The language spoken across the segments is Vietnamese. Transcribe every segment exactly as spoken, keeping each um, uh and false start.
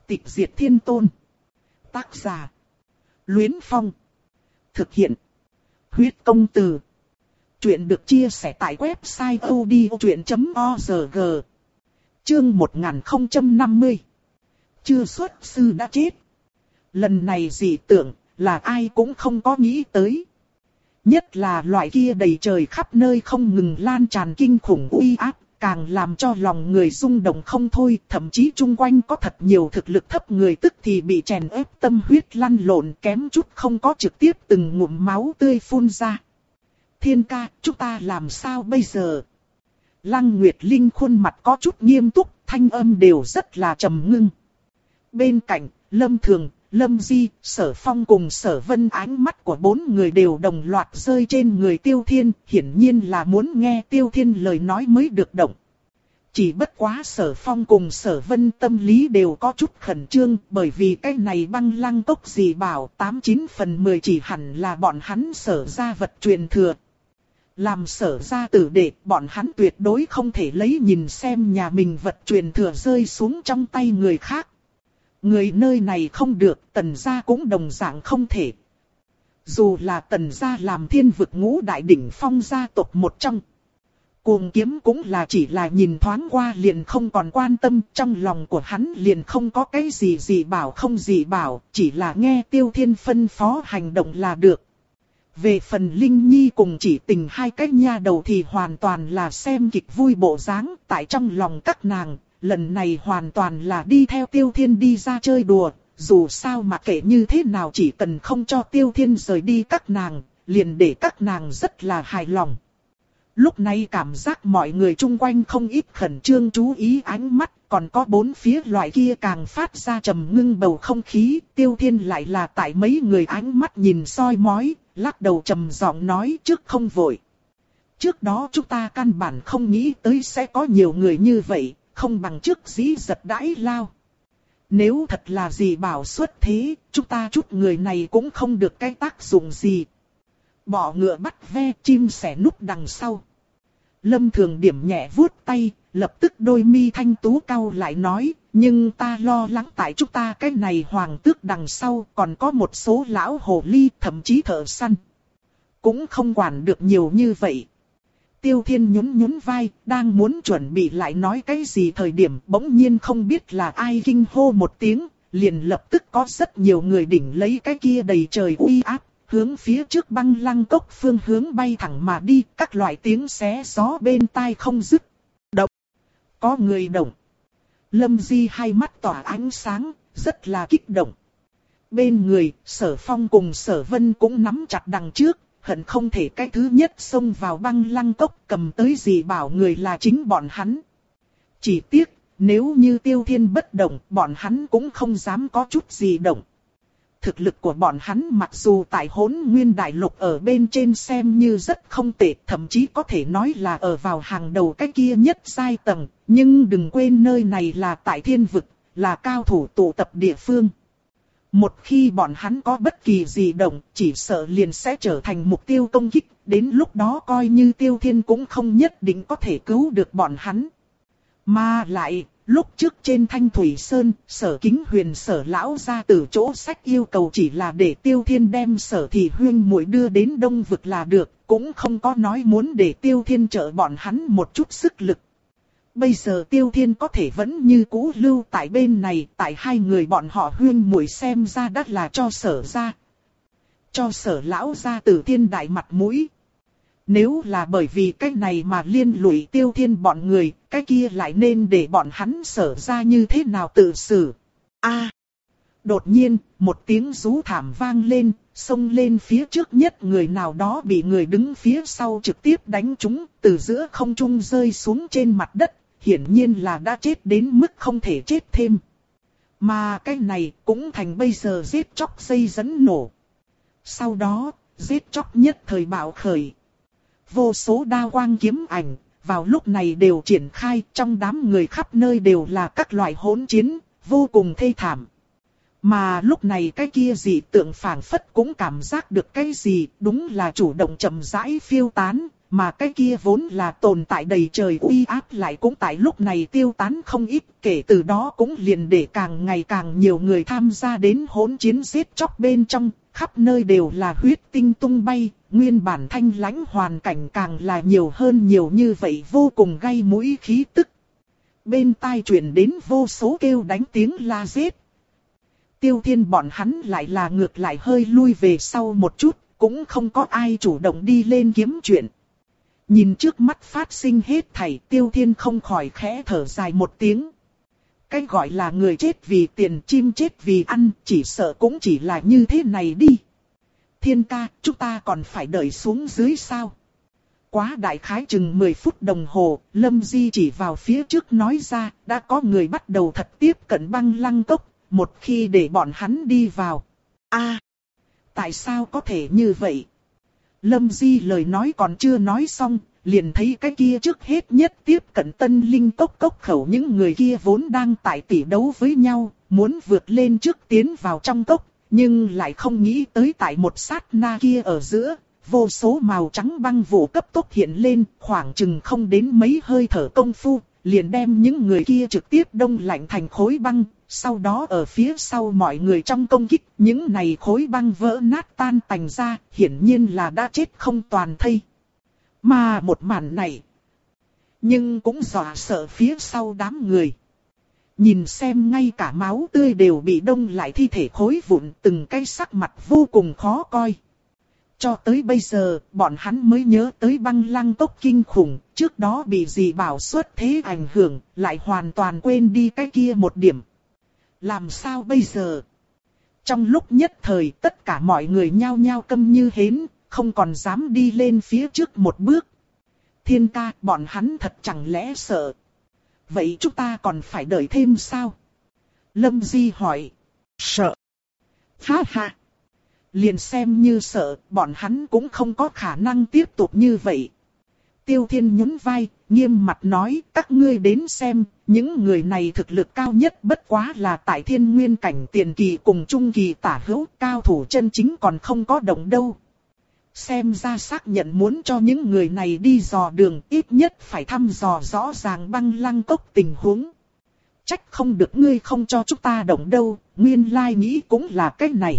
Tịch diệt thiên tôn. Tác giả. Luyến Phong. Thực hiện. Huyết công từ. Chuyện được chia sẻ tại website odchuyện chấm org. Chương một nghìn không trăm năm mươi. Chưa xuất sư đã chết. Lần này dị tượng là ai cũng không có nghĩ tới. Nhất là loại kia đầy trời khắp nơi không ngừng lan tràn kinh khủng uy áp, càng làm cho lòng người rung động không thôi. Thậm chí chung quanh có thật nhiều thực lực thấp người tức thì bị chèn ép tâm huyết lăn lộn, kém chút không có trực tiếp từng ngụm máu tươi phun ra. Thiên ca, chúng ta làm sao bây giờ? Lăng Nguyệt Linh khuôn mặt có chút nghiêm túc, thanh âm đều rất là trầm ngưng. Bên cạnh, Lâm Thường, Lâm Di, Sở Phong cùng Sở Vân ánh mắt của bốn người đều đồng loạt rơi trên người Tiêu Thiên, hiển nhiên là muốn nghe Tiêu Thiên lời nói mới được động. Chỉ bất quá Sở Phong cùng Sở Vân tâm lý đều có chút khẩn trương, bởi vì cái này băng lăng cốc gì bảo tám chín phần mười chỉ hẳn là bọn hắn Sở gia vật truyền thừa. Làm Sở gia tử đệ, bọn hắn tuyệt đối không thể lấy nhìn xem nhà mình vật truyền thừa rơi xuống trong tay người khác. Người nơi này không được, Tần gia cũng đồng dạng không thể. Dù là Tần gia làm thiên vực ngũ đại đỉnh phong gia tộc một trong. Cuồng Kiếm cũng là chỉ là nhìn thoáng qua liền không còn quan tâm, trong lòng của hắn liền không có cái gì gì bảo không gì bảo, chỉ là nghe Tiêu Thiên phân phó hành động là được. Về phần Linh Nhi cùng Chỉ Tình hai cái nha đầu thì hoàn toàn là xem kịch vui bộ dáng, tại trong lòng các nàng. Lần này hoàn toàn là đi theo Tiêu Thiên đi ra chơi đùa, dù sao mà kể như thế nào chỉ cần không cho Tiêu Thiên rời đi các nàng, liền để các nàng rất là hài lòng. Lúc này cảm giác mọi người chung quanh không ít khẩn trương chú ý ánh mắt, còn có bốn phía loại kia càng phát ra trầm ngưng bầu không khí, Tiêu Thiên lại là tại mấy người ánh mắt nhìn soi mói, lắc đầu trầm giọng nói trước không vội. Trước đó chúng ta căn bản không nghĩ tới sẽ có nhiều người như vậy. Không bằng trước dĩ giật đãi lao. Nếu thật là gì bảo xuất thế, chúng ta chút người này cũng không được cái tác dụng gì. Bỏ ngựa bắt ve, chim sẻ núp đằng sau. Lâm Thường điểm nhẹ vuốt tay, lập tức đôi mi thanh tú cau lại nói, nhưng ta lo lắng tại chúng ta cái này hoàng tước đằng sau còn có một số lão hồ ly, thậm chí thợ săn. Cũng không quản được nhiều như vậy. Tiêu Thiên nhún nhún vai, đang muốn chuẩn bị lại nói cái gì thời điểm bỗng nhiên không biết là ai kinh hô một tiếng, liền lập tức có rất nhiều người đỉnh lấy cái kia đầy trời uy áp, hướng phía trước băng lăng cốc phương hướng bay thẳng mà đi, các loại tiếng xé gió bên tai không dứt. Động! Có người động! Lâm Di hai mắt tỏa ánh sáng, rất là kích động. Bên người, Sở Phong cùng Sở Vân cũng nắm chặt đằng trước. Hận không thể cái thứ nhất xông vào băng lăng cốc cầm tới gì bảo người là chính bọn hắn. Chỉ tiếc, nếu như Tiêu Thiên bất động, bọn hắn cũng không dám có chút gì động. Thực lực của bọn hắn mặc dù tại Hỗn Nguyên Đại Lục ở bên trên xem như rất không tệ, thậm chí có thể nói là ở vào hàng đầu cái kia nhất giai tầng, nhưng đừng quên nơi này là tại thiên vực, là cao thủ tụ tập địa phương. Một khi bọn hắn có bất kỳ gì động, chỉ sợ liền sẽ trở thành mục tiêu công kích, đến lúc đó coi như Tiêu Thiên cũng không nhất định có thể cứu được bọn hắn. Mà lại, lúc trước trên Thanh Thủy Sơn, Sở Kính Huyền Sở lão ra từ chỗ sách yêu cầu chỉ là để Tiêu Thiên đem Sở Thị Huyên muội đưa đến Đông Vực là được, cũng không có nói muốn để Tiêu Thiên trợ bọn hắn một chút sức lực. Bây giờ Tiêu Thiên có thể vẫn như cũ lưu tại bên này, tại hai người bọn họ huyên muội xem ra đắt là cho Sở ra. Cho Sở lão ra từ thiên đại mặt mũi. Nếu là bởi vì cái này mà liên lụy Tiêu Thiên bọn người, cái kia lại nên để bọn hắn Sở ra như thế nào tự xử. A! Đột nhiên, một tiếng rú thảm vang lên, xông lên phía trước nhất người nào đó bị người đứng phía sau trực tiếp đánh trúng, từ giữa không trung rơi xuống trên mặt đất. Hiển nhiên là đã chết đến mức không thể chết thêm. Mà cái này cũng thành bây giờ giết chóc dây dẫn nổ. Sau đó, giết chóc nhất thời bạo khởi. Vô số đao quang kiếm ảnh, vào lúc này đều triển khai, trong đám người khắp nơi đều là các loại hỗn chiến, vô cùng thê thảm. Mà lúc này cái kia dị tượng phảng phất cũng cảm giác được cái gì, đúng là chủ động chậm rãi phiêu tán, mà cái kia vốn là tồn tại đầy trời uy áp lại cũng tại lúc này tiêu tán không ít, kể từ đó cũng liền để càng ngày càng nhiều người tham gia đến hỗn chiến giết chóc bên trong, khắp nơi đều là huyết tinh tung bay, nguyên bản thanh lãnh hoàn cảnh càng là nhiều hơn nhiều như vậy vô cùng gây mũi khí tức. Bên tai truyền đến vô số kêu đánh tiếng la giết. Tiêu Thiên bọn hắn lại là ngược lại hơi lui về sau một chút, cũng không có ai chủ động đi lên kiếm chuyện. Nhìn trước mắt phát sinh hết thảy, Tiêu Thiên không khỏi khẽ thở dài một tiếng. Cái gọi là người chết vì tiền, chim chết vì ăn, chỉ sợ cũng chỉ là như thế này đi. Thiên ca, chúng ta còn phải đợi xuống dưới sao? Quá đại khái chừng mười phút đồng hồ, Lâm Di chỉ vào phía trước nói ra, đã có người bắt đầu thật tiếp cận băng lăng cốc, một khi để bọn hắn đi vào. A, tại sao có thể như vậy? Lâm Di lời nói còn chưa nói xong, liền thấy cái kia trước hết nhất tiếp cận Tân Linh cốc cốc khẩu những người kia vốn đang tại tỉ đấu với nhau, muốn vượt lên trước tiến vào trong cốc, nhưng lại không nghĩ tới tại một sát na kia ở giữa, vô số màu trắng băng vụ cấp tốc hiện lên, khoảng chừng không đến mấy hơi thở công phu, liền đem những người kia trực tiếp đông lạnh thành khối băng. Sau đó ở phía sau mọi người trong công kích, những này khối băng vỡ nát tan tành ra, hiển nhiên là đã chết không toàn thây. Mà một màn này, nhưng cũng dọa sợ phía sau đám người. Nhìn xem ngay cả máu tươi đều bị đông lại thi thể khối vụn, từng cái sắc mặt vô cùng khó coi. Cho tới bây giờ, bọn hắn mới nhớ tới băng lăng cốc kinh khủng, trước đó bị dị bảo xuất thế ảnh hưởng, lại hoàn toàn quên đi cái kia một điểm. Làm sao bây giờ? Trong lúc nhất thời tất cả mọi người nhao nhao câm như hến, không còn dám đi lên phía trước một bước. Thiên ca, bọn hắn thật chẳng lẽ sợ? Vậy chúng ta còn phải đợi thêm sao? Lâm Di hỏi. Sợ? Ha ha! Liền xem như sợ, bọn hắn cũng không có khả năng tiếp tục như vậy. Tiêu Thiên nhún vai, nghiêm mặt nói, các ngươi đến xem, những người này thực lực cao nhất bất quá là tại thiên nguyên cảnh tiền kỳ cùng trung kỳ tả hữu, cao thủ chân chính còn không có động đâu. Xem ra xác nhận muốn cho những người này đi dò đường, ít nhất phải thăm dò rõ ràng băng lăng cốc tình huống. Trách không được ngươi không cho chúng ta động đâu, nguyên lai nghĩ cũng là cái này.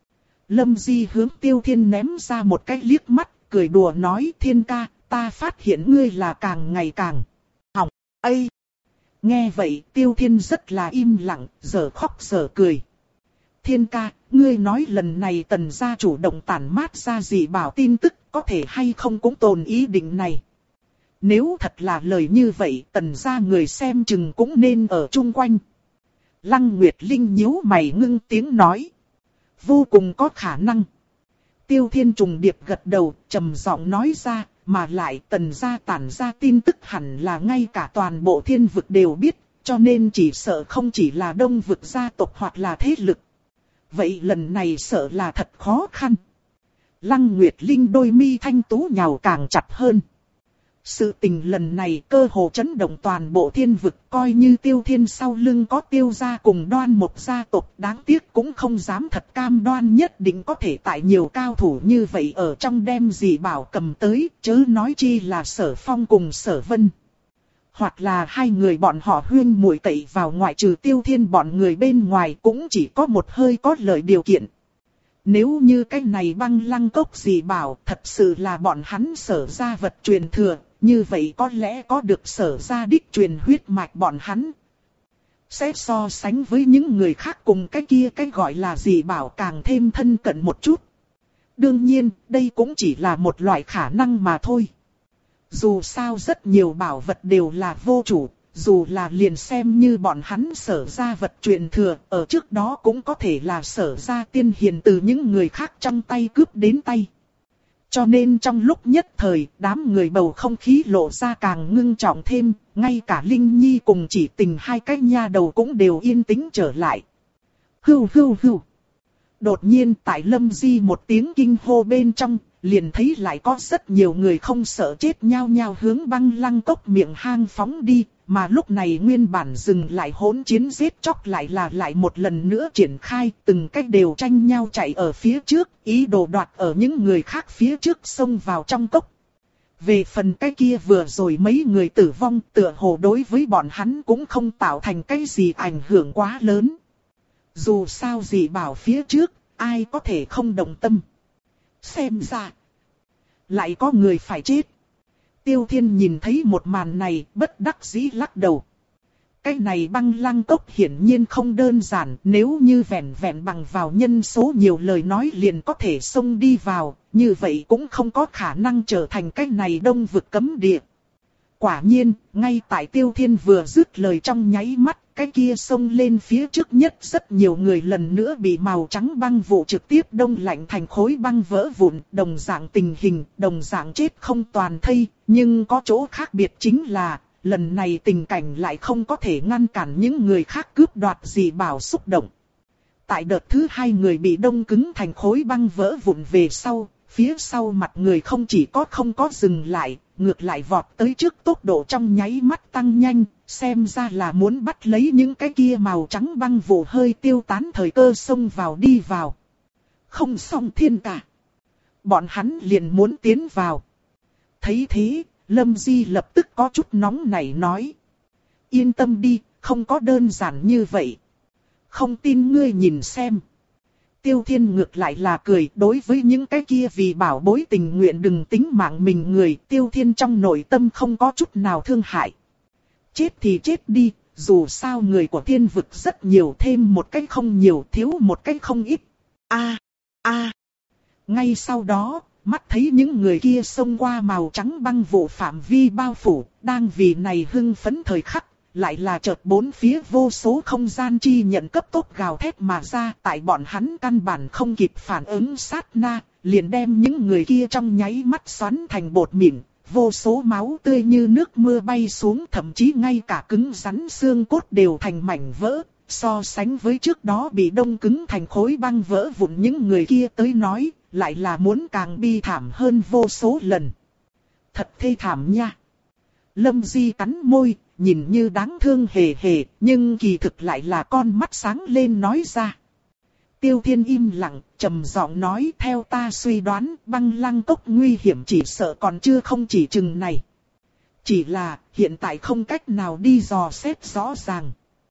Lâm Di hướng Tiêu Thiên ném ra một cái liếc mắt, cười đùa nói, Thiên ca, ta phát hiện ngươi là càng ngày càng hỏng. Ây! Nghe vậy Tiêu Thiên rất là im lặng, giờ khóc giờ cười. Thiên ca, ngươi nói lần này Tần gia chủ động tản mát ra dị bảo tin tức, có thể hay không cũng tồn ý định này. Nếu thật là lời như vậy, Tần gia người xem chừng cũng nên ở chung quanh. Lăng Nguyệt Linh nhíu mày ngưng tiếng nói. Vô cùng có khả năng. Tiêu Thiên trùng điệp gật đầu, trầm giọng nói ra, mà lại Tần gia tản ra tin tức hẳn là ngay cả toàn bộ thiên vực đều biết, cho nên chỉ sợ không chỉ là đông vực gia tộc hoặc là thế lực. Vậy lần này sợ là thật khó khăn. Lăng Nguyệt Linh đôi mi thanh tú nhào càng chặt hơn. Sự tình lần này cơ hồ chấn động toàn bộ thiên vực, coi như Tiêu Thiên sau lưng có Tiêu gia cùng Đoan một gia tộc, đáng tiếc cũng không dám thật cam đoan nhất định có thể tại nhiều cao thủ như vậy ở trong đem dị bảo cầm tới, chớ nói chi là Sở Phong cùng Sở Vân. Hoặc là hai người bọn họ huyên muội cậy vào ngoại trừ Tiêu Thiên bọn người bên ngoài cũng chỉ có một hơi có lợi điều kiện. Nếu như cái này băng lăng cốc dị bảo thật sự là bọn hắn Sở gia vật truyền thừa, như vậy có lẽ có được Sở gia đích truyền huyết mạch bọn hắn. Sẽ so sánh với những người khác cùng cái kia cái gọi là dị bảo càng thêm thân cận một chút. Đương nhiên, đây cũng chỉ là một loại khả năng mà thôi. Dù sao rất nhiều bảo vật đều là vô chủ, dù là liền xem như bọn hắn Sở gia vật truyền thừa, ở trước đó cũng có thể là Sở gia tiên hiền từ những người khác trong tay cướp đến tay. Cho nên trong lúc nhất thời, đám người bầu không khí lộ ra càng ngưng trọng thêm, ngay cả Linh Nhi cùng Chỉ Tình hai cái nha đầu cũng đều yên tĩnh trở lại. Hưu hưu hưu. Đột nhiên tại Lâm Di một tiếng kinh hô bên trong, liền thấy lại có rất nhiều người không sợ chết nhao nhao hướng băng lăng cốc miệng hang phóng đi, mà lúc này nguyên bản dừng lại hỗn chiến giết chóc lại là lại một lần nữa triển khai, từng cách đều tranh nhau chạy ở phía trước, ý đồ đoạt ở những người khác phía trước xông vào trong cốc. Về phần cái kia vừa rồi mấy người tử vong tựa hồ đối với bọn hắn cũng không tạo thành cái gì ảnh hưởng quá lớn. Dù sao gì bảo phía trước, ai có thể không động tâm. Xem ra, lại có người phải chết. Tiêu Thiên nhìn thấy một màn này, bất đắc dĩ lắc đầu. Cái này băng lăng cốc hiển nhiên không đơn giản, nếu như vẹn vẹn bằng vào nhân số nhiều lời nói liền có thể xông đi vào, như vậy cũng không có khả năng trở thành cái này đông vực cấm địa. Quả nhiên, ngay tại Tiêu Thiên vừa dứt lời trong nháy mắt, cái kia xông lên phía trước nhất rất nhiều người lần nữa bị màu trắng băng vụ trực tiếp đông lạnh thành khối băng vỡ vụn, đồng dạng tình hình, đồng dạng chết không toàn thây, nhưng có chỗ khác biệt chính là, lần này tình cảnh lại không có thể ngăn cản những người khác cướp đoạt gì bảo xúc động. Tại đợt thứ hai người bị đông cứng thành khối băng vỡ vụn về sau, phía sau mặt người không chỉ có không có dừng lại, ngược lại vọt tới trước tốc độ trong nháy mắt tăng nhanh, xem ra là muốn bắt lấy những cái kia màu trắng băng vụ hơi tiêu tán thời cơ xông vào đi vào. Không xong thiên cả. Bọn hắn liền muốn tiến vào. Thấy thế, Lâm Di lập tức có chút nóng nảy nói. Yên tâm đi, không có đơn giản như vậy. Không tin ngươi nhìn xem. Tiêu Thiên ngược lại là cười, đối với những cái kia vì bảo bối tình nguyện đừng tính mạng mình người, Tiêu Thiên trong nội tâm không có chút nào thương hại. Chết thì chết đi, dù sao người của thiên vực rất nhiều, thêm một cách không nhiều, thiếu một cách không ít. A a. Ngay sau đó, mắt thấy những người kia xông qua màu trắng băng vụ phạm vi bao phủ, đang vì này hưng phấn thời khắc. Lại là chợt bốn phía vô số không gian chi nhận cấp tốc gào thét mà ra, tại bọn hắn căn bản không kịp phản ứng sát na, liền đem những người kia trong nháy mắt xoắn thành bột mịn, vô số máu tươi như nước mưa bay xuống, thậm chí ngay cả cứng rắn xương cốt đều thành mảnh vỡ, so sánh với trước đó bị đông cứng thành khối băng vỡ vụn những người kia tới nói, lại là muốn càng bi thảm hơn vô số lần. Thật thê thảm nha. Lâm Di cắn môi, nhìn như đáng thương hề hề, nhưng kỳ thực lại là con mắt sáng lên nói ra. Tiêu Thiên im lặng, trầm giọng nói, theo ta suy đoán, băng lăng cốc nguy hiểm chỉ sợ còn chưa không chỉ chừng này. Chỉ là, hiện tại không cách nào đi dò xét rõ ràng.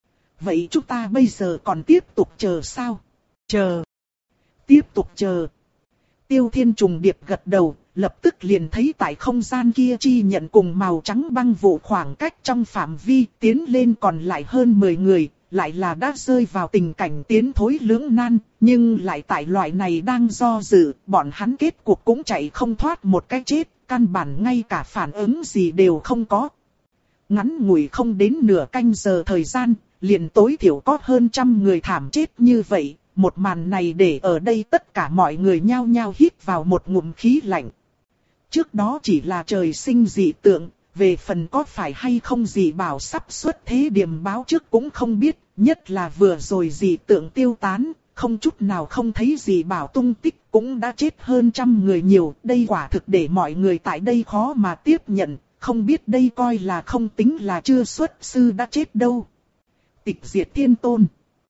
Vậy chúng ta bây giờ còn tiếp tục chờ sao? Chờ. Tiếp tục chờ. Tiêu Thiên trùng điệp gật đầu, lập tức liền thấy tại không gian kia chi nhận cùng màu trắng băng vụ khoảng cách trong phạm vi tiến lên còn lại hơn mười người, lại là đã rơi vào tình cảnh tiến thối lưỡng nan, nhưng lại tại loại này đang do dự, bọn hắn kết cuộc cũng chạy không thoát một cái chết, căn bản ngay cả phản ứng gì đều không có. Ngắn ngủi không đến nửa canh giờ thời gian, liền tối thiểu có hơn trăm người thảm chết như vậy. Một màn này để ở đây tất cả mọi người nhao nhao hít vào một ngụm khí lạnh. Trước đó chỉ là trời sinh dị tượng, về phần có phải hay không dị bảo sắp xuất thế điểm báo trước cũng không biết, nhất là vừa rồi dị tượng tiêu tán, không chút nào không thấy dị bảo tung tích cũng đã chết hơn trăm người nhiều, đây quả thực để mọi người tại đây khó mà tiếp nhận, không biết đây coi là không tính là chưa xuất sư đã chết đâu. Tịch diệt thiên tôn.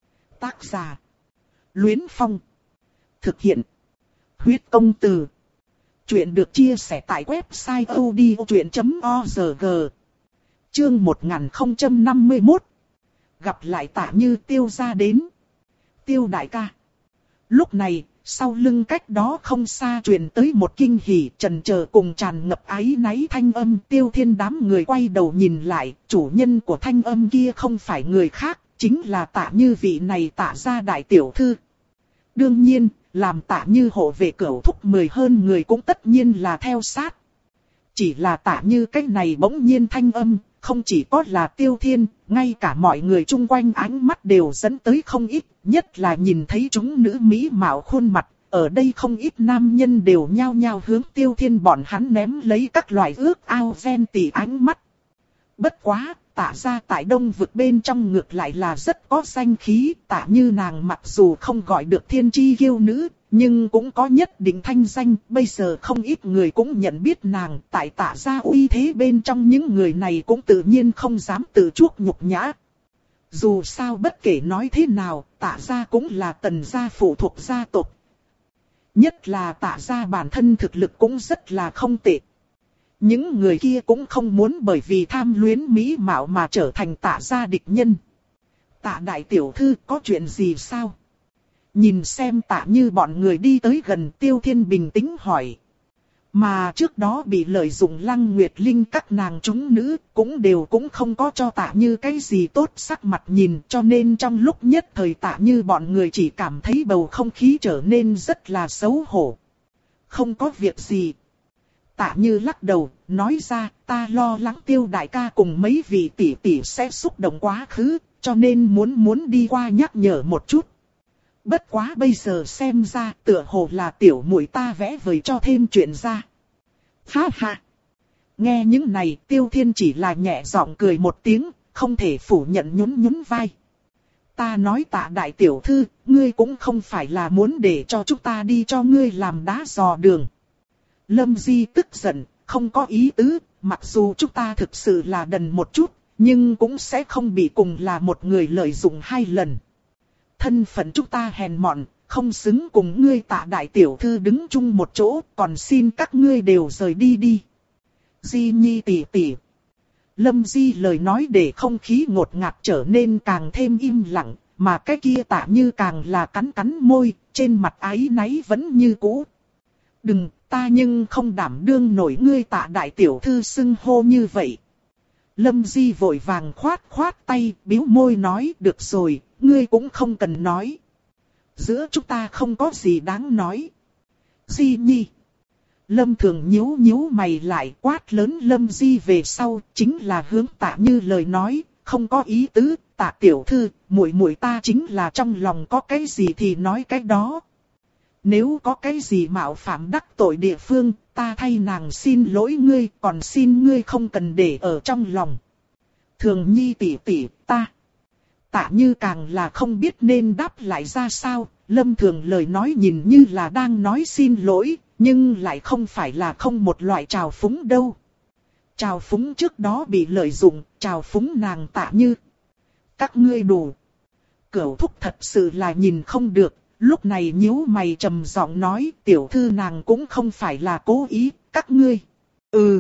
Tác giả. Luyến Phong. Thực hiện. Huyết công từ. Chuyện được chia sẻ tại website odchuyện chấm org. Chương một nghìn không trăm năm mươi mốt. Gặp lại Tạ Như Tiêu gia đến. Tiêu đại ca. Lúc này, sau lưng cách đó không xa truyền tới một kinh hỉ trần chờ cùng tràn ngập áy náy thanh âm. Tiêu Thiên đám người quay đầu nhìn lại, chủ nhân của thanh âm kia không phải người khác, chính là Tạ Như vị này Tạ gia đại tiểu thư. Đương nhiên, làm Tạ Như hộ vệ cửu thúc mười hơn người cũng tất nhiên là theo sát. Chỉ là Tạ Như cách này bỗng nhiên thanh âm, không chỉ có là Tiêu Thiên, ngay cả mọi người chung quanh ánh mắt đều dẫn tới không ít, nhất là nhìn thấy chúng nữ mỹ mạo khuôn mặt, ở đây không ít nam nhân đều nhao nhao hướng Tiêu Thiên bọn hắn ném lấy các loại ước ao ven tỉ ánh mắt. Bất quá, Tạ gia tại đông vực bên trong ngược lại là rất có danh khí, Tạ Như nàng mặc dù không gọi được thiên chi kiêu nữ, nhưng cũng có nhất định thanh danh, bây giờ không ít người cũng nhận biết nàng, tại Tạ gia uy thế bên trong những người này cũng tự nhiên không dám tự chuốc nhục nhã. Dù sao bất kể nói thế nào, Tạ gia cũng là Tần gia phụ thuộc gia tộc. Nhất là Tạ gia bản thân thực lực cũng rất là không tệ. Những người kia cũng không muốn bởi vì tham luyến mỹ mạo mà trở thành Tạ gia địch nhân. Tạ đại tiểu thư có chuyện gì sao? Nhìn xem Tạ Như bọn người đi tới gần, Tiêu Thiên bình tĩnh hỏi. Mà trước đó bị lợi dụng Lăng Nguyệt Linh các nàng chúng nữ cũng đều cũng không có cho Tạ Như cái gì tốt sắc mặt nhìn, cho nên trong lúc nhất thời Tạ Như bọn người chỉ cảm thấy bầu không khí trở nên rất là xấu hổ. Không có việc gì. Tạ Như lắc đầu, nói ra, ta lo lắng Tiêu đại ca cùng mấy vị tỷ tỷ sẽ xúc động quá khứ, cho nên muốn muốn đi qua nhắc nhở một chút. Bất quá bây giờ xem ra tựa hồ là tiểu muội ta vẽ vời cho thêm chuyện ra. Ha ha. Nghe những này Tiêu Thiên chỉ là nhẹ giọng cười một tiếng, không thể phủ nhận nhún nhún vai. Ta nói Tạ đại tiểu thư, ngươi cũng không phải là muốn để cho chúng ta đi cho ngươi làm đá dò đường. Lâm Di tức giận, không có ý tứ, mặc dù chúng ta thực sự là đần một chút, nhưng cũng sẽ không bị cùng là một người lợi dụng hai lần. Thân phận chúng ta hèn mọn, không xứng cùng ngươi Tạ đại tiểu thư đứng chung một chỗ, còn xin các ngươi đều rời đi đi. Di Nhi tỷ tỷ. Lâm Di lời nói để không khí ngột ngạt trở nên càng thêm im lặng, mà cái kia Tạ Như càng là cắn cắn môi, trên mặt áy náy vẫn như cũ. Đừng, ta nhưng không đảm đương nổi ngươi Tạ đại tiểu thư xưng hô như vậy. Lâm Di vội vàng khoát khoát tay, bĩu môi nói, được rồi, ngươi cũng không cần nói. Giữa chúng ta không có gì đáng nói. Di Nhi. Lâm Thường nhíu nhíu mày lại, quát lớn Lâm Di về sau, chính là hướng Tạ Như lời nói, không có ý tứ, Tạ tiểu thư, muội muội ta chính là trong lòng có cái gì thì nói cái đó. Nếu có cái gì mạo phạm đắc tội địa phương, ta thay nàng xin lỗi ngươi, còn xin ngươi không cần để ở trong lòng. Thường Nhi tỷ tỷ, ta. Tạ Như càng là không biết nên đáp lại ra sao, Lâm Thường lời nói nhìn như là đang nói xin lỗi, nhưng lại không phải là không một loại trào phúng đâu. Trào phúng trước đó bị lợi dụng, trào phúng nàng Tạ Như. Các ngươi đủ. Cửu thúc thật sự là nhìn không được, lúc này nhíu mày trầm giọng nói, tiểu thư nàng cũng không phải là cố ý, các ngươi. Ừ.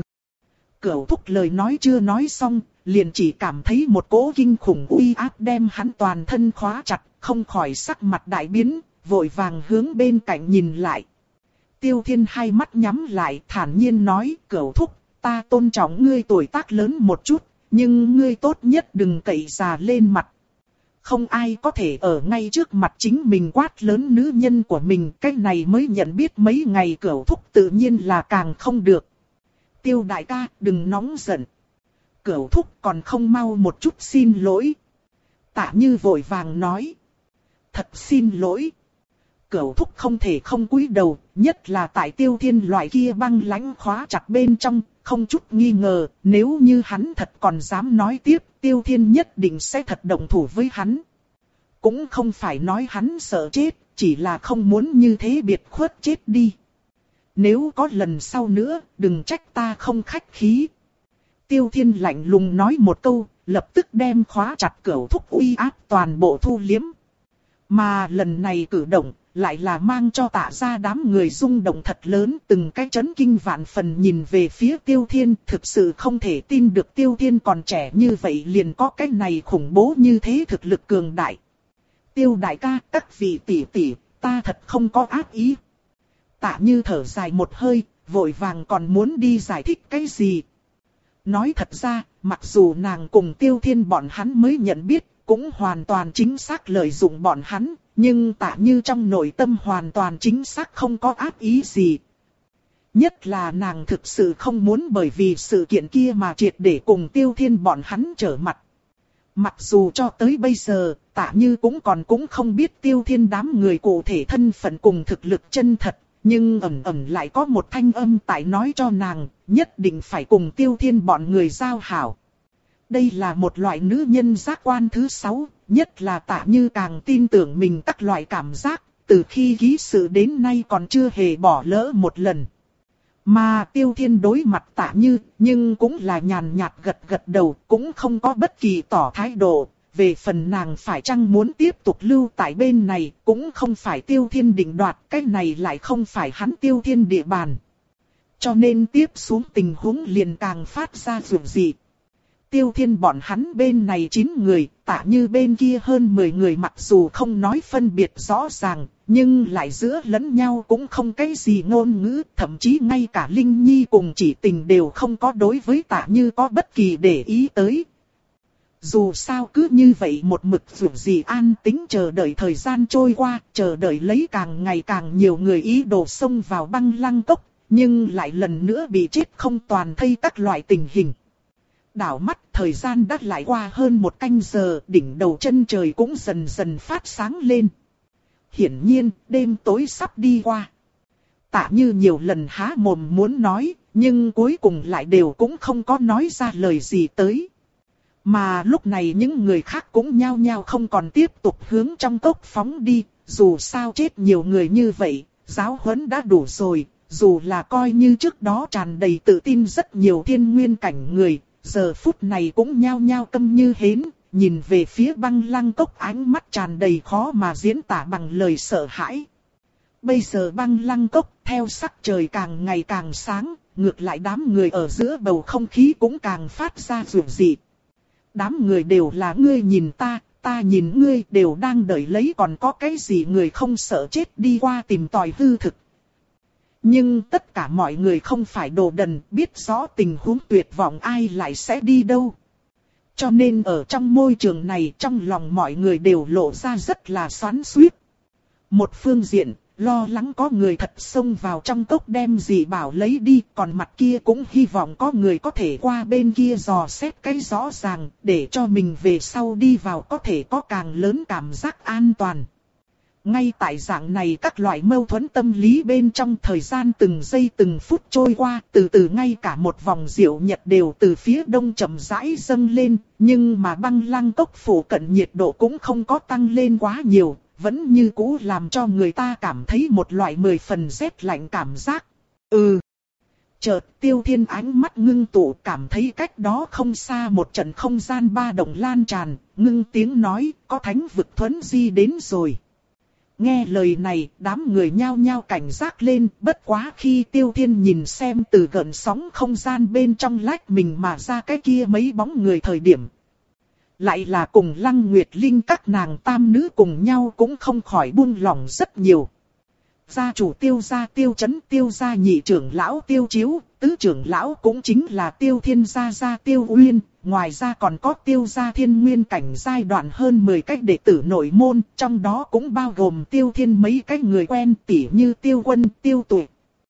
Cửu thúc lời nói chưa nói xong, liền chỉ cảm thấy một cỗ kinh khủng uy áp đem hắn toàn thân khóa chặt, không khỏi sắc mặt đại biến, vội vàng hướng bên cạnh nhìn lại. Tiêu Thiên hai mắt nhắm lại, thản nhiên nói, Cửu thúc, ta tôn trọng ngươi tuổi tác lớn một chút, nhưng ngươi tốt nhất đừng cậy già lên mặt. Không ai có thể ở ngay trước mặt chính mình quát lớn nữ nhân của mình, cái này mới nhận biết mấy ngày Cửu thúc tự nhiên là càng không được. Tiêu đại ca, đừng nóng giận. Cửu thúc còn không mau một chút xin lỗi. Tạ Như vội vàng nói. Thật xin lỗi. Cửu thúc không thể không cúi đầu, nhất là tại Tiêu Thiên loại kia băng lãnh khóa chặt bên trong, không chút nghi ngờ, nếu như hắn thật còn dám nói tiếp, Tiêu Thiên nhất định sẽ thật động thủ với hắn. Cũng không phải nói hắn sợ chết, chỉ là không muốn như thế biệt khuất chết đi. Nếu có lần sau nữa, đừng trách ta không khách khí. Tiêu Thiên lạnh lùng nói một câu, lập tức đem khóa chặt Cửu thúc uy áp toàn bộ thu liếm. Mà lần này cử động, lại là mang cho Tạ gia đám người rung động thật lớn, từng cái chấn kinh vạn phần nhìn về phía Tiêu Thiên, thực sự không thể tin được Tiêu Thiên còn trẻ như vậy liền có cái này khủng bố như thế thực lực cường đại. Tiêu đại ca, các vị tỷ tỷ, ta thật không có ác ý. Tạ Như thở dài một hơi, vội vàng còn muốn đi giải thích cái gì. Nói thật ra, mặc dù nàng cùng Tiêu Thiên bọn hắn mới nhận biết, cũng hoàn toàn chính xác lợi dụng bọn hắn, nhưng Tạ Như trong nội tâm hoàn toàn chính xác không có ác ý gì. Nhất là nàng thực sự không muốn bởi vì sự kiện kia mà triệt để cùng Tiêu Thiên bọn hắn trở mặt. Mặc dù cho tới bây giờ, Tạ Như cũng còn cũng không biết Tiêu Thiên đám người cụ thể thân phận cùng thực lực chân thật, nhưng ẩn ẩn lại có một thanh âm tại nói cho nàng, nhất định phải cùng Tiêu Thiên bọn người giao hảo. Đây là một loại nữ nhân giác quan thứ sáu, nhất là Tạ Như càng tin tưởng mình các loại cảm giác, từ khi ký sự đến nay còn chưa hề bỏ lỡ một lần. Mà Tiêu Thiên đối mặt Tạ Như, nhưng cũng là nhàn nhạt gật gật đầu, cũng không có bất kỳ tỏ thái độ. Về phần nàng phải chăng muốn tiếp tục lưu tại bên này, cũng không phải Tiêu Thiên định đoạt, cái này lại không phải hắn Tiêu Thiên địa bàn. Cho nên tiếp xuống tình huống liền càng phát ra dữ dị. Tiêu Thiên bọn hắn bên này chín người, Tạ Như bên kia hơn mười người, mặc dù không nói phân biệt rõ ràng, nhưng lại giữa lẫn nhau cũng không cái gì ngôn ngữ, thậm chí ngay cả Linh Nhi cùng Chỉ Tình đều không có đối với Tạ Như có bất kỳ để ý tới. Dù sao cứ như vậy một mực dù gì an tĩnh chờ đợi thời gian trôi qua, chờ đợi lấy càng ngày càng nhiều người ý đồ xông vào Băng Lăng Cốc, nhưng lại lần nữa bị chết không toàn thây các loại tình hình. Đảo mắt thời gian đã lại qua hơn một canh giờ, đỉnh đầu chân trời cũng dần dần phát sáng lên. Hiển nhiên, đêm tối sắp đi qua. Tạ Như nhiều lần há mồm muốn nói, nhưng cuối cùng lại đều cũng không có nói ra lời gì tới. Mà lúc này những người khác cũng nhao nhao không còn tiếp tục hướng trong cốc phóng đi, dù sao chết nhiều người như vậy, giáo huấn đã đủ rồi, dù là coi như trước đó tràn đầy tự tin rất nhiều thiên nguyên cảnh người, giờ phút này cũng nhao nhao câm như hến, nhìn về phía Băng Lăng Cốc ánh mắt tràn đầy khó mà diễn tả bằng lời sợ hãi. Bây giờ Băng Lăng Cốc theo sắc trời càng ngày càng sáng, ngược lại đám người ở giữa bầu không khí cũng càng phát ra dữ dị. Đám người đều là ngươi nhìn ta, ta nhìn ngươi, đều đang đợi lấy còn có cái gì người không sợ chết đi qua tìm tòi hư thực. Nhưng tất cả mọi người không phải đồ đần, biết rõ tình huống tuyệt vọng ai lại sẽ đi đâu. Cho nên ở trong môi trường này, trong lòng mọi người đều lộ ra rất là xoắn xuýt. Một phương diện, lo lắng có người thật xông vào trong cốc đem dị bảo lấy đi, còn mặt kia cũng hy vọng có người có thể qua bên kia dò xét cái rõ ràng, để cho mình về sau đi vào có thể có càng lớn cảm giác an toàn. Ngay tại dạng này các loại mâu thuẫn tâm lý bên trong, thời gian từng giây từng phút trôi qua, từ từ ngay cả một vòng diệu nhật đều từ phía đông chậm rãi dâng lên, nhưng mà Băng Lăng Cốc phủ cận nhiệt độ cũng không có tăng lên quá nhiều, vẫn như cũ làm cho người ta cảm thấy một loại mười phần rét lạnh cảm giác. Ừ. Chợt Tiêu Thiên ánh mắt ngưng tụ, cảm thấy cách đó không xa một trận không gian ba động lan tràn, ngưng tiếng nói, có thánh vực thuấn di đến rồi. Nghe lời này, đám người nhao nhao cảnh giác lên, bất quá khi Tiêu Thiên nhìn xem từ gợn sóng không gian bên trong lách mình mà ra cái kia mấy bóng người thời điểm. Lại là cùng Lăng Nguyệt Linh các nàng tam nữ cùng nhau cũng không khỏi buông lỏng rất nhiều. Gia chủ Tiêu gia Tiêu Chấn, Tiêu gia nhị trưởng lão Tiêu Chiếu, tứ trưởng lão cũng chính là Tiêu Thiên gia gia Tiêu Uyên, ngoài ra còn có Tiêu gia thiên nguyên cảnh giai đoạn hơn mười cách đệ tử nội môn, trong đó cũng bao gồm Tiêu Thiên mấy cái người quen tỉ như Tiêu Quân, Tiêu Tuổi.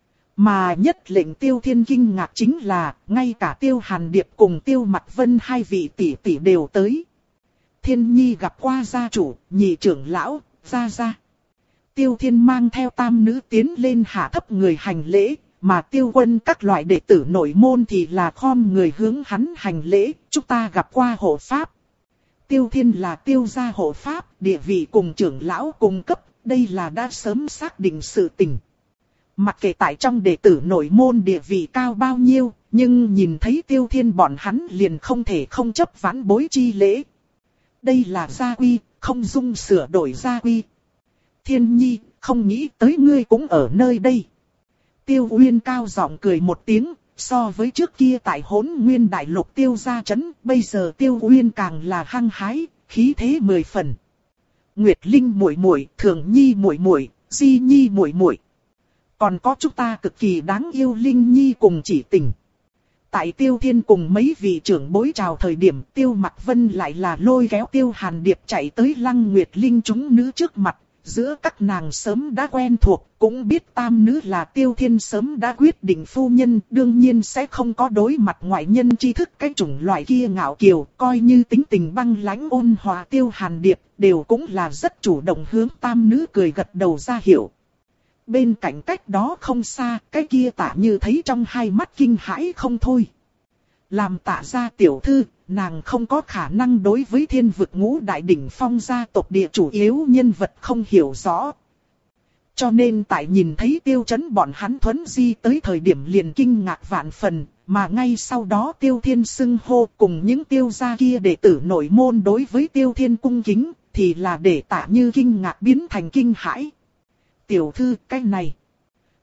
Mà nhất lệnh Tiêu Thiên kinh ngạc chính là, ngay cả Tiêu Hàn Điệp cùng Tiêu Mặc Vân hai vị tỷ tỷ đều tới. Thiên Nhi gặp qua gia chủ, nhị trưởng lão, gia gia. Tiêu Thiên mang theo tam nữ tiến lên hạ thấp người hành lễ, mà Tiêu Quân các loại đệ tử nội môn thì là khom người hướng hắn hành lễ, chúng ta gặp qua hộ pháp. Tiêu Thiên là Tiêu gia hộ pháp, địa vị cùng trưởng lão cùng cấp, đây là đã sớm xác định sự tình. Mặc kệ tại trong đệ tử nội môn địa vị cao bao nhiêu, nhưng nhìn thấy Tiêu Thiên bọn hắn liền không thể không chấp vãn bối chi lễ. Đây là gia quy, không dung sửa đổi gia quy. Thiên Nhi, không nghĩ tới ngươi cũng ở nơi đây. Tiêu Uyên cao giọng cười một tiếng, so với trước kia tại Hỗn Nguyên Đại Lục Tiêu gia trấn, bây giờ Tiêu Uyên càng là hăng hái, khí thế mười phần. Nguyệt Linh muội muội, Thường Nhi muội muội, Di Nhi muội muội. Còn có chúng ta cực kỳ đáng yêu Linh Nhi cùng Chỉ Tình. Tại Tiêu Thiên cùng mấy vị trưởng bối chào thời điểm, Tiêu Mặc Vân lại là lôi kéo Tiêu Hàn Điệp chạy tới Lăng Nguyệt Linh chúng nữ trước mặt. Giữa các nàng sớm đã quen thuộc, cũng biết tam nữ là Tiêu Thiên sớm đã quyết định phu nhân, đương nhiên sẽ không có đối mặt ngoại nhân tri thức cái chủng loại kia ngạo kiều, coi như tính tình băng lãnh ôn hòa Tiêu Hàn Điệp, đều cũng là rất chủ động hướng tam nữ cười gật đầu ra hiệu. Bên cạnh cách đó không xa, cái kia Tạ Như thấy trong hai mắt kinh hãi không thôi. Làm Tạ gia tiểu thư, nàng không có khả năng đối với thiên vực ngũ đại đỉnh phong gia tộc địa chủ yếu nhân vật không hiểu rõ. Cho nên tại nhìn thấy Tiêu Chấn bọn hắn thuấn di tới thời điểm liền kinh ngạc vạn phần, mà ngay sau đó Tiêu Thiên xưng hô cùng những Tiêu gia kia đệ tử nội môn đối với Tiêu Thiên cung kính, thì là để Tạ Như kinh ngạc biến thành kinh hãi. Tiểu thư, cái này.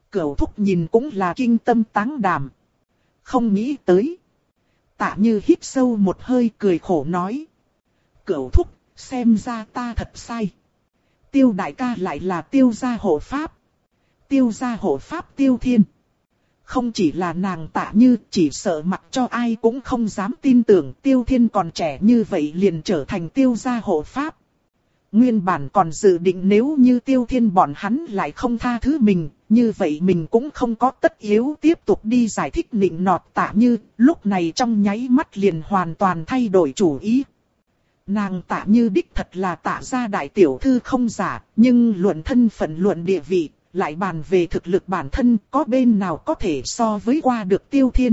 Cửu thúc nhìn cũng là kinh tâm táng đảm. Không nghĩ tới. Tạ Như hít sâu một hơi cười khổ nói. Cửu thúc, xem ra ta thật sai. Tiêu đại ca lại là tiêu gia hộ pháp. Tiêu gia hộ pháp Tiêu Thiên. Không chỉ là nàng Tạ Như, chỉ sợ mặc cho ai cũng không dám tin tưởng Tiêu Thiên còn trẻ như vậy liền trở thành tiêu gia hộ pháp. Nguyên bản còn dự định nếu như Tiêu Thiên bọn hắn lại không tha thứ mình, như vậy mình cũng không có tất yếu tiếp tục đi giải thích nịnh nọt Tạ Như, lúc này trong nháy mắt liền hoàn toàn thay đổi chủ ý. Nàng Tạ Như đích thật là Tạ gia đại tiểu thư không giả, nhưng luận thân phận luận địa vị, lại bàn về thực lực bản thân có bên nào có thể so với qua được Tiêu Thiên.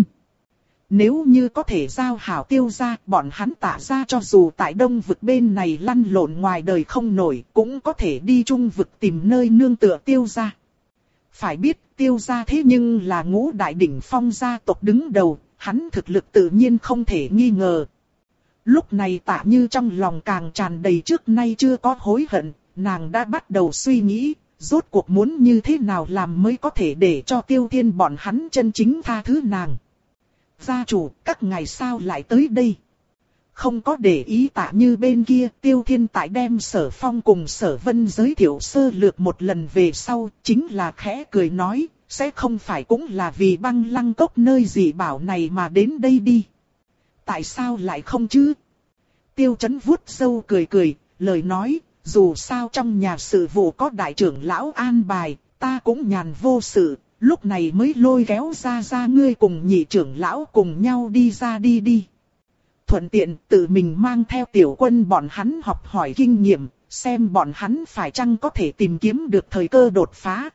Nếu như có thể giao hảo Tiêu gia, bọn hắn Tạ gia cho dù tại đông vực bên này lăn lộn ngoài đời không nổi, cũng có thể đi trung vực tìm nơi nương tựa Tiêu gia. Phải biết Tiêu gia thế nhưng là ngũ đại đỉnh phong gia tộc đứng đầu, hắn thực lực tự nhiên không thể nghi ngờ. Lúc này Tạ Như trong lòng càng tràn đầy trước nay chưa có hối hận, nàng đã bắt đầu suy nghĩ, rốt cuộc muốn như thế nào làm mới có thể để cho Tiêu Thiên bọn hắn chân chính tha thứ nàng. Gia chủ, các ngài sao lại tới đây? Không có để ý Tạ Như bên kia, Tiêu Thiên tại đem Sở Phong cùng Sở Vân giới thiệu sơ lược một lần về sau, chính là khẽ cười nói, sẽ không phải cũng là vì Băng Lăng Cốc nơi dị bảo này mà đến đây đi. Tại sao lại không chứ? Tiêu Chấn vuốt râu cười cười, lời nói, dù sao trong nhà sự vụ có đại trưởng lão an bài, ta cũng nhàn vô sự, lúc này mới lôi kéo ra ra ngươi cùng nhị trưởng lão cùng nhau đi ra đi đi. Thuận tiện tự mình mang theo tiểu quân bọn hắn học hỏi kinh nghiệm, xem bọn hắn phải chăng có thể tìm kiếm được thời cơ đột phá.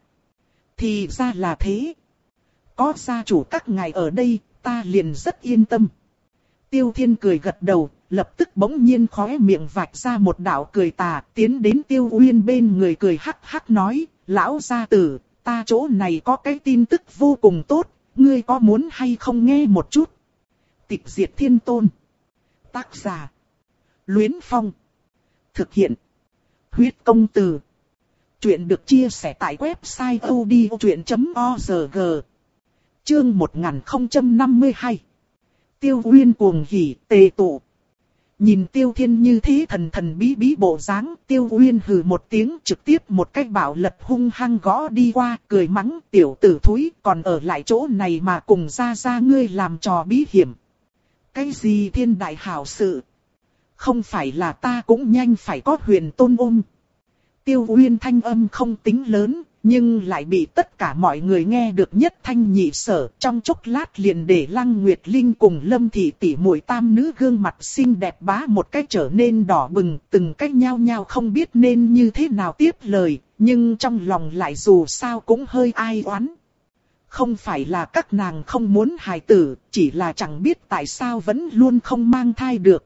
Thì ra là thế. Có gia chủ các ngài ở đây, ta liền rất yên tâm. Tiêu Thiên cười gật đầu, lập tức bỗng nhiên khóe miệng vạch ra một đạo cười tà, tiến đến Tiêu Uyên bên người cười hắc hắc nói, lão gia tử, ta chỗ này có cái tin tức vô cùng tốt, ngươi có muốn hay không nghe một chút? Tịch diệt thiên tôn. Tác giả. Luyến Phong. Thực hiện. Huyết công từ. Chuyện được chia sẻ tại website odchuyện chấm org. Chương một nghìn không trăm năm mươi hai. Tiêu Uyên cuồng hỉ tề tụ. Nhìn Tiêu Thiên như thế thần thần bí bí bộ dáng, Tiêu Uyên hừ một tiếng trực tiếp một cái bảo lật hung hăng gõ đi qua, cười mắng tiểu tử thúi còn ở lại chỗ này mà cùng ra ra ngươi làm trò bí hiểm. Cái gì thiên đại hảo sự? Không phải là ta cũng nhanh phải có huyền tôn ôm. Tiêu Uyên thanh âm không tính lớn, nhưng lại bị tất cả mọi người nghe được nhất thanh nhị sở. Trong chốc lát liền để Lăng Nguyệt Linh cùng Lâm Thị tỷ muội tam nữ gương mặt xinh đẹp bá một cách trở nên đỏ bừng, từng cách nhao nhao không biết nên như thế nào tiếp lời, nhưng trong lòng lại dù sao cũng hơi ai oán. Không phải là các nàng không muốn hài tử, chỉ là chẳng biết tại sao vẫn luôn không mang thai được.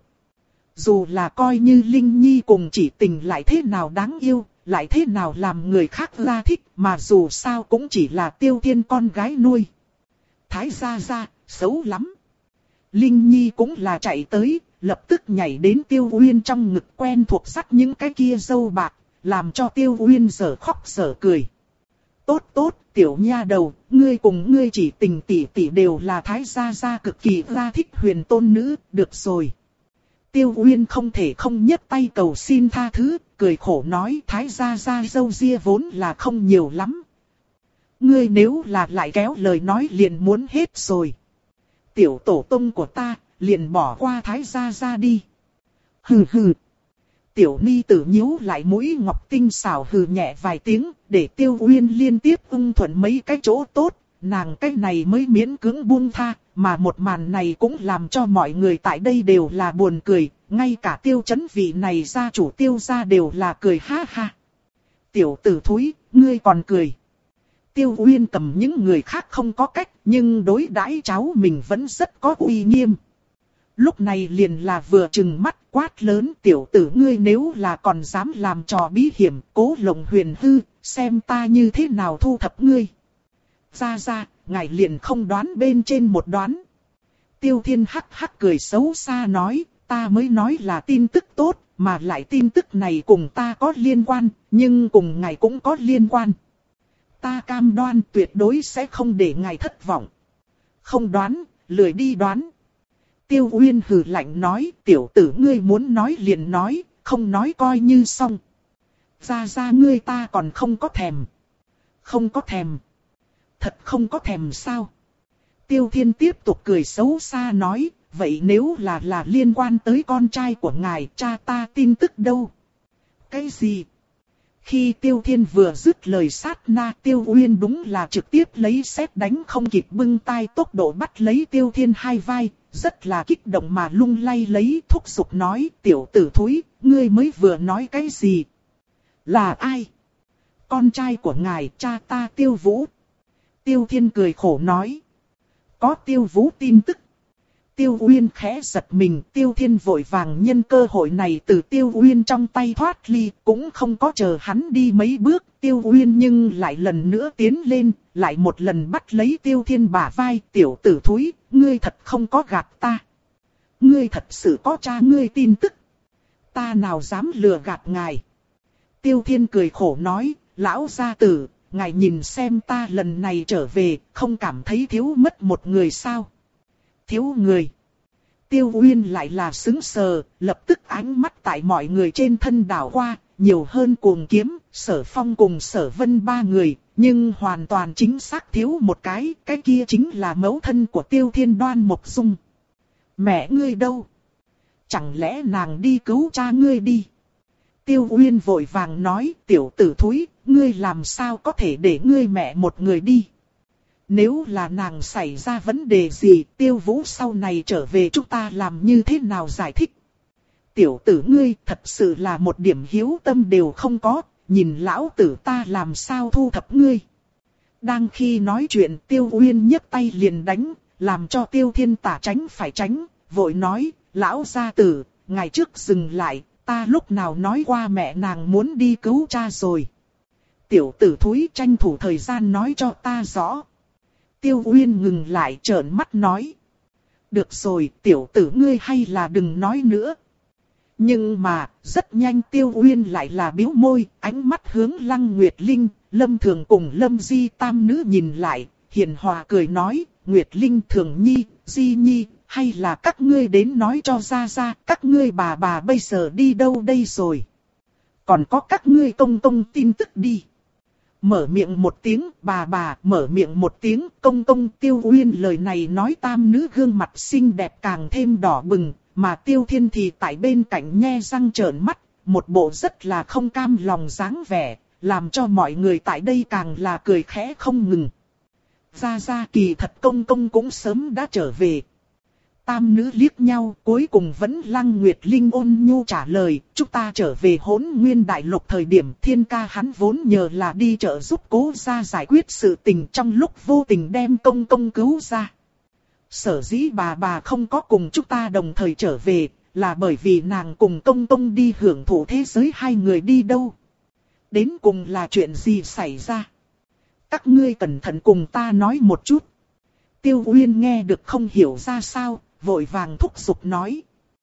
Dù là coi như Linh Nhi cùng Chỉ Tình lại thế nào đáng yêu, lại thế nào làm người khác ra thích, mà dù sao cũng chỉ là Tiêu Thiên con gái nuôi. Thái gia gia, xấu lắm. Linh Nhi cũng là chạy tới, lập tức nhảy đến Tiêu Uyên trong ngực quen thuộc dắt những cái kia râu bạc, làm cho Tiêu Uyên dở khóc dở cười. Tốt tốt, tiểu nha đầu, ngươi cùng ngươi Chỉ Tình tỷ tỷ đều là Thái gia gia cực kỳ ra thích huyền tôn nữ, được rồi. Tiêu Uyên không thể không nhấc tay cầu xin tha thứ, cười khổ nói Thái gia gia dâu ria vốn là không nhiều lắm. Ngươi nếu là lại kéo lời nói liền muốn hết rồi. Tiểu tổ tông của ta, liền bỏ qua Thái gia gia đi. Hừ hừ. Tiểu ni tử nhíu lại mũi ngọc tinh xảo hừ nhẹ vài tiếng, để Tiêu Uyên liên tiếp ưng thuận mấy cái chỗ tốt, nàng cái này mới miễn cưỡng buông tha, mà một màn này cũng làm cho mọi người tại đây đều là buồn cười, ngay cả Tiêu Chấn vị này gia chủ Tiêu gia đều là cười ha ha. Tiểu tử thúi, ngươi còn cười. Tiêu Uyên cầm những người khác không có cách, nhưng đối đãi cháu mình vẫn rất có uy nghiêm. Lúc này liền là vừa trừng mắt quát lớn tiểu tử ngươi nếu là còn dám làm trò bí hiểm, cố lộng huyền hư, xem ta như thế nào thu thập ngươi. Ra ra, ngài liền không đoán bên trên một đoán. Tiêu Thiên hắc hắc cười xấu xa nói, ta mới nói là tin tức tốt, mà lại tin tức này cùng ta có liên quan, nhưng cùng ngài cũng có liên quan. ta cam đoan tuyệt đối sẽ không để ngài thất vọng. Không đoán, lười đi đoán. Tiêu Uyên hừ lạnh nói, tiểu tử ngươi muốn nói liền nói, không nói coi như xong. Ra ra ngươi ta còn không có thèm. Không có thèm. Thật không có thèm sao? Tiêu Thiên tiếp tục cười xấu xa nói, vậy nếu là là liên quan tới con trai của ngài, cha ta tin tức đâu? Cái gì? Khi Tiêu Thiên vừa dứt lời sát na, Tiêu Uyên đúng là trực tiếp lấy sét đánh không kịp bưng tay tốc độ bắt lấy Tiêu Thiên hai vai, rất là kích động mà lung lay lấy, thúc giục nói, tiểu tử thúi, ngươi mới vừa nói cái gì? Là ai? Con trai của ngài, cha ta Tiêu Vũ. Tiêu Thiên cười khổ nói. Có Tiêu Vũ tin tức. Tiêu Uyên khẽ giật mình, Tiêu Thiên vội vàng nhân cơ hội này từ Tiêu Uyên trong tay thoát ly, cũng không có chờ hắn đi mấy bước, Tiêu Uyên nhưng lại lần nữa tiến lên, lại một lần bắt lấy Tiêu Thiên bả vai, tiểu tử thúi, ngươi thật không có gạt ta. Ngươi thật sự có cha ngươi tin tức. Ta nào dám lừa gạt ngài. Tiêu Thiên cười khổ nói, lão gia tử, ngài nhìn xem ta lần này trở về, không cảm thấy thiếu mất một người sao? Thiếu người. Tiêu Uyên lại là sững sờ, lập tức ánh mắt tại mọi người trên thân đảo qua, nhiều hơn Cuồng Kiếm, Sở Phong cùng Sở Vân ba người, nhưng hoàn toàn chính xác thiếu một cái, cái kia chính là mẫu thân của Tiêu Thiên Đoan Mộc Dung. Mẹ ngươi đâu? Chẳng lẽ nàng đi cứu cha ngươi đi? Tiêu Uyên vội vàng nói, tiểu tử thúi, ngươi làm sao có thể để ngươi mẹ một người đi? Nếu là nàng xảy ra vấn đề gì, Tiêu Vũ sau này trở về chúng ta làm như thế nào giải thích? Tiểu tử ngươi thật sự là một điểm hiếu tâm đều không có, nhìn lão tử ta làm sao thu thập ngươi. Đang khi nói chuyện Tiêu Uyên nhấc tay liền đánh, làm cho Tiêu Thiên tả tránh phải tránh, vội nói, lão gia tử, ngày trước dừng lại, ta lúc nào nói qua mẹ nàng muốn đi cứu cha rồi. Tiểu tử thúi tranh thủ thời gian nói cho ta rõ. Tiêu Uyên ngừng lại trợn mắt nói. Được rồi, tiểu tử ngươi hay là đừng nói nữa. Nhưng mà, rất nhanh Tiêu Uyên lại là bĩu môi, ánh mắt hướng Lăng Nguyệt Linh, Lâm Thường cùng Lâm Di tam nữ nhìn lại, hiền hòa cười nói, Nguyệt Linh Thường Nhi, Di Nhi, hay là các ngươi đến nói cho ra ra, các ngươi bà bà bây giờ đi đâu đây rồi. Còn có các ngươi công công tin tức đi. Mở miệng một tiếng, bà bà, mở miệng một tiếng, công công. Tiêu Uyên lời này nói tam nữ gương mặt xinh đẹp càng thêm đỏ bừng, mà Tiêu Thiên thì tại bên cạnh nhe răng trợn mắt, một bộ rất là không cam lòng dáng vẻ, làm cho mọi người tại đây càng là cười khẽ không ngừng. Ra ra kỳ thật công công cũng sớm đã trở về. Tam nữ liếc nhau, cuối cùng vẫn Lăng Nguyệt Linh ôn nhu trả lời, chúng ta trở về Hỗn Nguyên Đại Lục thời điểm Thiên ca hắn vốn nhờ là đi trợ giúp Cố gia giải quyết sự tình, trong lúc vô tình đem công công cứu ra. Sở dĩ bà bà không có cùng chúng ta đồng thời trở về, là bởi vì nàng cùng công công đi hưởng thụ thế giới hai người đi đâu. Đến cùng là chuyện gì xảy ra? Các ngươi cẩn thận cùng ta nói một chút. Tiêu Uyên nghe được không hiểu ra sao, vội vàng thúc giục nói.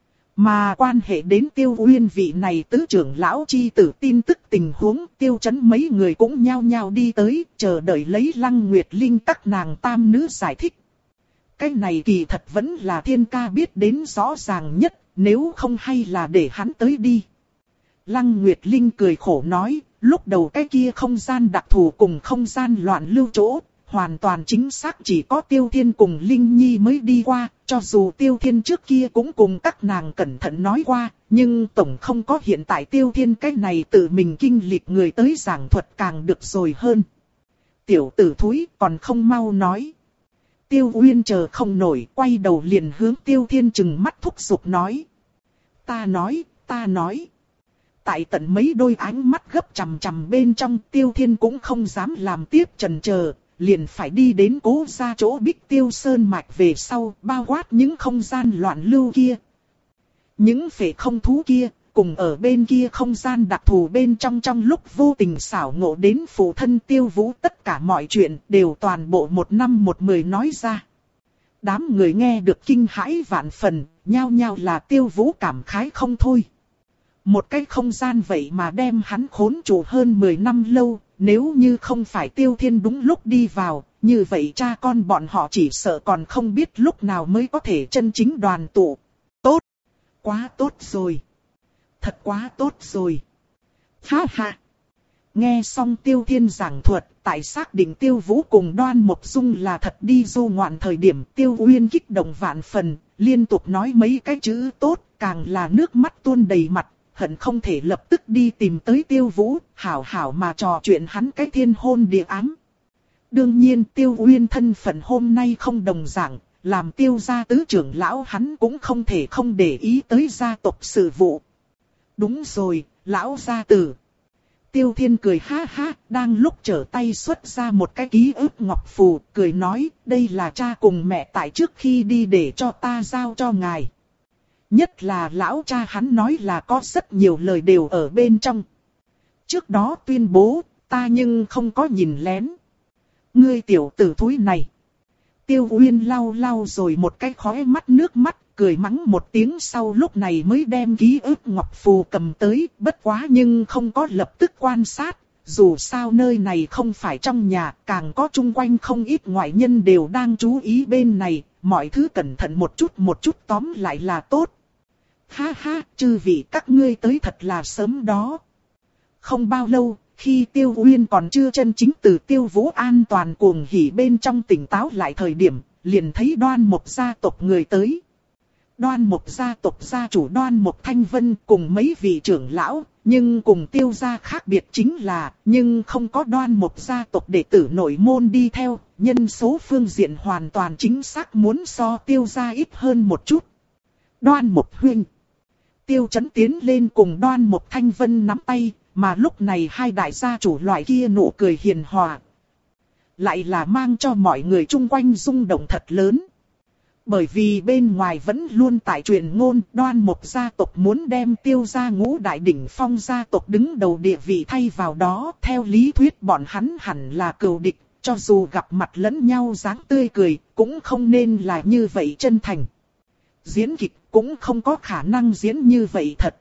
Mà quan hệ đến Tiêu Uyên vị này tứ trưởng lão chi tử tin tức tình huống, Tiêu Chấn mấy người cũng nhao nhao đi tới, chờ đợi lấy Lăng Nguyệt Linh các nàng tam nữ giải thích. Cái này kỳ thật vẫn là Thiên ca biết đến rõ ràng nhất, nếu không hay là để hắn tới đi. Lăng Nguyệt Linh cười khổ nói, lúc đầu cái kia không gian đặc thù cùng không gian loạn lưu chỗ, hoàn toàn chính xác chỉ có Tiêu Thiên cùng Linh Nhi mới đi qua, cho dù Tiêu Thiên trước kia cũng cùng các nàng cẩn thận nói qua, nhưng tổng không có hiện tại Tiêu Thiên cái này tự mình kinh lịch người tới giảng thuật càng được rồi hơn. Tiểu tử thúi còn không mau nói. Tiêu Uyên chờ không nổi, quay đầu liền hướng Tiêu Thiên trừng mắt thúc giục nói. Ta nói, ta nói. Tại tận mấy đôi ánh mắt gấp chằm chằm bên trong, Tiêu Thiên cũng không dám làm tiếp chần chờ, liền phải đi đến Cố gia chỗ Bích Tiêu Sơn mạch về sau, bao quát những không gian loạn lưu kia. Những phệ không thú kia, cùng ở bên kia không gian đặc thù bên trong trong lúc vô tình xảo ngộ đến phụ thân Tiêu Vũ, tất cả mọi chuyện đều toàn bộ một năm một mười nói ra. Đám người nghe được kinh hãi vạn phần, nhao nhao là Tiêu Vũ cảm khái không thôi. Một cái không gian vậy mà đem hắn khốn trụ hơn mười năm lâu, nếu như không phải Tiêu Thiên đúng lúc đi vào, như vậy cha con bọn họ chỉ sợ còn không biết lúc nào mới có thể chân chính đoàn tụ. Tốt! Quá tốt rồi! Thật quá tốt rồi! Ha ha! Nghe xong Tiêu Thiên giảng thuật, tại xác định Tiêu Vũ cùng Đoan Mộc Dung là thật đi du ngoạn thời điểm, Tiêu Uyên kích động vạn phần, liên tục nói mấy cái chữ tốt, càng là nước mắt tuôn đầy mặt, hận không thể lập tức đi tìm tới Tiêu Vũ, hảo hảo mà trò chuyện hắn cái thiên hôn địa ám. Đương nhiên Tiêu Uyên thân phận hôm nay không đồng dạng, làm Tiêu gia tứ trưởng lão hắn cũng không thể không để ý tới gia tộc sự vụ. Đúng rồi, lão gia tử. Tiêu Thiên cười ha ha, đang lúc trở tay xuất ra một cái ký ức ngọc phù, cười nói, đây là cha cùng mẹ tại trước khi đi để cho ta giao cho ngài. Nhất là lão cha hắn nói là có rất nhiều lời đều ở bên trong. Trước đó tuyên bố, ta nhưng không có nhìn lén. Ngươi tiểu tử thúi này. Tiêu Uyên lau lau rồi một cái khóe mắt nước mắt, cười mắng một tiếng sau lúc này mới đem ký ức ngọc phù cầm tới, bất quá nhưng không có lập tức quan sát, dù sao nơi này không phải trong nhà, càng có chung quanh không ít ngoại nhân đều đang chú ý bên này, mọi thứ cẩn thận một chút một chút tóm lại là tốt. Ha ha, chư vị các ngươi tới thật là sớm đó. Không bao lâu, khi Tiêu Uyên còn chưa chân chính từ Tiêu Vũ an toàn cuồng hỉ bên trong tỉnh táo lại thời điểm, liền thấy Đoan Mộc gia tộc người tới. Đoan Mộc gia tộc gia chủ Đoan Mộc Thanh Vân cùng mấy vị trưởng lão, nhưng cùng Tiêu gia khác biệt chính là, nhưng không có Đoan Mộc gia tộc đệ tử nội môn đi theo, nhân số phương diện hoàn toàn chính xác muốn so Tiêu gia ít hơn một chút. Đoan Mộc huynh. Tiêu Chấn tiến lên cùng Đoan Mộc Thanh Vân nắm tay, mà lúc này hai đại gia chủ loại kia nụ cười hiền hòa, lại là mang cho mọi người chung quanh rung động thật lớn. Bởi vì bên ngoài vẫn luôn tại truyền ngôn Đoan Mộc gia tộc muốn đem Tiêu gia ngũ đại đỉnh phong gia tộc đứng đầu địa vị thay vào đó. Theo lý thuyết bọn hắn hẳn là cừu địch, cho dù gặp mặt lẫn nhau dáng tươi cười, cũng không nên là như vậy chân thành. Diễn kịch cũng không có khả năng diễn như vậy thật.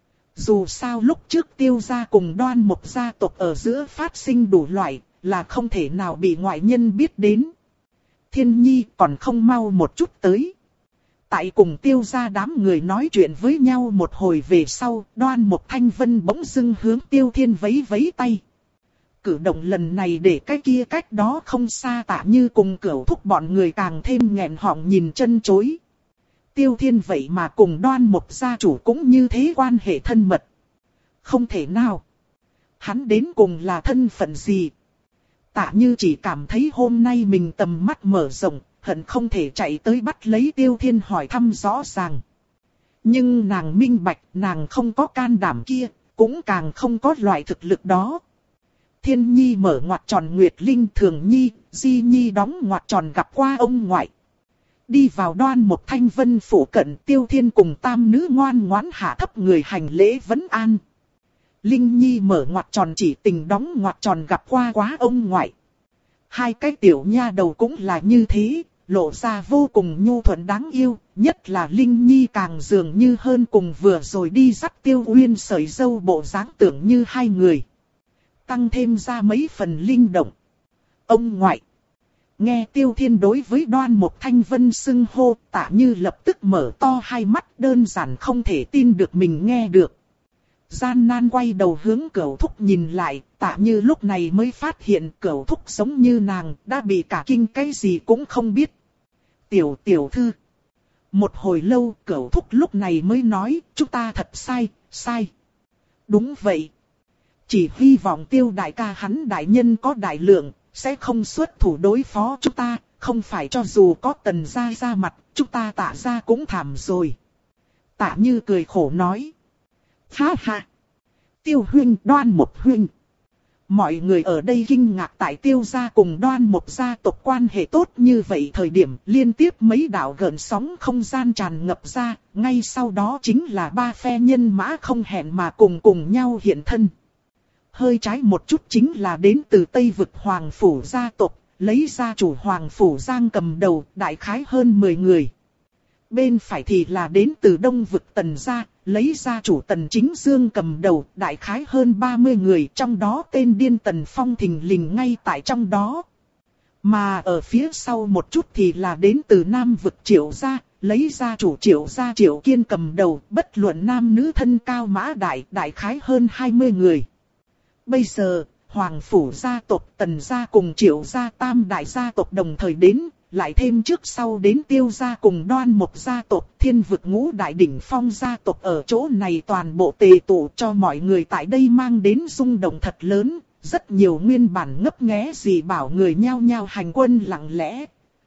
Dù sao lúc trước Tiêu gia cùng Đoan Mộc gia tộc ở giữa phát sinh đủ loại, là không thể nào bị ngoại nhân biết đến. Thiên Nhi còn không mau một chút tới. Tại cùng Tiêu gia đám người nói chuyện với nhau một hồi về sau, Đoan Mộc Thanh Vân bỗng dưng hướng Tiêu Thiên vẫy vẫy tay. Cử động lần này để cái kia cách đó không xa Tạ Như cùng Cửu Thúc bọn người càng thêm nghẹn họng nhìn chân chối. Tiêu Thiên vậy mà cùng Đoan Mộc gia chủ cũng như thế quan hệ thân mật. Không thể nào. Hắn đến cùng là thân phận gì? Tạ Như chỉ cảm thấy hôm nay mình tầm mắt mở rộng, hận không thể chạy tới bắt lấy Tiêu Thiên hỏi thăm rõ ràng. Nhưng nàng minh bạch, nàng không có can đảm kia, cũng càng không có loại thực lực đó. Thiên Nhi mở ngoặt tròn Nguyệt Linh Thường Nhi, Di Nhi đóng ngoặt tròn gặp qua ông ngoại. Đi vào Đoan Mộc Thanh Vân phủ cận, Tiêu Thiên cùng tam nữ ngoan ngoãn hạ thấp người hành lễ vấn an. Linh Nhi mở ngoặt tròn chỉ tình đóng ngoặt tròn gặp qua quá ông ngoại. Hai cái tiểu nha đầu cũng là như thế, lộ ra vô cùng nhu thuận đáng yêu, nhất là Linh Nhi càng dường như hơn cùng vừa rồi đi dắt Tiêu Uyên sợi dâu bộ dáng tưởng như hai người. Tăng thêm ra mấy phần linh động. Ông ngoại. Nghe Tiêu Thiên đối với Đoan Mộc Thanh Vân xưng hô, Tạ Như lập tức mở to hai mắt, đơn giản không thể tin được mình nghe được. Gian nan quay đầu hướng Cửu Thúc nhìn lại, Tạ Như lúc này mới phát hiện Cửu Thúc giống như nàng, đã bị cả kinh cái gì cũng không biết. Tiểu tiểu thư. Một hồi lâu Cửu Thúc lúc này mới nói, chúng ta thật sai, sai. Đúng vậy. Chỉ hy vọng Tiêu đại ca hắn đại nhân có đại lượng, sẽ không xuất thủ đối phó chúng ta, không phải cho dù có Tần gia ra mặt, chúng ta Tạ gia cũng thảm rồi. Tạ Như cười khổ nói. Ha ha! Tiêu huynh, Đoan Mộc huynh. Mọi người ở đây kinh ngạc tại Tiêu gia cùng Đoan Mộc gia tộc quan hệ tốt như vậy thời điểm liên tiếp mấy đạo gợn sóng không gian tràn ngập ra, ngay sau đó chính là ba phe nhân mã không hẹn mà cùng cùng nhau hiện thân. Hơi trái một chút chính là đến từ Tây vực Hoàng Phủ gia tộc, lấy gia chủ Hoàng Phủ Giang cầm đầu, đại khái hơn mười người. Bên phải thì là đến từ Đông vực Tần gia, lấy gia chủ Tần Chính Dương cầm đầu, đại khái hơn ba mươi người, trong đó tên điên Tần Phong thình lình ngay tại trong đó. Mà ở phía sau một chút thì là đến từ Nam vực Triệu gia, lấy gia chủ Triệu gia Triệu Kiên cầm đầu, bất luận nam nữ thân cao mã đại, đại khái hơn hai mươi người. Bây giờ, Hoàng phủ gia tộc Tần gia cùng Triệu gia tam đại gia tộc đồng thời đến, lại thêm trước sau đến Tiêu gia cùng Đoan Mộc gia tộc, Thiên vực ngũ đại đỉnh phong gia tộc ở chỗ này toàn bộ tề tụ cho mọi người tại đây mang đến rung động thật lớn. Rất nhiều nguyên bản ngấp nghé gì bảo người nhao nhao hành quân lặng lẽ.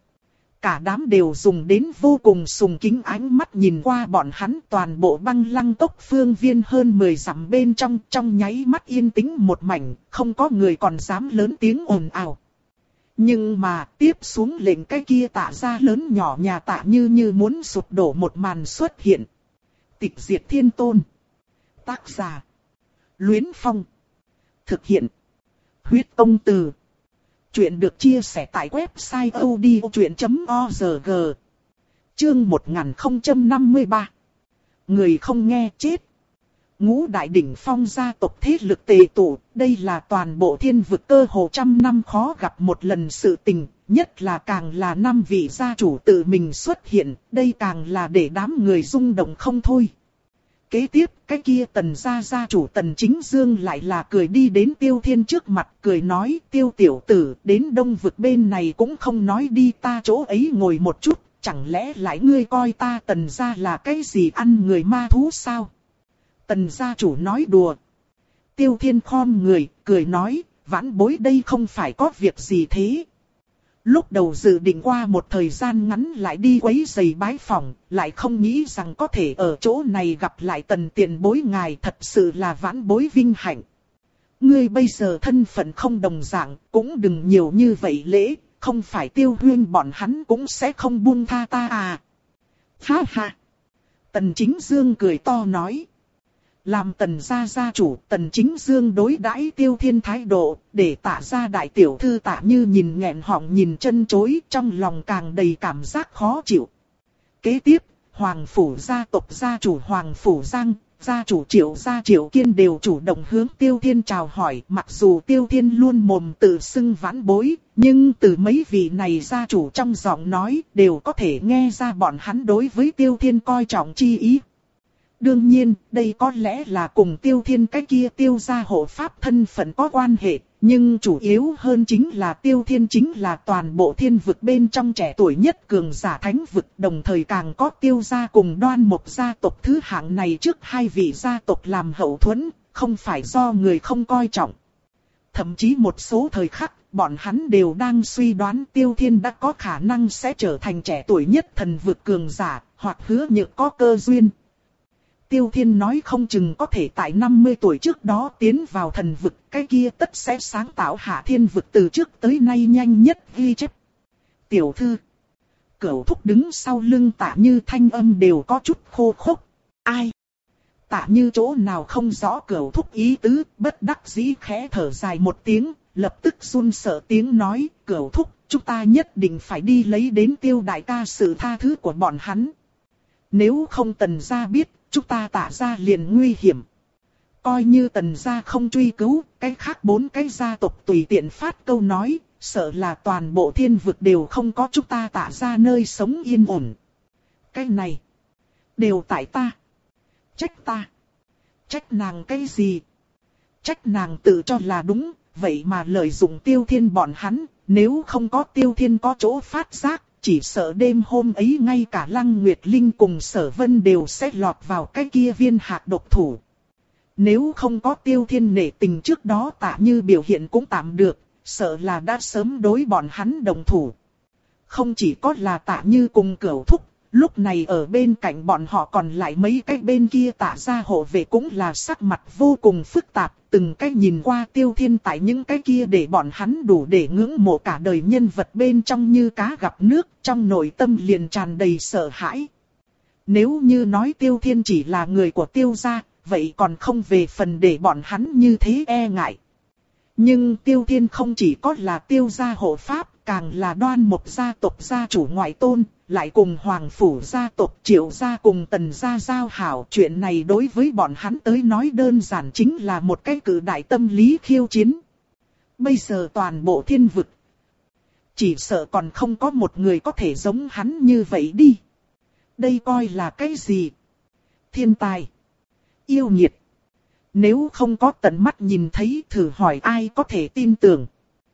Cả đám đều dùng đến vô cùng sùng kính ánh mắt nhìn qua bọn hắn, toàn bộ băng lăng cốc phương viên hơn mười dặm bên trong, trong nháy mắt yên tĩnh một mảnh, không có người còn dám lớn tiếng ồn ào. Nhưng mà tiếp xuống lệnh cái kia Tạ gia lớn nhỏ nhà Tạ như như muốn sụp đổ một màn xuất hiện. Tịch diệt thiên tôn. Tác giả: Luyến Phong. Thực hiện: Huyết Công Từ. Chuyện được chia sẻ tại website odchuyện chấm org. Chương một nghìn không trăm năm mươi ba. Người không nghe chết. Ngũ đại đỉnh phong gia tộc thế lực tề tụ, đây là toàn bộ thiên vực cơ hồ trăm năm khó gặp một lần sự tình, nhất là càng là năm vị gia chủ tự mình xuất hiện, đây càng là để đám người rung động không thôi. Kế tiếp, cái kia Tần gia gia chủ Tần Chính Dương lại là cười đi đến Tiêu Thiên trước mặt, cười nói: Tiêu tiểu tử, đến Đông vực bên này cũng không nói đi ta chỗ ấy ngồi một chút, chẳng lẽ lại ngươi coi ta Tần gia là cái gì ăn người ma thú sao? Tần gia chủ nói đùa. Tiêu Thiên khom người, cười nói: vãn bối đây không phải có việc gì thế. Lúc đầu dự định qua một thời gian ngắn lại đi quấy giày bái phỏng, lại không nghĩ rằng có thể ở chỗ này gặp lại Tần tiền bối ngài, thật sự là vãn bối vinh hạnh. Ngươi bây giờ thân phận không đồng dạng, cũng đừng nhiều như vậy lễ, không phải Tiêu huyên bọn hắn cũng sẽ không buông tha ta à. Ha ha. Tần Chính Dương cười to nói. Làm Tần gia gia chủ, Tần Chính Dương đối đãi Tiêu Thiên thái độ, để Tạ gia đại tiểu thư Tạ Như nhìn nghẹn họng nhìn chân chối, trong lòng càng đầy cảm giác khó chịu. Kế tiếp, Hoàng phủ gia tộc gia chủ Hoàng phủ Giang, gia chủ Triệu gia Triệu Kiên đều chủ động hướng Tiêu Thiên chào hỏi, mặc dù Tiêu Thiên luôn mồm tự xưng vãn bối, nhưng từ mấy vị này gia chủ trong giọng nói đều có thể nghe ra bọn hắn đối với Tiêu Thiên coi trọng chi ý. Đương nhiên, đây có lẽ là cùng Tiêu Thiên cái kia Tiêu gia hộ pháp thân phận có quan hệ, nhưng chủ yếu hơn chính là Tiêu Thiên chính là toàn bộ thiên vực bên trong trẻ tuổi nhất cường giả thánh vực, đồng thời càng có Tiêu gia cùng Đoan Mộc gia tộc thứ hạng này trước hai vị gia tộc làm hậu thuẫn, không phải do người không coi trọng. Thậm chí một số thời khắc, bọn hắn đều đang suy đoán Tiêu Thiên đã có khả năng sẽ trở thành trẻ tuổi nhất thần vực cường giả, hoặc hứa nhược có cơ duyên. Tiêu Thiên nói không chừng có thể tại năm mươi tuổi trước đó tiến vào thần vực, cái kia tất sẽ sáng tạo hạ thiên vực từ trước tới nay nhanh nhất ghi chép. Tiểu thư. Cửu thúc đứng sau lưng Tạ Như thanh âm đều có chút khô khốc. Ai? Tạ Như chỗ nào không rõ Cửu thúc ý tứ, bất đắc dĩ khẽ thở dài một tiếng, lập tức run sợ tiếng nói: Cửu thúc, chúng ta nhất định phải đi lấy đến Tiêu đại ca sự tha thứ của bọn hắn. Nếu không Tần gia biết, chúng ta Tạ gia liền nguy hiểm. Coi như Tần gia không truy cứu, cái khác bốn cái gia tộc tùy tiện phát câu nói, sợ là toàn bộ thiên vực đều không có chúng ta Tạ gia nơi sống yên ổn. Cái này, đều tại ta. Trách ta. Trách nàng cái gì? Trách nàng tự cho là đúng, vậy mà lợi dụng Tiêu Thiên bọn hắn, nếu không có Tiêu Thiên có chỗ phát giác, chỉ sợ đêm hôm ấy ngay cả Lăng Nguyệt Linh cùng Sở Vân đều sẽ lọt vào cái kia viên hạc độc thủ. Nếu không có Tiêu Thiên nể tình trước đó Tạ Như biểu hiện cũng tạm được, sợ là đã sớm đối bọn hắn đồng thủ. Không chỉ có là Tạ Như cùng Cửu thúc, lúc này ở bên cạnh bọn họ còn lại mấy cái bên kia Tạ gia hộ vệ cũng là sắc mặt vô cùng phức tạp, từng cái nhìn qua Tiêu Thiên tại những cái kia để bọn hắn đủ để ngưỡng mộ cả đời nhân vật bên trong như cá gặp nước, trong nội tâm liền tràn đầy sợ hãi. Nếu như nói Tiêu Thiên chỉ là người của Tiêu gia, vậy còn không về phần để bọn hắn như thế e ngại. Nhưng Tiêu Thiên không chỉ có là Tiêu gia hộ pháp, càng là Đoan Mộc gia tộc gia chủ ngoại tôn, lại cùng Hoàng Phủ gia tộc Triệu gia cùng Tần gia giao hảo. Chuyện này đối với bọn hắn tới nói đơn giản chính là một cái cử đại tâm lý khiêu chiến. Bây giờ toàn bộ thiên vực, chỉ sợ còn không có một người có thể giống hắn như vậy đi. Đây coi là cái gì? Thiên tài, yêu nghiệt. Nếu không có tận mắt nhìn thấy, thử hỏi ai có thể tin tưởng.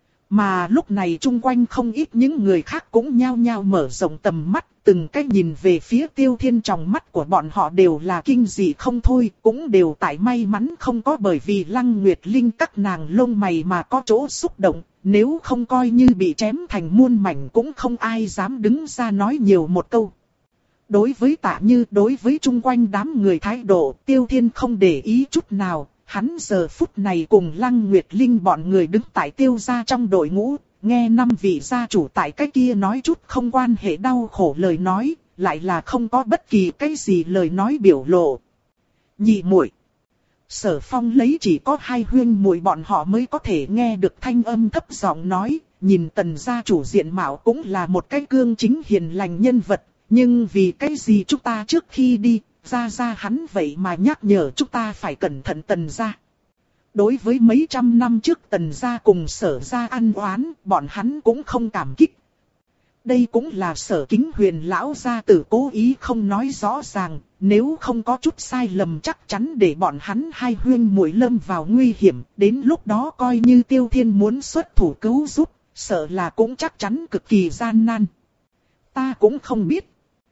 Mà lúc này chung quanh không ít những người khác cũng nhao nhao mở rộng tầm mắt, từng cái nhìn về phía Tiêu Thiên, trong mắt của bọn họ đều là kinh dị không thôi, cũng đều tại may mắn không có bởi vì Lăng Nguyệt Linh các nàng lông mày mà có chỗ xúc động, nếu không coi như bị chém thành muôn mảnh cũng không ai dám đứng ra nói nhiều một câu. Đối với Tạ Như, đối với chung quanh đám người thái độ, Tiêu Thiên không để ý chút nào. Hắn giờ phút này cùng Lăng Nguyệt Linh bọn người đứng tại Tiêu gia trong đội ngũ, nghe năm vị gia chủ tại cái kia nói chút không quan hệ đau khổ lời nói, lại là không có bất kỳ cái gì lời nói biểu lộ. Nhị muội, Sở Phong lấy chỉ có hai huyên muội bọn họ mới có thể nghe được thanh âm thấp giọng nói, nhìn Tần gia chủ diện mạo cũng là một cái cương chính hiền lành nhân vật, nhưng vì cái gì chúng ta trước khi đi, ra ra hắn vậy mà nhắc nhở chúng ta phải cẩn thận Tần gia. Đối với mấy trăm năm trước Tần gia cùng Sở gia ăn oán, bọn hắn cũng không cảm kích. Đây cũng là Sở Kính Huyền lão gia tử cố ý không nói rõ ràng, nếu không có chút sai lầm chắc chắn để bọn hắn hai huyên muội lâm vào nguy hiểm, đến lúc đó coi như Tiêu Thiên muốn xuất thủ cứu giúp, sợ là cũng chắc chắn cực kỳ gian nan. Ta cũng không biết.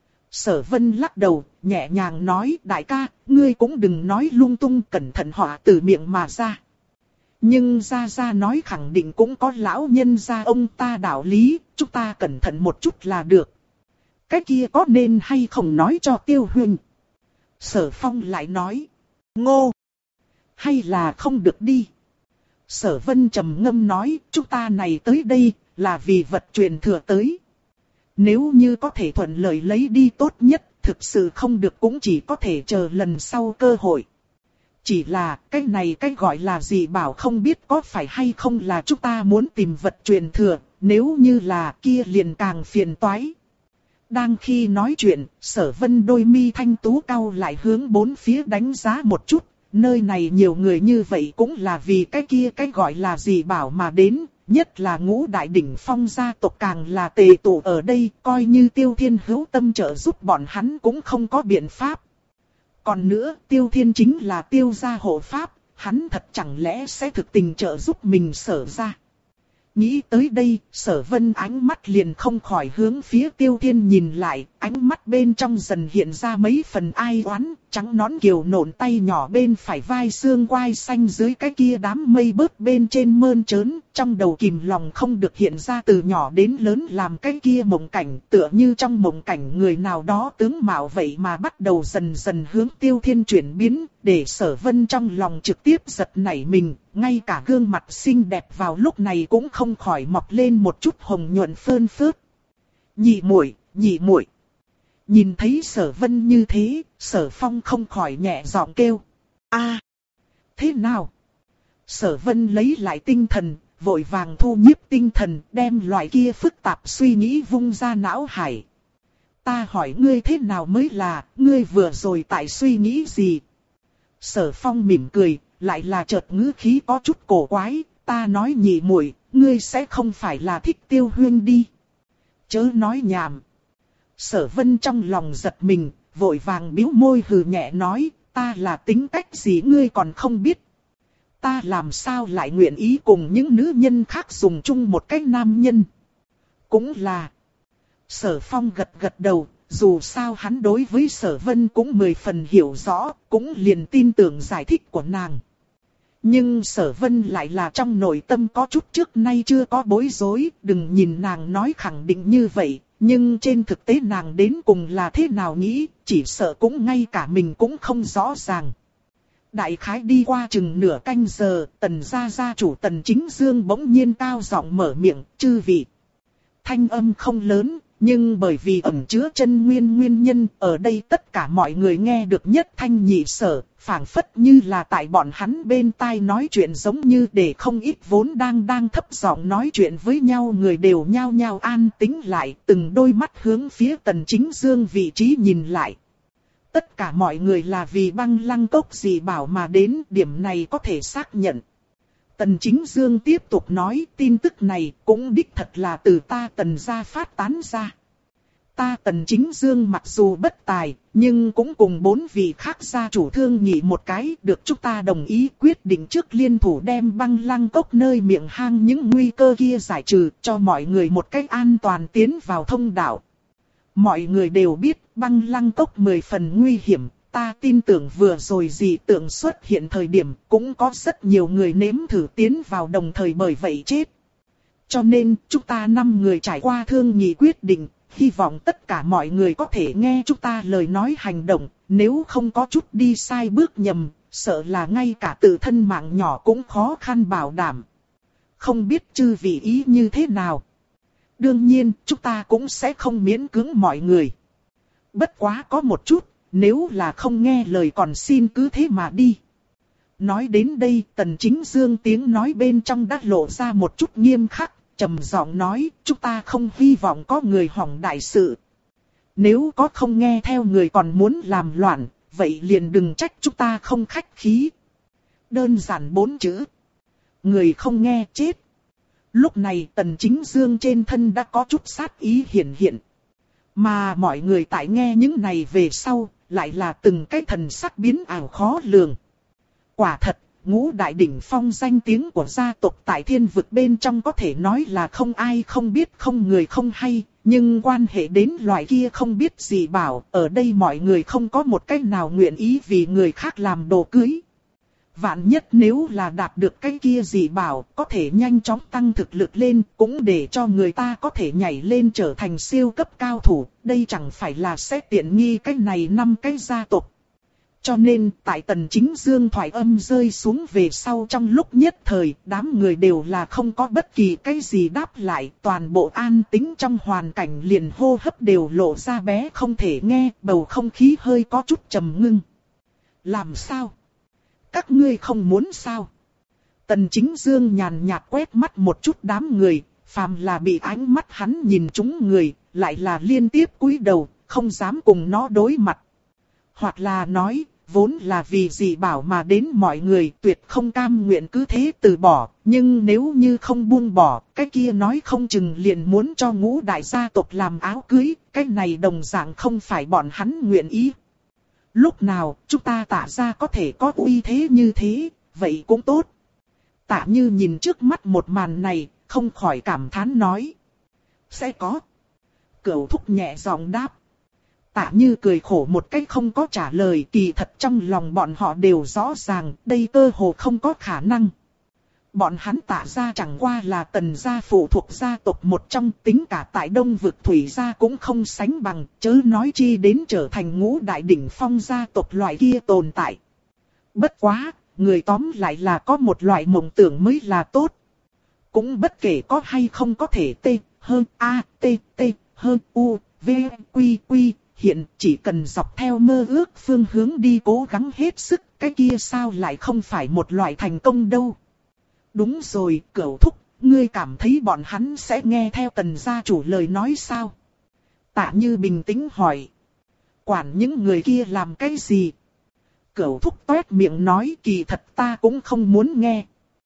Sở Vân lắc đầu, nhẹ nhàng nói, đại ca, ngươi cũng đừng nói lung tung, cẩn thận họa từ miệng mà ra. Nhưng ra ra nói khẳng định cũng có lão nhân gia ông ta đạo lý, chúng ta cẩn thận một chút là được. Cái kia có nên hay không nói cho Tiêu huynh? Sở Phong lại nói, ngô, hay là không được đi. Sở Vân trầm ngâm nói, chúng ta này tới đây, là vì vật truyền thừa tới. Nếu như có thể thuận lợi lấy đi tốt nhất, thực sự không được cũng chỉ có thể chờ lần sau cơ hội. Chỉ là, cái này cái gọi là gì bảo không biết có phải hay không là chúng ta muốn tìm vật truyền thừa, nếu như là kia liền càng phiền toái. Đang khi nói chuyện, Sở Vân đôi mi thanh tú cau lại hướng bốn phía đánh giá một chút, nơi này nhiều người như vậy cũng là vì cái kia cái gọi là gì bảo mà đến. Nhất là ngũ đại đỉnh phong gia tộc càng là tề tụ ở đây, coi như Tiêu Thiên hữu tâm trợ giúp bọn hắn cũng không có biện pháp. Còn nữa, Tiêu Thiên chính là Tiêu gia hộ pháp, hắn thật chẳng lẽ sẽ thực tình trợ giúp mình Sở gia. Nghĩ tới đây, Sở Vân ánh mắt liền không khỏi hướng phía Tiêu Thiên nhìn lại, ánh mắt bên trong dần hiện ra mấy phần ai oán, trắng nón kiều nộn tay nhỏ bên phải vai xương quai xanh dưới cái kia đám mây bớt bên trên mơn trớn, trong đầu kìm lòng không được hiện ra từ nhỏ đến lớn làm cái kia mộng cảnh, tựa như trong mộng cảnh người nào đó tướng mạo vậy mà bắt đầu dần dần hướng Tiêu Thiên chuyển biến, để Sở Vân trong lòng trực tiếp giật nảy mình, ngay cả gương mặt xinh đẹp vào lúc này cũng không khỏi mọc lên một chút hồng nhuận phơn phớt. Nhị muội, nhị muội. Nhìn thấy Sở Vân như thế, Sở Phong không khỏi nhẹ giọng kêu. A, thế nào? Sở Vân lấy lại tinh thần, vội vàng thu nhiếp tinh thần, đem loại kia phức tạp suy nghĩ vung ra não hải. Ta hỏi ngươi thế nào mới là, ngươi vừa rồi tại suy nghĩ gì? Sở Phong mỉm cười, lại là chợt ngữ khí có chút cổ quái, ta nói nhị muội, ngươi sẽ không phải là thích Tiêu huynh đi. Chớ nói nhảm. Sở Vân trong lòng giật mình, vội vàng bĩu môi hừ nhẹ nói, ta là tính cách gì ngươi còn không biết. Ta làm sao lại nguyện ý cùng những nữ nhân khác dùng chung một cái nam nhân. Cũng là. Sở Phong gật gật đầu, dù sao hắn đối với Sở Vân cũng mười phần hiểu rõ, cũng liền tin tưởng giải thích của nàng. Nhưng Sở Vân lại là trong nội tâm có chút trước nay chưa có bối rối, đừng nhìn nàng nói khẳng định như vậy, nhưng trên thực tế nàng đến cùng là thế nào nghĩ, chỉ sợ cũng ngay cả mình cũng không rõ ràng. Đại khái đi qua chừng nửa canh giờ, Tần gia gia chủ Tần Chính Dương bỗng nhiên cao giọng mở miệng, chư vị. Thanh âm không lớn, Nhưng bởi vì ẩn chứa chân nguyên nguyên nhân, ở đây tất cả mọi người nghe được nhất thanh nhị sở, phảng phất như là tại bọn hắn bên tai nói chuyện, giống như để không ít vốn đang đang thấp giọng nói chuyện với nhau người đều nhao nhao an tĩnh lại, từng đôi mắt hướng phía Tần Chính Dương vị trí nhìn lại. Tất cả mọi người là vì Băng Lăng Cốc dị bảo mà đến, điểm này có thể xác nhận. Tần Chính Dương tiếp tục nói, tin tức này cũng đích thật là từ ta Tần gia phát tán ra. Ta Tần Chính Dương mặc dù bất tài, nhưng cũng cùng bốn vị khác gia chủ thương nghị một cái, được chúng ta đồng ý quyết định trước liên thủ đem Băng Lăng Cốc nơi miệng hang những nguy cơ kia giải trừ, cho mọi người một cách an toàn tiến vào thông đạo. Mọi người đều biết Băng Lăng Cốc mười phần nguy hiểm, ta tin tưởng vừa rồi dị tượng xuất hiện thời điểm cũng có rất nhiều người nếm thử tiến vào đồng thời bởi vậy chết. Cho nên chúng ta năm người trải qua thương nghị quyết định, hy vọng tất cả mọi người có thể nghe chúng ta lời nói hành động, nếu không có chút đi sai bước nhầm, sợ là ngay cả tự thân mạng nhỏ cũng khó khăn bảo đảm. Không biết chư vị ý như thế nào? Đương nhiên, chúng ta cũng sẽ không miễn cưỡng mọi người. Bất quá có một chút, nếu là không nghe lời còn xin cứ thế mà đi. Nói đến đây, Tần Chính Dương tiếng nói bên trong đã lộ ra một chút nghiêm khắc, trầm giọng nói, chúng ta không hy vọng có người hỏng đại sự. Nếu có không nghe theo người còn muốn làm loạn, vậy liền đừng trách chúng ta không khách khí. Đơn giản bốn chữ. Người không nghe chết. Lúc này Tần Chính Dương trên thân đã có chút sát ý hiện hiện. Mà mọi người tại nghe những này về sau, lại là từng cái thần sắc biến ảo khó lường. Quả thật, ngũ đại đỉnh phong danh tiếng của gia tộc tại thiên vực bên trong có thể nói là không ai không biết, không người không hay, nhưng quan hệ đến loại kia không biết gì bảo, ở đây mọi người không có một cách nào nguyện ý vì người khác làm đồ cưới. Vạn nhất nếu là đạt được cái kia gì bảo, có thể nhanh chóng tăng thực lực lên, cũng để cho người ta có thể nhảy lên trở thành siêu cấp cao thủ, đây chẳng phải là sẽ tiện nghi cái này năm cái gia tộc. Cho nên, tại Tần Chính Dương thoại âm rơi xuống về sau trong lúc nhất thời, đám người đều là không có bất kỳ cái gì đáp lại, toàn bộ an tĩnh trong hoàn cảnh liền hô hấp đều lộ ra bé không thể nghe, bầu không khí hơi có chút trầm ngưng. Làm sao? Các ngươi không muốn sao? Tần Chính Dương nhàn nhạt quét mắt một chút đám người, phàm là bị ánh mắt hắn nhìn trúng người, lại là liên tiếp cúi đầu, không dám cùng nó đối mặt. Hoặc là nói, vốn là vì dị bảo mà đến mọi người tuyệt không cam nguyện cứ thế từ bỏ, nhưng nếu như không buông bỏ, cái kia nói không chừng liền muốn cho ngũ đại gia tộc làm áo cưới, cái này đồng dạng không phải bọn hắn nguyện ý. Lúc nào chúng ta Tạ gia có thể có uy thế như thế, vậy cũng tốt. Tạ Như nhìn trước mắt một màn này, không khỏi cảm thán nói. Sẽ có. Cửu Thúc nhẹ giọng đáp. Tạ Như cười khổ một cách không có trả lời, kỳ thật trong lòng bọn họ đều rõ ràng, đây cơ hồ không có khả năng. Bọn hắn Tạ gia chẳng qua là Tần gia phụ thuộc gia tộc một trong, tính cả tại Đông vực Thủy gia cũng không sánh bằng, chớ nói chi đến trở thành ngũ đại đỉnh phong gia tộc loại kia tồn tại. Bất quá, người tóm lại là có một loại mộng tưởng mới là tốt. Cũng bất kể có hay không có thể T, hơn A, T, T, hơn U, V, Quy, Quy, hiện chỉ cần dọc theo mơ ước phương hướng đi cố gắng hết sức, cái kia sao lại không phải một loại thành công đâu. Đúng rồi, Cửu Thúc, ngươi cảm thấy bọn hắn sẽ nghe theo Tần gia chủ lời nói sao? Tạ Như bình tĩnh hỏi. Quản những người kia làm cái gì? Cửu Thúc toét miệng nói, kỳ thật ta cũng không muốn nghe.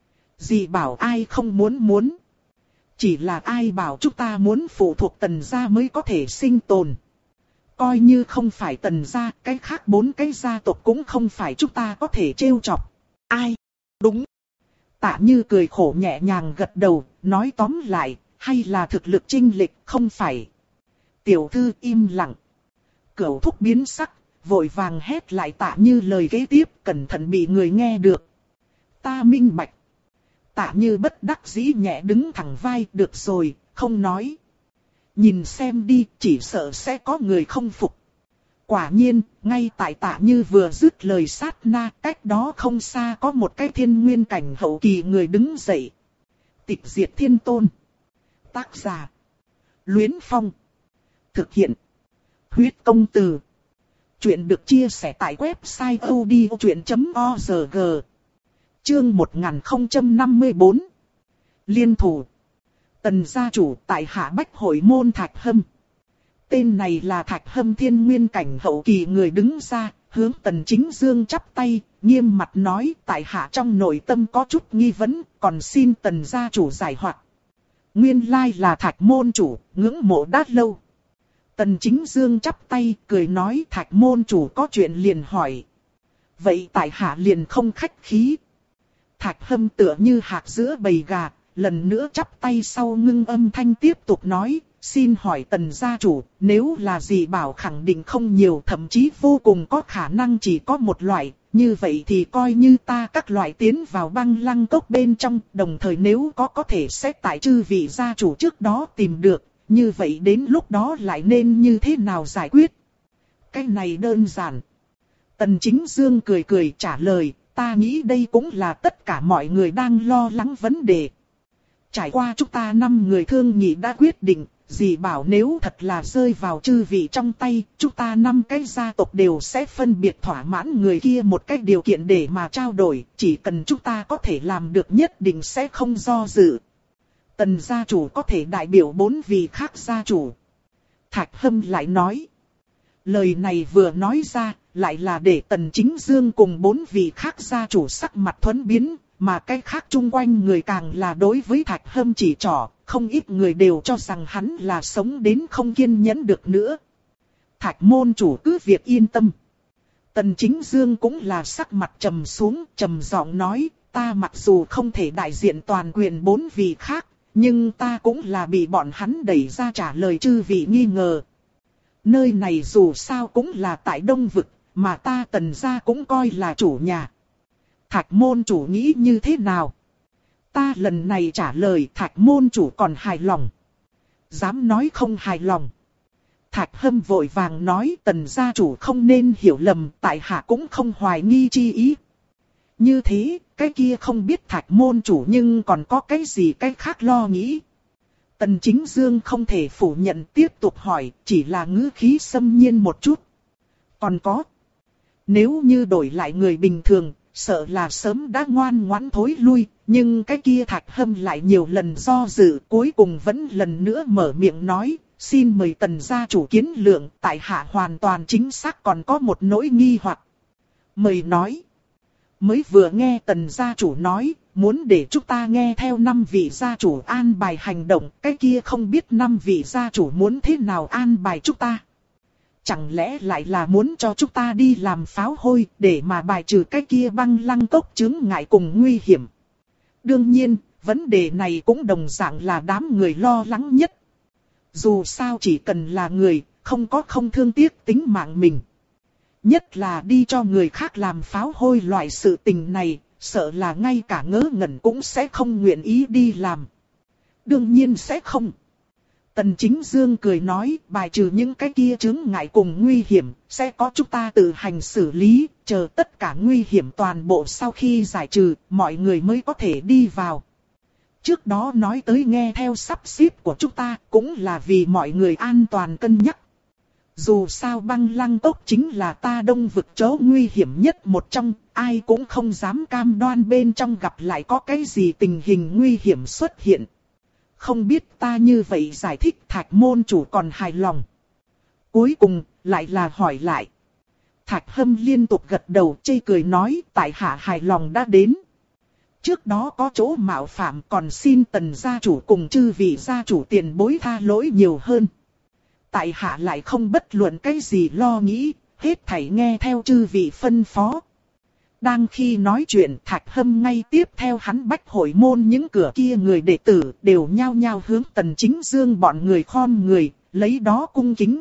Dì bảo ai không muốn muốn. Chỉ là ai bảo chúng ta muốn phụ thuộc Tần gia mới có thể sinh tồn. Coi như không phải Tần gia, cái khác bốn cái gia tộc cũng không phải chúng ta có thể trêu chọc. Ai? Đúng. Tạ Như cười khổ nhẹ nhàng gật đầu, nói tóm lại, hay là thực lực chênh lệch, không phải. Tiểu thư im lặng. Cửu Thúc biến sắc, vội vàng hét lại Tạ Như lời kế tiếp, cẩn thận bị người nghe được. Ta minh bạch. Tạ Như bất đắc dĩ nhẹ đứng thẳng vai, được rồi, không nói. Nhìn xem đi, chỉ sợ sẽ có người không phục. Quả nhiên, ngay tại Tạ Như vừa dứt lời sát na, cách đó không xa có một cái thiên nguyên cảnh hậu kỳ người đứng dậy. Tịch diệt thiên tôn. Tác giả. Luyến Phong. Thực hiện. Huyết công từ. Chuyện được chia sẻ tại website odchuyện chấm org. Chương một nghìn không trăm năm mươi tư. Liên thủ. Tần gia chủ tại hạ bách hội môn Thạch Hâm. Tên này là Thạch Hâm thiên nguyên cảnh hậu kỳ người đứng ra, hướng Tần Chính Dương chắp tay, nghiêm mặt nói tại hạ trong nội tâm có chút nghi vấn, còn xin Tần gia chủ giải hoặc. Nguyên lai là Thạch môn chủ, ngưỡng mộ đã lâu. Tần Chính Dương chắp tay, cười nói Thạch môn chủ có chuyện liền hỏi. Vậy tại hạ liền không khách khí. Thạch Hâm tựa như hạc giữa bầy gà, lần nữa chắp tay sau ngưng âm thanh tiếp tục nói, xin hỏi Tần gia chủ, nếu là gì bảo khẳng định không nhiều, thậm chí vô cùng có khả năng chỉ có một loại, như vậy thì coi như ta các loại tiến vào băng lăng cốc bên trong, đồng thời nếu có có thể sẽ tại chư vị gia chủ trước đó tìm được, như vậy đến lúc đó lại nên như thế nào giải quyết? Cái này đơn giản. Tần Chính Dương cười cười trả lời, ta nghĩ đây cũng là tất cả mọi người đang lo lắng vấn đề. Trải qua chúng ta năm người thương nghị đã quyết định, dì bảo nếu thật là rơi vào chư vị trong tay, chúng ta năm cái gia tộc đều sẽ phân biệt thỏa mãn người kia một cái điều kiện để mà trao đổi, chỉ cần chúng ta có thể làm được nhất định sẽ không do dự. Tần gia chủ có thể đại biểu bốn vị khác gia chủ. Thạch Hâm lại nói. Lời này vừa nói ra, lại là để Tần Chính Dương cùng bốn vị khác gia chủ sắc mặt thuẫn biến, mà cái khác chung quanh người càng là đối với Thạch Hâm chỉ trỏ, không ít người đều cho rằng hắn là sống đến không kiên nhẫn được nữa. Thạch môn chủ cứ việc yên tâm. Tần Chính Dương cũng là sắc mặt trầm xuống, trầm giọng nói, ta mặc dù không thể đại diện toàn quyền bốn vị khác, nhưng ta cũng là bị bọn hắn đẩy ra trả lời chư vị nghi ngờ. Nơi này dù sao cũng là tại Đông Vực, mà ta Tần gia cũng coi là chủ nhà. Thạch môn chủ nghĩ như thế nào? Ta lần này trả lời Thạch môn chủ còn hài lòng. Dám nói không hài lòng. Thạch Hâm vội vàng nói Tần gia chủ không nên hiểu lầm, tại hạ cũng không hoài nghi chi ý. Như thế, cái kia không biết Thạch môn chủ nhưng còn có cái gì cái khác lo nghĩ. Tần Chính Dương không thể phủ nhận tiếp tục hỏi, chỉ là ngữ khí xâm nhiên một chút. Còn có. Nếu như đổi lại người bình thường, sợ là sớm đã ngoan ngoãn thối lui, nhưng cái kia Thạch Hâm lại nhiều lần do dự, cuối cùng vẫn lần nữa mở miệng nói, xin mời Tần gia chủ kiến lượng, tại hạ hoàn toàn chính xác còn có một nỗi nghi hoặc. Mời nói. Mới vừa nghe Tần gia chủ nói, muốn để chúng ta nghe theo năm vị gia chủ an bài hành động, cái kia không biết năm vị gia chủ muốn thế nào an bài chúng ta. Chẳng lẽ lại là muốn cho chúng ta đi làm pháo hôi để mà bài trừ cái kia băng lăng cốc chướng ngại cùng nguy hiểm. Đương nhiên, vấn đề này cũng đồng dạng là đám người lo lắng nhất. Dù sao chỉ cần là người, không có không thương tiếc tính mạng mình. Nhất là đi cho người khác làm pháo hôi loại sự tình này, sợ là ngay cả ngớ ngẩn cũng sẽ không nguyện ý đi làm. Đương nhiên sẽ không. Tần Chính Dương cười nói, bài trừ những cái kia chướng ngại cùng nguy hiểm, sẽ có chúng ta tự hành xử lý, chờ tất cả nguy hiểm toàn bộ sau khi giải trừ, mọi người mới có thể đi vào. Trước đó nói tới nghe theo sắp xếp của chúng ta, cũng là vì mọi người an toàn cân nhắc. Dù sao băng lăng cốc chính là ta Đông Vực chỗ nguy hiểm nhất một trong, ai cũng không dám cam đoan bên trong gặp lại có cái gì tình hình nguy hiểm xuất hiện. Không biết ta như vậy giải thích Thạch môn chủ còn hài lòng. Cuối cùng, lại là hỏi lại. Thạch Hâm liên tục gật đầu chê cười nói tại hạ hài lòng đã đến. Trước đó có chỗ mạo phạm còn xin Tần gia chủ cùng chư vị gia chủ tiền bối tha lỗi nhiều hơn. Tại hạ lại không bất luận cái gì lo nghĩ, hết thảy nghe theo chư vị phân phó. Đang khi nói chuyện Thạch Hâm ngay tiếp theo hắn bách hội môn những cửa kia người đệ tử đều nhao nhao hướng Tần Chính Dương bọn người khom người, lấy đó cung kính.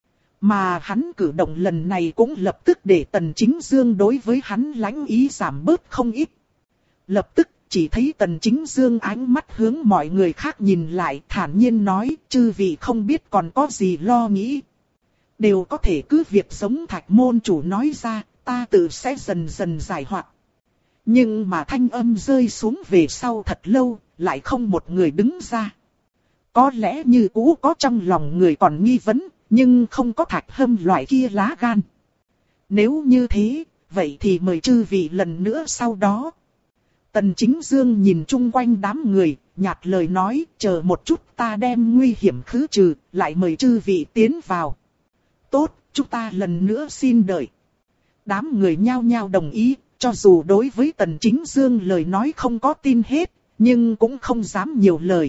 Mà hắn cử động lần này cũng lập tức để Tần Chính Dương đối với hắn lãnh ý giảm bớt không ít. Lập tức chỉ thấy Tần Chính Dương ánh mắt hướng mọi người khác nhìn lại thản nhiên nói chư vị không biết còn có gì lo nghĩ. Đều có thể cứ việc giống Thạch môn chủ nói ra, ta tự sẽ dần dần giải hoặc. Nhưng mà thanh âm rơi xuống về sau thật lâu, lại không một người đứng ra. Có lẽ như cũ có trong lòng người còn nghi vấn, nhưng không có Thạch Hâm loại kia lá gan. Nếu như thế, vậy thì mời chư vị lần nữa sau đó. Tần Chính Dương nhìn chung quanh đám người, nhạt lời nói, chờ một chút ta đem nguy hiểm khứ trừ, lại mời chư vị tiến vào. Tốt, chúng ta lần nữa xin đợi. Đám người nhao nhao đồng ý, cho dù đối với Tần Chính Dương lời nói không có tin hết, nhưng cũng không dám nhiều lời.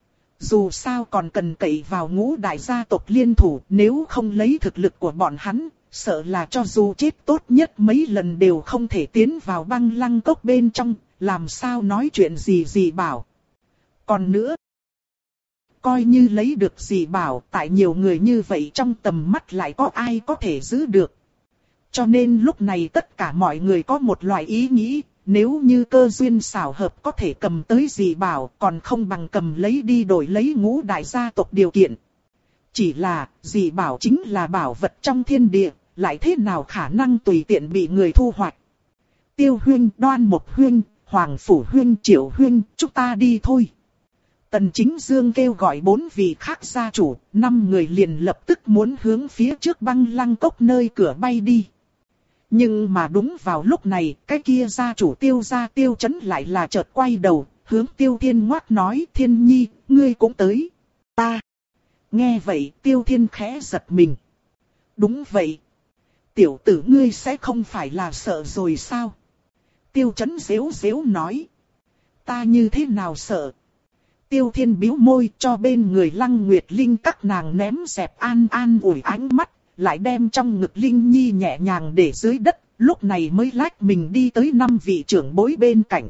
Dù sao còn cần cậy vào ngũ đại gia tộc liên thủ, nếu không lấy thực lực của bọn hắn, sợ là cho dù chết tốt nhất mấy lần đều không thể tiến vào băng lăng cốc bên trong, làm sao nói chuyện gì gì bảo. Còn nữa, coi như lấy được gì bảo, tại nhiều người như vậy trong tầm mắt lại có ai có thể giữ được. Cho nên lúc này tất cả mọi người có một loại ý nghĩ, nếu như cơ duyên xảo hợp có thể cầm tới dị bảo, còn không bằng cầm lấy đi đổi lấy ngũ đại gia tộc điều kiện. Chỉ là, dị bảo chính là bảo vật trong thiên địa, lại thế nào khả năng tùy tiện bị người thu hoạch. Tiêu Huynh, Đoan Mộc Huynh, Hoàng Phủ Huynh, Triệu Huynh, chúng ta đi thôi. Tần Chính Dương kêu gọi bốn vị khác gia chủ, năm người liền lập tức muốn hướng phía trước băng lăng cốc nơi cửa bay đi. Nhưng mà đúng vào lúc này, cái kia gia chủ Tiêu gia Tiêu Chấn lại là chợt quay đầu, hướng Tiêu Thiên ngoác nói, Thiên Nhi, ngươi cũng tới. Ta. Nghe vậy, Tiêu Thiên khẽ giật mình. Đúng vậy. Tiểu tử ngươi sẽ không phải là sợ rồi sao? Tiêu Chấn giễu giễu nói. Ta như thế nào sợ? Tiêu Thiên bĩu môi cho bên người Lăng Nguyệt Linh các nàng ném dẹp an an ủi ánh mắt, lại đem trong ngực Linh Nhi nhẹ nhàng để dưới đất, lúc này mới lách mình đi tới năm vị trưởng bối bên cạnh.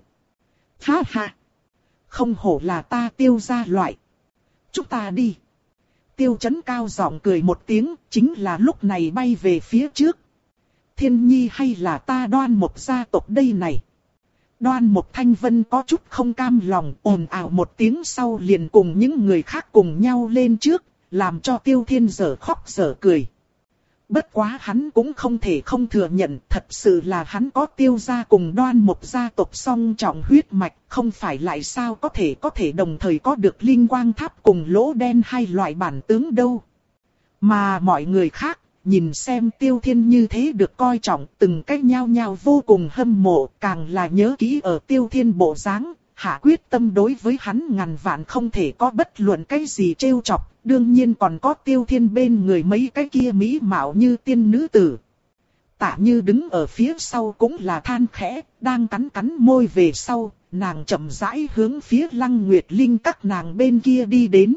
Ha ha! Không hổ là ta Tiêu gia loại. Chúng ta đi. Tiêu Chấn cao giọng cười một tiếng, chính là lúc này bay về phía trước. Thiên Nhi hay là ta Đoan Mộc gia tộc đây này? Đoan Mộc Thanh Vân có chút không cam lòng, ồn ào một tiếng sau liền cùng những người khác cùng nhau lên trước, làm cho Tiêu Thiên dở khóc dở cười. Bất quá hắn cũng không thể không thừa nhận, thật sự là hắn có Tiêu gia cùng Đoan Mộc gia tộc song trọng huyết mạch, không phải lại sao có thể có thể đồng thời có được Linh Quang Tháp cùng Lỗ Đen hai loại bản tướng đâu. Mà mọi người khác, nhìn xem Tiêu Thiên như thế được coi trọng, từng cách nhao nhao vô cùng hâm mộ, càng là nhớ kỹ ở Tiêu Thiên bộ dáng, hạ quyết tâm đối với hắn ngàn vạn không thể có bất luận cái gì trêu chọc, đương nhiên còn có Tiêu Thiên bên người mấy cái kia mỹ mạo như tiên nữ tử. Tạ Như đứng ở phía sau cũng là than khẽ, đang cắn cắn môi về sau, nàng chậm rãi hướng phía Lăng Nguyệt Linh các nàng bên kia đi đến.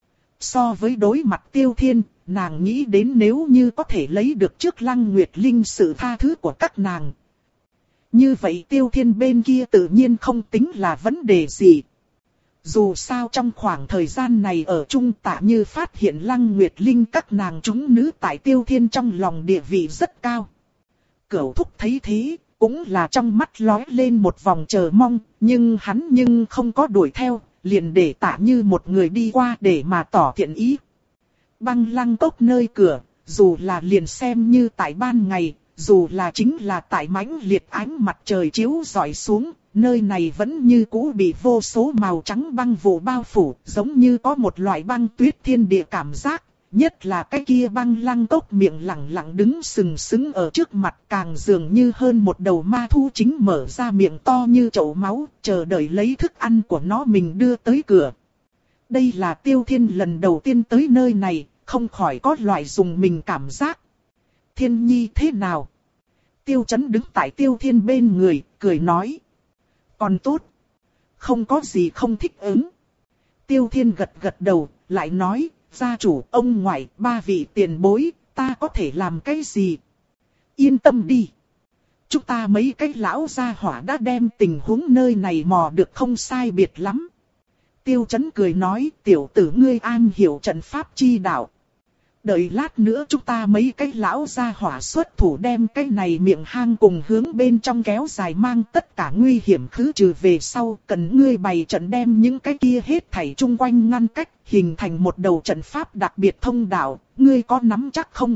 So với đối mặt Tiêu Thiên, nàng nghĩ đến nếu như có thể lấy được trước Lăng Nguyệt Linh sự tha thứ của các nàng. Như vậy Tiêu Thiên bên kia tự nhiên không tính là vấn đề gì. Dù sao trong khoảng thời gian này ở chung Tạ Như phát hiện Lăng Nguyệt Linh các nàng chúng nữ tại Tiêu Thiên trong lòng địa vị rất cao. Cửu Thúc thấy thế, cũng là trong mắt lóe lên một vòng chờ mong, nhưng hắn nhưng không có đuổi theo, liền để Tạ Như một người đi qua để mà tỏ thiện ý. Băng lăng cốc nơi cửa, dù là liền xem như tại ban ngày, dù là chính là tại mãnh liệt ánh mặt trời chiếu rọi xuống, nơi này vẫn như cũ bị vô số màu trắng băng vụ bao phủ, giống như có một loại băng tuyết thiên địa cảm giác, nhất là cái kia băng lăng cốc miệng lẳng lặng đứng sừng sững ở trước mặt, càng dường như hơn một đầu ma thu chính mở ra miệng to như chậu máu, chờ đợi lấy thức ăn của nó mình đưa tới cửa. Đây là Tiêu Thiên lần đầu tiên tới nơi này, không khỏi có loại dùng mình cảm giác. Thiên Nhi thế nào? Tiêu Chấn đứng tại Tiêu Thiên bên người, cười nói. Còn tốt. Không có gì không thích ứng. Tiêu Thiên gật gật đầu, lại nói, gia chủ, ông ngoại, ba vị tiền bối, ta có thể làm cái gì? Yên tâm đi. Chúng ta mấy cái lão gia hỏa đã đem tình huống nơi này mò được không sai biệt lắm. Tiêu Chấn cười nói, tiểu tử ngươi an hiểu trận pháp chi đạo. Đợi lát nữa chúng ta mấy cái lão gia hỏa xuất thủ đem cái này miệng hang cùng hướng bên trong kéo dài mang tất cả nguy hiểm khứ trừ về sau, cần ngươi bày trận đem những cái kia hết thảy chung quanh ngăn cách, hình thành một đầu trận pháp đặc biệt thông đạo, ngươi có nắm chắc không?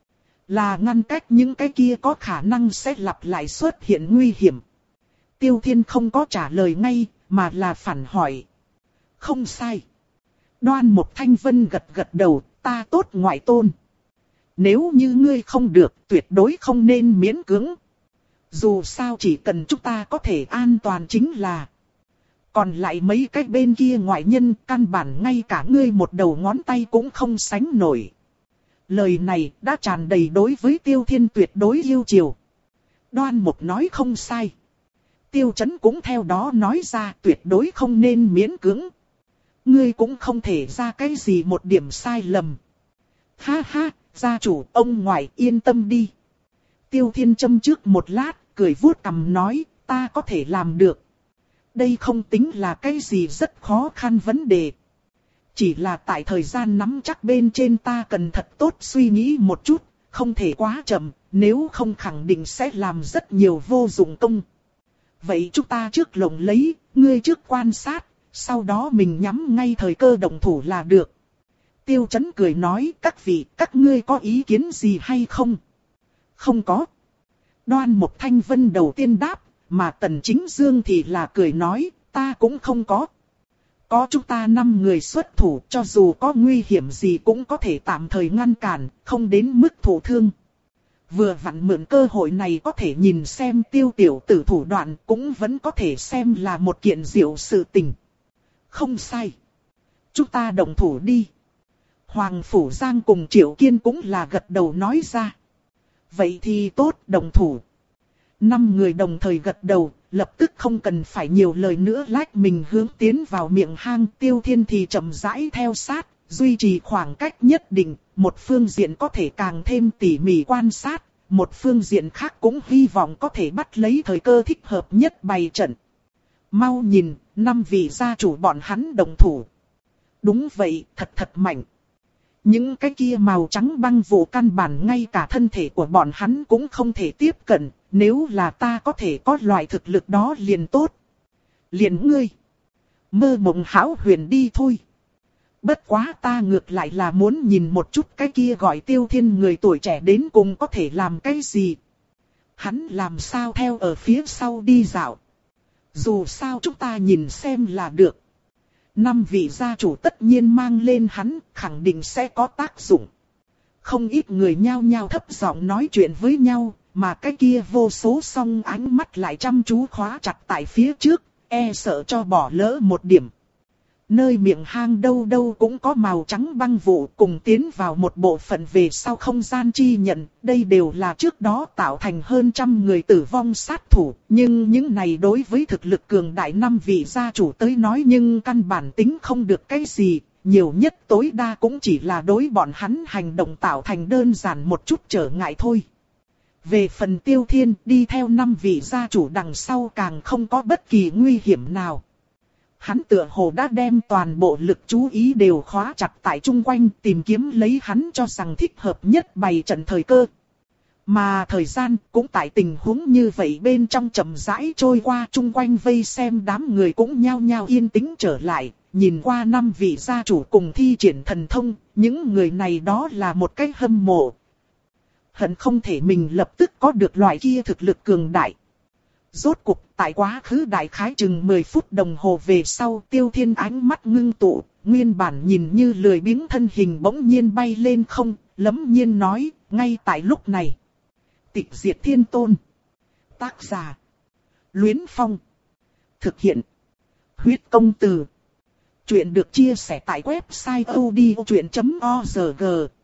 Là ngăn cách những cái kia có khả năng sẽ lặp lại xuất hiện nguy hiểm. Tiêu Thiên không có trả lời ngay, mà là phản hỏi. Không sai. Đoan Mộc Thanh Vân gật gật đầu, ta tốt ngoại tôn. Nếu như ngươi không được, tuyệt đối không nên miễn cưỡng. Dù sao chỉ cần chúng ta có thể an toàn chính là. Còn lại mấy cái bên kia ngoại nhân, căn bản ngay cả ngươi một đầu ngón tay cũng không sánh nổi. Lời này đã tràn đầy đối với Tiêu Thiên tuyệt đối yêu chiều. Đoan Mục nói không sai. Tiêu Chấn cũng theo đó nói ra tuyệt đối không nên miễn cưỡng. Ngươi cũng không thể ra cái gì một điểm sai lầm. Ha ha, gia chủ, ông ngoại yên tâm đi. Tiêu Thiên châm trước một lát, cười vuốt cằm nói, ta có thể làm được. Đây không tính là cái gì rất khó khăn vấn đề. Chỉ là tại thời gian nắm chắc bên trên ta cần thật tốt suy nghĩ một chút, không thể quá chậm, nếu không khẳng định sẽ làm rất nhiều vô dụng công. Vậy chúng ta trước lồng lấy, ngươi trước quan sát, sau đó mình nhắm ngay thời cơ động thủ là được. Tiêu Chấn cười nói, các vị, các ngươi có ý kiến gì hay không? Không có. Đoan Mục Thanh Vân đầu tiên đáp, mà Tần Chính Dương thì là cười nói, ta cũng không có. Có chúng ta năm người xuất thủ, cho dù có nguy hiểm gì cũng có thể tạm thời ngăn cản, không đến mức thụ thương. Vừa vặn mượn cơ hội này có thể nhìn xem Tiêu tiểu tử thủ đoạn, cũng vẫn có thể xem là một kiện diệu sự tình. Không sai. Chúng ta động thủ đi. Hoàng Phủ Giang cùng Triệu Kiên cũng là gật đầu nói ra. Vậy thì tốt, động thủ. Năm người đồng thời gật đầu, lập tức không cần phải nhiều lời nữa lách mình hướng tiến vào miệng hang. Tiêu Thiên thì chậm rãi theo sát, duy trì khoảng cách nhất định, một phương diện có thể càng thêm tỉ mỉ quan sát, một phương diện khác cũng hy vọng có thể bắt lấy thời cơ thích hợp nhất bày trận. Mau nhìn, năm vị gia chủ bọn hắn đồng thủ. Đúng vậy, thật thật mạnh. Những cái kia màu trắng băng vụ căn bản ngay cả thân thể của bọn hắn cũng không thể tiếp cận, nếu là ta có thể có loại thực lực đó liền tốt. Liền ngươi. Mơ mộng hão huyền đi thôi. Bất quá ta ngược lại là muốn nhìn một chút cái kia gọi Tiêu Thiên người tuổi trẻ đến cùng có thể làm cái gì. Hắn làm sao theo ở phía sau đi dạo. Dù sao chúng ta nhìn xem là được. Năm vị gia chủ tất nhiên mang lên hắn, khẳng định sẽ có tác dụng. Không ít người nhao nhao thấp giọng nói chuyện với nhau, mà cái kia vô số song ánh mắt lại chăm chú khóa chặt tại phía trước, e sợ cho bỏ lỡ một điểm. Nơi miệng hang đâu đâu cũng có màu trắng băng vụ cùng tiến vào một bộ phận về sau không gian chi nhận, đây đều là trước đó tạo thành hơn trăm người tử vong sát thủ, nhưng những này đối với thực lực cường đại năm vị gia chủ tới nói nhưng căn bản tính không được cái gì, nhiều nhất tối đa cũng chỉ là đối bọn hắn hành động tạo thành đơn giản một chút trở ngại thôi. Về phần Tiêu Thiên đi theo năm vị gia chủ đằng sau càng không có bất kỳ nguy hiểm nào. Hắn tựa hồ đã đem toàn bộ lực chú ý đều khóa chặt tại chung quanh tìm kiếm lấy hắn cho rằng thích hợp nhất bày trận thời cơ. Mà thời gian cũng tại tình huống như vậy bên trong chậm rãi trôi qua chung quanh vây xem đám người cũng nhao nhao yên tĩnh trở lại. Nhìn qua năm vị gia chủ cùng thi triển thần thông, những người này đó là một cái hâm mộ. Hận không thể mình lập tức có được loại kia thực lực cường đại. Rốt cục, tại quá khứ đại khái chừng mười phút đồng hồ về sau, Tiêu Thiên ánh mắt ngưng tụ, nguyên bản nhìn như lười biếng thân hình bỗng nhiên bay lên không, lấm nhiên nói, ngay tại lúc này. Tịch diệt thiên tôn. Tác giả. Luyến Phong. Thực hiện. Huyết công từ. Chuyện được chia sẻ tại website odchuyện chấm org.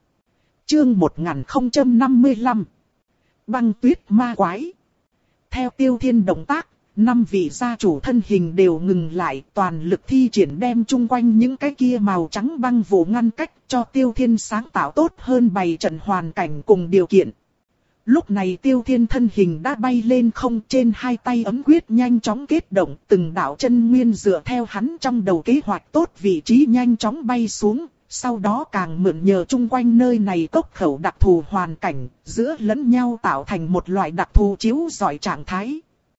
Chương một nghìn không trăm năm mươi lăm. Băng tuyết ma quái. Theo Tiêu Thiên động tác, năm vị gia chủ thân hình đều ngừng lại, toàn lực thi triển đem chung quanh những cái kia màu trắng băng vụ ngăn cách cho Tiêu Thiên sáng tạo tốt hơn bày trận hoàn cảnh cùng điều kiện. Lúc này Tiêu Thiên thân hình đã bay lên không, trên hai tay ấm quyết nhanh chóng kết động, từng đạo chân nguyên dựa theo hắn trong đầu kế hoạch tốt vị trí nhanh chóng bay xuống. Sau đó càng mượn nhờ chung quanh nơi này cốc khẩu đặc thù hoàn cảnh, giữa lẫn nhau tạo thành một loại đặc thù chiếu rọi trạng thái.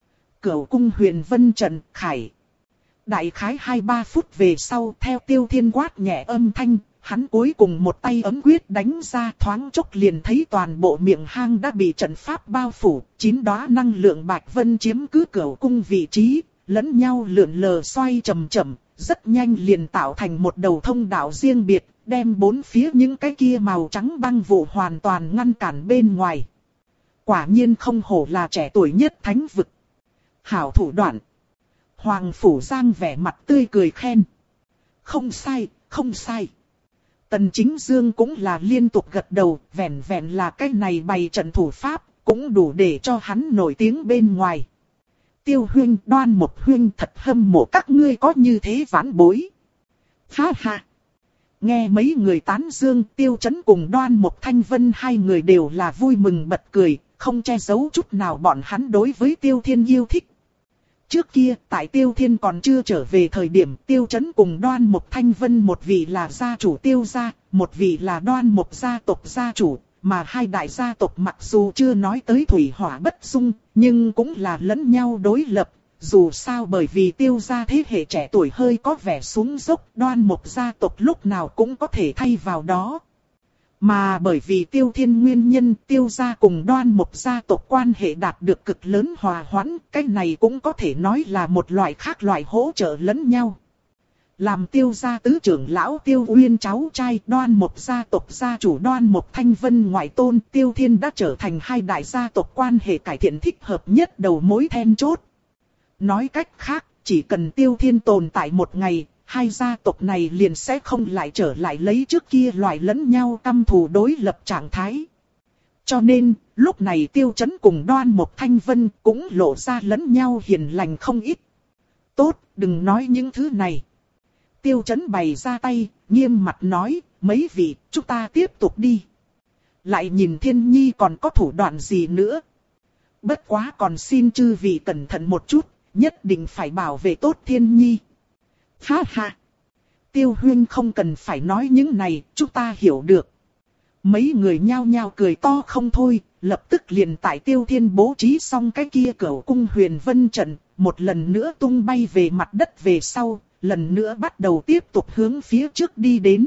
Cửu cung huyền vân trận khải. Đại khái hai ba phút về sau theo Tiêu Thiên quát nhẹ âm thanh, hắn cuối cùng một tay ấm quyết đánh ra thoáng chốc liền thấy toàn bộ miệng hang đã bị trận pháp bao phủ, chín đóa năng lượng bạch vân chiếm cứ cửu cung vị trí, lẫn nhau lượn lờ xoay chậm chậm. Rất nhanh liền tạo thành một đầu thông đạo riêng biệt, đem bốn phía những cái kia màu trắng băng vụ hoàn toàn ngăn cản bên ngoài. Quả nhiên không hổ là trẻ tuổi nhất thánh vực. Hảo thủ đoạn. Hoàng Phủ Giang vẻ mặt tươi cười khen. Không sai, không sai. Tần Chính Dương cũng là liên tục gật đầu, vẹn vẹn là cái này bày trận thủ pháp, cũng đủ để cho hắn nổi tiếng bên ngoài. Tiêu huynh, Đoan Một huynh thật hâm mộ các ngươi có như thế vãn bối. Ha ha. Nghe mấy người tán dương, Tiêu Chấn cùng Đoan Một Thanh Vân hai người đều là vui mừng bật cười, không che giấu chút nào bọn hắn đối với Tiêu Thiên yêu thích. Trước kia, tại Tiêu Thiên còn chưa trở về thời điểm, Tiêu Chấn cùng Đoan Một Thanh Vân một vị là gia chủ Tiêu gia, một vị là Đoan Một gia tộc gia chủ, mà hai đại gia tộc mặc dù chưa nói tới thủy hỏa bất dung, nhưng cũng là lẫn nhau đối lập. Dù sao bởi vì Tiêu gia thế hệ trẻ tuổi hơi có vẻ xuống dốc, Đoan Một gia tộc lúc nào cũng có thể thay vào đó. Mà bởi vì Tiêu Thiên nguyên nhân, Tiêu gia cùng Đoan Một gia tộc quan hệ đạt được cực lớn hòa hoãn, cái này cũng có thể nói là một loại khác loại hỗ trợ lẫn nhau. Làm Tiêu gia tứ trưởng lão Tiêu Uyên cháu trai, Đoan Một gia tộc gia chủ Đoan Một Thanh Vân ngoại tôn, Tiêu Thiên đã trở thành hai đại gia tộc quan hệ cải thiện thích hợp nhất đầu mối then chốt. Nói cách khác, chỉ cần Tiêu Thiên tồn tại một ngày, hai gia tộc này liền sẽ không lại trở lại lấy trước kia loại lẫn nhau căm thù đối lập trạng thái. Cho nên, lúc này Tiêu Chấn cùng Đoan Một Thanh Vân cũng lộ ra lẫn nhau hiền lành không ít. Tốt, đừng nói những thứ này. Tiêu Chấn bày ra tay, nghiêm mặt nói, mấy vị, chúng ta tiếp tục đi. Lại nhìn Thiên Nhi còn có thủ đoạn gì nữa. Bất quá còn xin chư vị cẩn thận một chút, nhất định phải bảo vệ tốt Thiên Nhi. Ha ha! Tiêu huynh không cần phải nói những này, chúng ta hiểu được. Mấy người nhao nhao cười to không thôi, lập tức liền tại Tiêu Thiên bố trí xong cái kia cửu cung huyền vân trận, một lần nữa tung bay về mặt đất về sau, lần nữa bắt đầu tiếp tục hướng phía trước đi đến.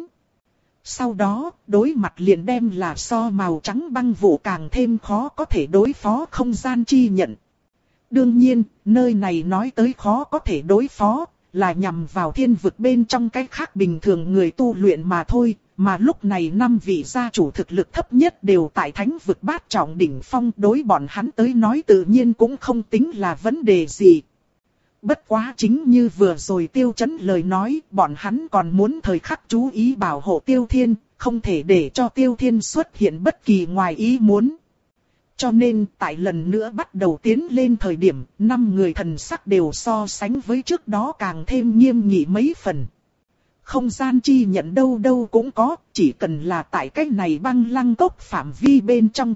Sau đó, đối mặt liền đem là so màu trắng băng vụ càng thêm khó có thể đối phó không gian chi nhận. Đương nhiên, nơi này nói tới khó có thể đối phó, là nhằm vào thiên vực bên trong cái khác bình thường người tu luyện mà thôi, mà lúc này năm vị gia chủ thực lực thấp nhất đều tại thánh vực bát trọng đỉnh phong, đối bọn hắn tới nói tự nhiên cũng không tính là vấn đề gì. Bất quá chính như vừa rồi Tiêu Chấn lời nói, bọn hắn còn muốn thời khắc chú ý bảo hộ Tiêu Thiên, không thể để cho Tiêu Thiên xuất hiện bất kỳ ngoài ý muốn. Cho nên tại lần nữa bắt đầu tiến lên thời điểm, năm người thần sắc đều so sánh với trước đó càng thêm nghiêm nghị mấy phần. Không gian chi nhận đâu đâu cũng có, chỉ cần là tại cái này băng lăng cốc phạm vi bên trong.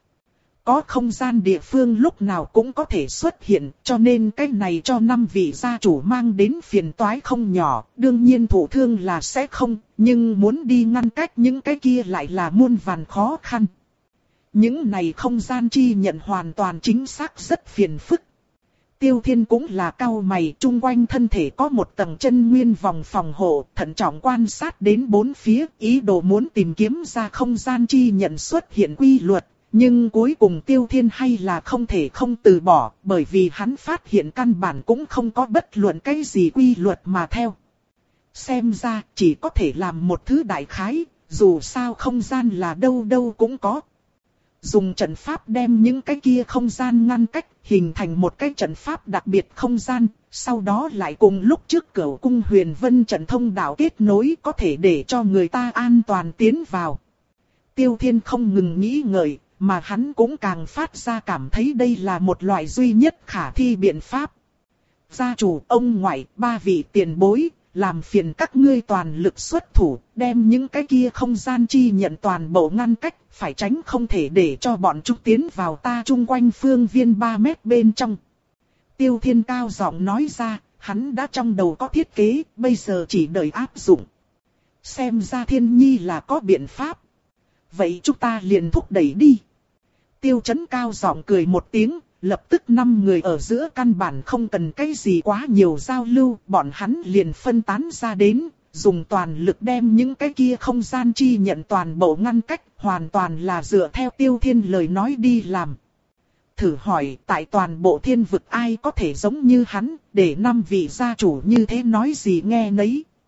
Có không gian địa phương lúc nào cũng có thể xuất hiện, cho nên cái này cho năm vị gia chủ mang đến phiền toái không nhỏ, đương nhiên thụ thương là sẽ không, nhưng muốn đi ngăn cách những cái kia lại là muôn vàn khó khăn. Những này không gian chi nhận hoàn toàn chính xác rất phiền phức. Tiêu Thiên cũng là cau mày, chung quanh thân thể có một tầng chân nguyên vòng phòng hộ, thận trọng quan sát đến bốn phía, ý đồ muốn tìm kiếm ra không gian chi nhận xuất hiện quy luật. Nhưng cuối cùng Tiêu Thiên hay là không thể không từ bỏ, bởi vì hắn phát hiện căn bản cũng không có bất luận cái gì quy luật mà theo. Xem ra chỉ có thể làm một thứ đại khái, dù sao không gian là đâu đâu cũng có. Dùng trận pháp đem những cái kia không gian ngăn cách, hình thành một cái trận pháp đặc biệt không gian, sau đó lại cùng lúc trước cửu cung huyền vân trận thông đạo kết nối có thể để cho người ta an toàn tiến vào. Tiêu Thiên không ngừng nghĩ ngợi, mà hắn cũng càng phát ra cảm thấy đây là một loại duy nhất khả thi biện pháp. Gia chủ, ông ngoại, ba vị tiền bối, làm phiền các ngươi toàn lực xuất thủ, đem những cái kia không gian chi nhận toàn bộ ngăn cách, phải tránh không thể để cho bọn chúng tiến vào ta chung quanh phương viên ba mét bên trong. Tiêu Thiên cao giọng nói ra, hắn đã trong đầu có thiết kế, bây giờ chỉ đợi áp dụng. Xem ra Thiên Nhi là có biện pháp. Vậy chúng ta liền thúc đẩy đi. Tiêu Chấn cao giọng cười một tiếng, lập tức năm người ở giữa căn bản không cần cái gì quá nhiều giao lưu, bọn hắn liền phân tán ra đến, dùng toàn lực đem những cái kia không gian chi nhận toàn bộ ngăn cách, hoàn toàn là dựa theo Tiêu Thiên lời nói đi làm. Thử hỏi, tại toàn bộ thiên vực ai có thể giống như hắn, để năm vị gia chủ như thế nói gì nghe nấy.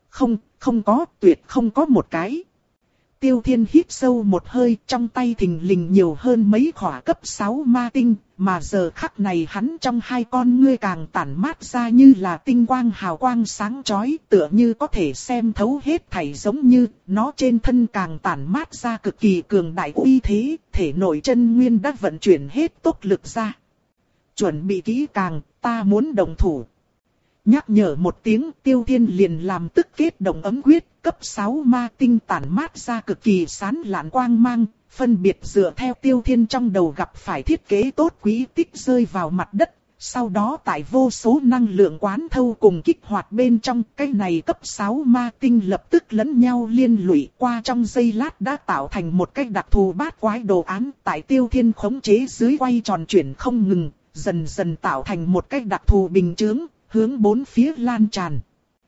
Không, không có, tuyệt không có một cái. Tiêu Thiên hít sâu một hơi, trong tay thình lình nhiều hơn mấy khỏa cấp sáu ma tinh, mà giờ khắc này hắn trong hai con ngươi càng tản mát ra như là tinh quang hào quang sáng chói, tựa như có thể xem thấu hết thảy, giống như nó trên thân càng tản mát ra cực kỳ cường đại uy thế, thể nội chân nguyên đã vận chuyển hết tốc lực ra. Chuẩn bị kỹ càng, ta muốn đồng thủ. Nhắc nhở một tiếng, Tiêu Thiên liền làm tức kết động ấm quyết, cấp sáu ma tinh tản mát ra cực kỳ sáng lạn quang mang, phân biệt dựa theo Tiêu Thiên trong đầu gặp phải thiết kế tốt quỹ tích rơi vào mặt đất, sau đó tại vô số năng lượng quán thâu cùng kích hoạt bên trong, cái này cấp sáu ma tinh lập tức lẫn nhau liên lụy, qua trong giây lát đã tạo thành một cái đặc thù bát quái đồ án, tại Tiêu Thiên khống chế dưới quay tròn chuyển không ngừng, dần dần tạo thành một cái đặc thù bình chướng, hướng bốn phía lan tràn.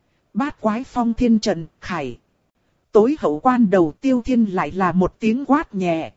Bát quái phong thiên trận, khải. Tối hậu quan đầu Tiêu Thiên lại là một tiếng quát nhẹ.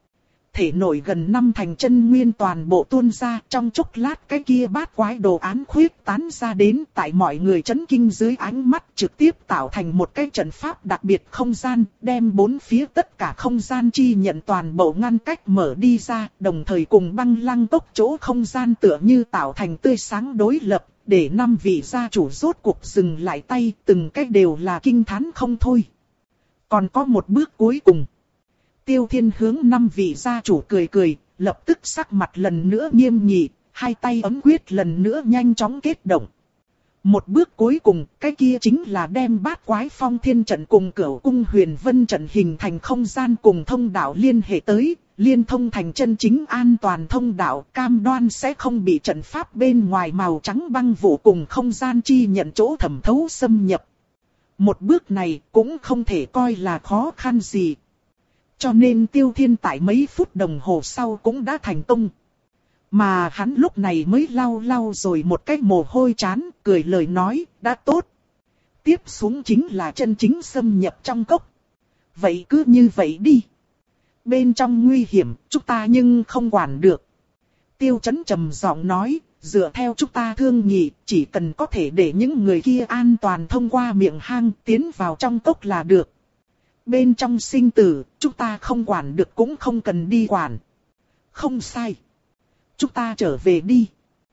Thể nội gần năm thành chân nguyên toàn bộ tuôn ra, trong chốc lát cái kia bát quái đồ án khuyết tán ra đến, tại mọi người chấn kinh dưới ánh mắt, trực tiếp tạo thành một cái trận pháp đặc biệt không gian, đem bốn phía tất cả không gian chi nhận toàn bộ ngăn cách mở đi ra, đồng thời cùng băng lăng tốc chỗ không gian tựa như tạo thành tươi sáng đối lập, để năm vị gia chủ rốt cuộc dừng lại tay, từng cái đều là kinh thán không thôi. Còn có một bước cuối cùng. Tiêu Thiên hướng năm vị gia chủ cười cười, lập tức sắc mặt lần nữa nghiêm nghị, hai tay ấm quyết lần nữa nhanh chóng kết động. Một bước cuối cùng, cái kia chính là đem bát quái phong thiên trận cùng cửu cung huyền vân trận hình thành không gian cùng thông đạo liên hệ tới, liên thông thành chân chính an toàn thông đạo, cam đoan sẽ không bị trận pháp bên ngoài màu trắng băng vụ cùng không gian chi nhận chỗ thẩm thấu xâm nhập. Một bước này cũng không thể coi là khó khăn gì. Cho nên Tiêu Thiên tại mấy phút đồng hồ sau cũng đã thành công. Mà hắn lúc này mới lau lau rồi một cái mồ hôi trán, cười lời nói, đã tốt. Tiếp xuống chính là chân chính xâm nhập trong cốc. Vậy cứ như vậy đi. Bên trong nguy hiểm, chúng ta nhưng không quản được. Tiêu Chấn trầm giọng nói, dựa theo chúng ta thương nghị, chỉ cần có thể để những người kia an toàn thông qua miệng hang tiến vào trong cốc là được. Bên trong sinh tử, chúng ta không quản được cũng không cần đi quản. Không sai. Chúng ta trở về đi.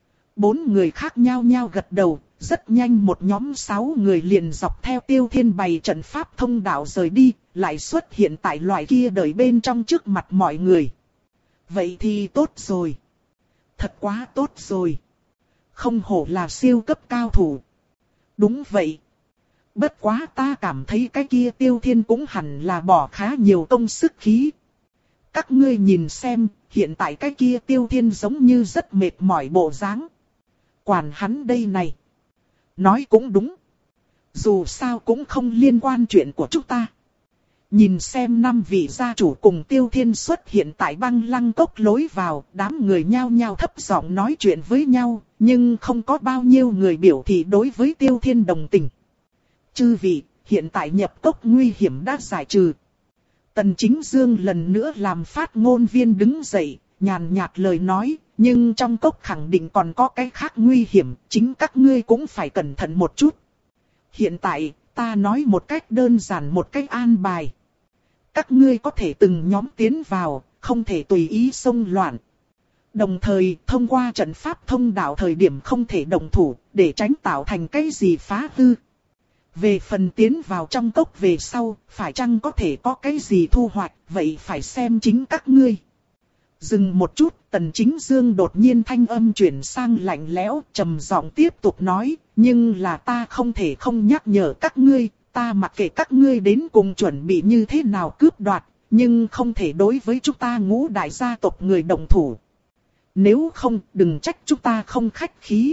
Bốn người khác nhau nhau gật đầu, rất nhanh một nhóm sáu người liền dọc theo Tiêu Thiên bày trận pháp thông đạo rời đi, lại xuất hiện tại loại kia đời bên trong trước mặt mọi người. Vậy thì tốt rồi. Thật quá tốt rồi. Không hổ là siêu cấp cao thủ. Đúng vậy. Bất quá ta cảm thấy cái kia Tiêu Thiên cũng hẳn là bỏ khá nhiều công sức khí. Các ngươi nhìn xem, hiện tại cái kia Tiêu Thiên giống như rất mệt mỏi bộ dáng. Quản hắn đây này. Nói cũng đúng. Dù sao cũng không liên quan chuyện của chúng ta. Nhìn xem năm vị gia chủ cùng Tiêu Thiên xuất hiện tại băng lăng cốc lối vào, đám người nhao nhao thấp giọng nói chuyện với nhau, nhưng không có bao nhiêu người biểu thị đối với Tiêu Thiên đồng tình. Chư vị, hiện tại nhập cốc nguy hiểm đã giải trừ. Tần Chính Dương lần nữa làm phát ngôn viên đứng dậy, nhàn nhạt lời nói, nhưng trong cốc khẳng định còn có cái khác nguy hiểm, chính các ngươi cũng phải cẩn thận một chút. Hiện tại, ta nói một cách đơn giản một cách an bài. Các ngươi có thể từng nhóm tiến vào, không thể tùy ý xông loạn. Đồng thời, thông qua trận pháp thông đạo thời điểm không thể động thủ, để tránh tạo thành cái gì phá hư. Về phần tiến vào trong cốc về sau, phải chăng có thể có cái gì thu hoạch, vậy phải xem chính các ngươi. Dừng một chút, Tần Chính Dương đột nhiên thanh âm chuyển sang lạnh lẽo, trầm giọng tiếp tục nói, nhưng là ta không thể không nhắc nhở các ngươi, ta mặc kệ các ngươi đến cùng chuẩn bị như thế nào cướp đoạt, nhưng không thể đối với chúng ta ngũ đại gia tộc người đồng thủ. Nếu không, đừng trách chúng ta không khách khí.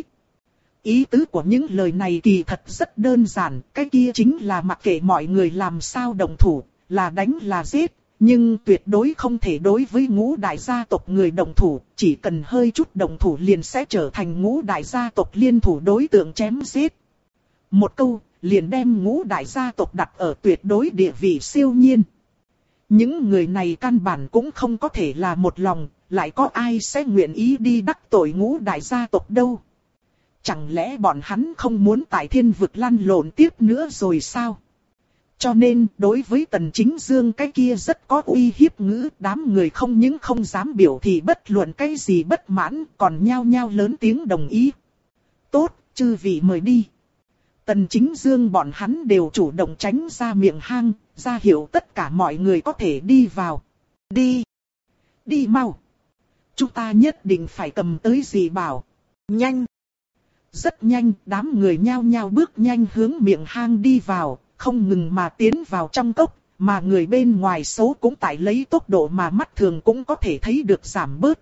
Ý tứ của những lời này kỳ thật rất đơn giản, cái kia chính là mặc kệ mọi người làm sao đồng thủ, là đánh là giết, nhưng tuyệt đối không thể đối với ngũ đại gia tộc người đồng thủ, chỉ cần hơi chút đồng thủ liền sẽ trở thành ngũ đại gia tộc liên thủ đối tượng chém giết. Một câu, liền đem ngũ đại gia tộc đặt ở tuyệt đối địa vị siêu nhiên. Những người này căn bản cũng không có thể là một lòng, lại có ai sẽ nguyện ý đi đắc tội ngũ đại gia tộc đâu. Chẳng lẽ bọn hắn không muốn tại thiên vực lăn lộn tiếp nữa rồi sao? Cho nên, đối với Tần Chính Dương cái kia rất có uy hiếp ngữ, đám người không những không dám biểu thị bất luận cái gì bất mãn, còn nhao nhao lớn tiếng đồng ý. Tốt, chư vị mời đi. Tần Chính Dương bọn hắn đều chủ động tránh ra miệng hang, ra hiệu tất cả mọi người có thể đi vào. Đi! Đi mau! Chúng ta nhất định phải cầm tới dị bảo. Nhanh! Rất nhanh, đám người nhao nhao bước nhanh hướng miệng hang đi vào, không ngừng mà tiến vào trong cốc, mà người bên ngoài số cũng tại lấy tốc độ mà mắt thường cũng có thể thấy được giảm bớt.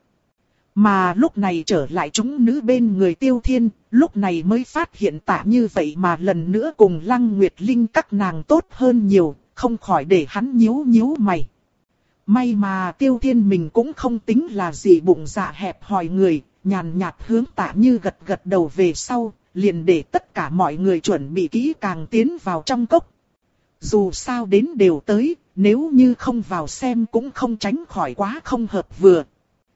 Mà lúc này trở lại chúng nữ bên người Tiêu Thiên, lúc này mới phát hiện Tạ Như vậy mà lần nữa cùng Lăng Nguyệt Linh các nàng tốt hơn nhiều, không khỏi để hắn nhíu nhíu mày. May mà Tiêu Thiên mình cũng không tính là gì bụng dạ hẹp hòi người, nhàn nhạt hướng Tạ Như gật gật đầu về sau, liền để tất cả mọi người chuẩn bị kỹ càng tiến vào trong cốc. Dù sao đến đều tới, nếu như không vào xem cũng không tránh khỏi quá không hợp vừa.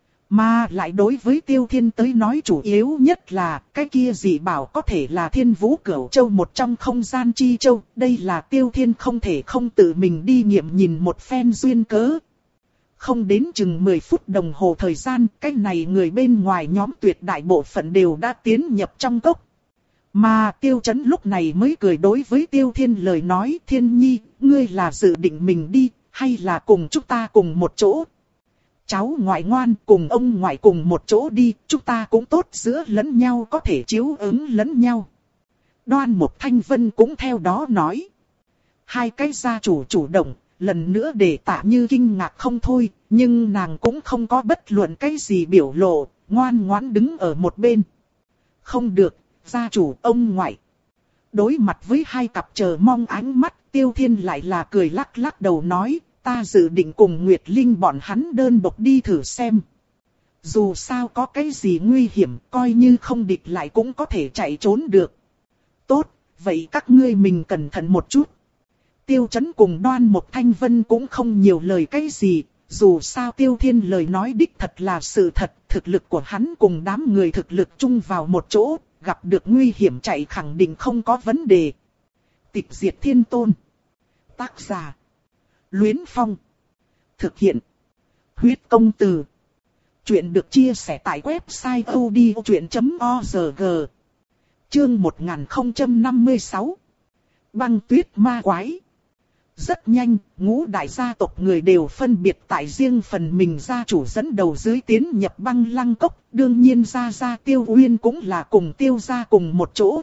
Mà lại đối với Tiêu Thiên tới nói chủ yếu nhất là cái kia dị bảo có thể là Thiên Vũ Cửu Châu một trong không gian chi châu. Đây là Tiêu Thiên không thể không tự mình đi nghiệm nhìn một phen duyên cớ. Không đến chừng mười phút đồng hồ thời gian, cái này người bên ngoài nhóm tuyệt đại bộ phận đều đã tiến nhập trong cốc. Mà Tiêu Chấn lúc này mới cười đối với Tiêu Thiên lời nói, Thiên Nhi, ngươi là dự định mình đi, hay là cùng chúng ta cùng một chỗ? Cháu ngoại ngoan cùng ông ngoại cùng một chỗ đi, chúng ta cũng tốt giữa lẫn nhau có thể chiếu ứng lẫn nhau. Đoan Mục Thanh Vân cũng theo đó nói. Hai cái gia chủ chủ động, lần nữa để Tạ Như kinh ngạc không thôi, nhưng nàng cũng không có bất luận cái gì biểu lộ, ngoan ngoãn đứng ở một bên. Không được, gia chủ ông ngoại. Đối mặt với hai cặp chờ mong ánh mắt, Tiêu Thiên lại là cười lắc lắc đầu nói, ta dự định cùng Nguyệt Linh bọn hắn đơn độc đi thử xem. Dù sao có cái gì nguy hiểm, coi như không địch lại cũng có thể chạy trốn được. Tốt, vậy các ngươi mình cẩn thận một chút. Tiêu Chấn cùng Đoan Mục Thanh Vân cũng không nhiều lời cái gì, dù sao Tiêu Thiên lời nói đích thật là sự thật, thực lực của hắn cùng đám người thực lực chung vào một chỗ, gặp được nguy hiểm chạy khẳng định không có vấn đề. Tịch Diệt Thiên Tôn. Tác giả. Luyến Phong. Thực hiện. Huyết Công Từ. Chuyện được chia sẻ tại website odchuyện chấm org. Chương một nghìn không trăm năm mươi sáu. Băng tuyết ma quái. Rất nhanh, ngũ đại gia tộc người đều phân biệt tại riêng phần mình gia chủ dẫn đầu dưới tiến nhập băng lăng cốc. Đương nhiên gia gia Tiêu Uyên cũng là cùng Tiêu gia cùng một chỗ.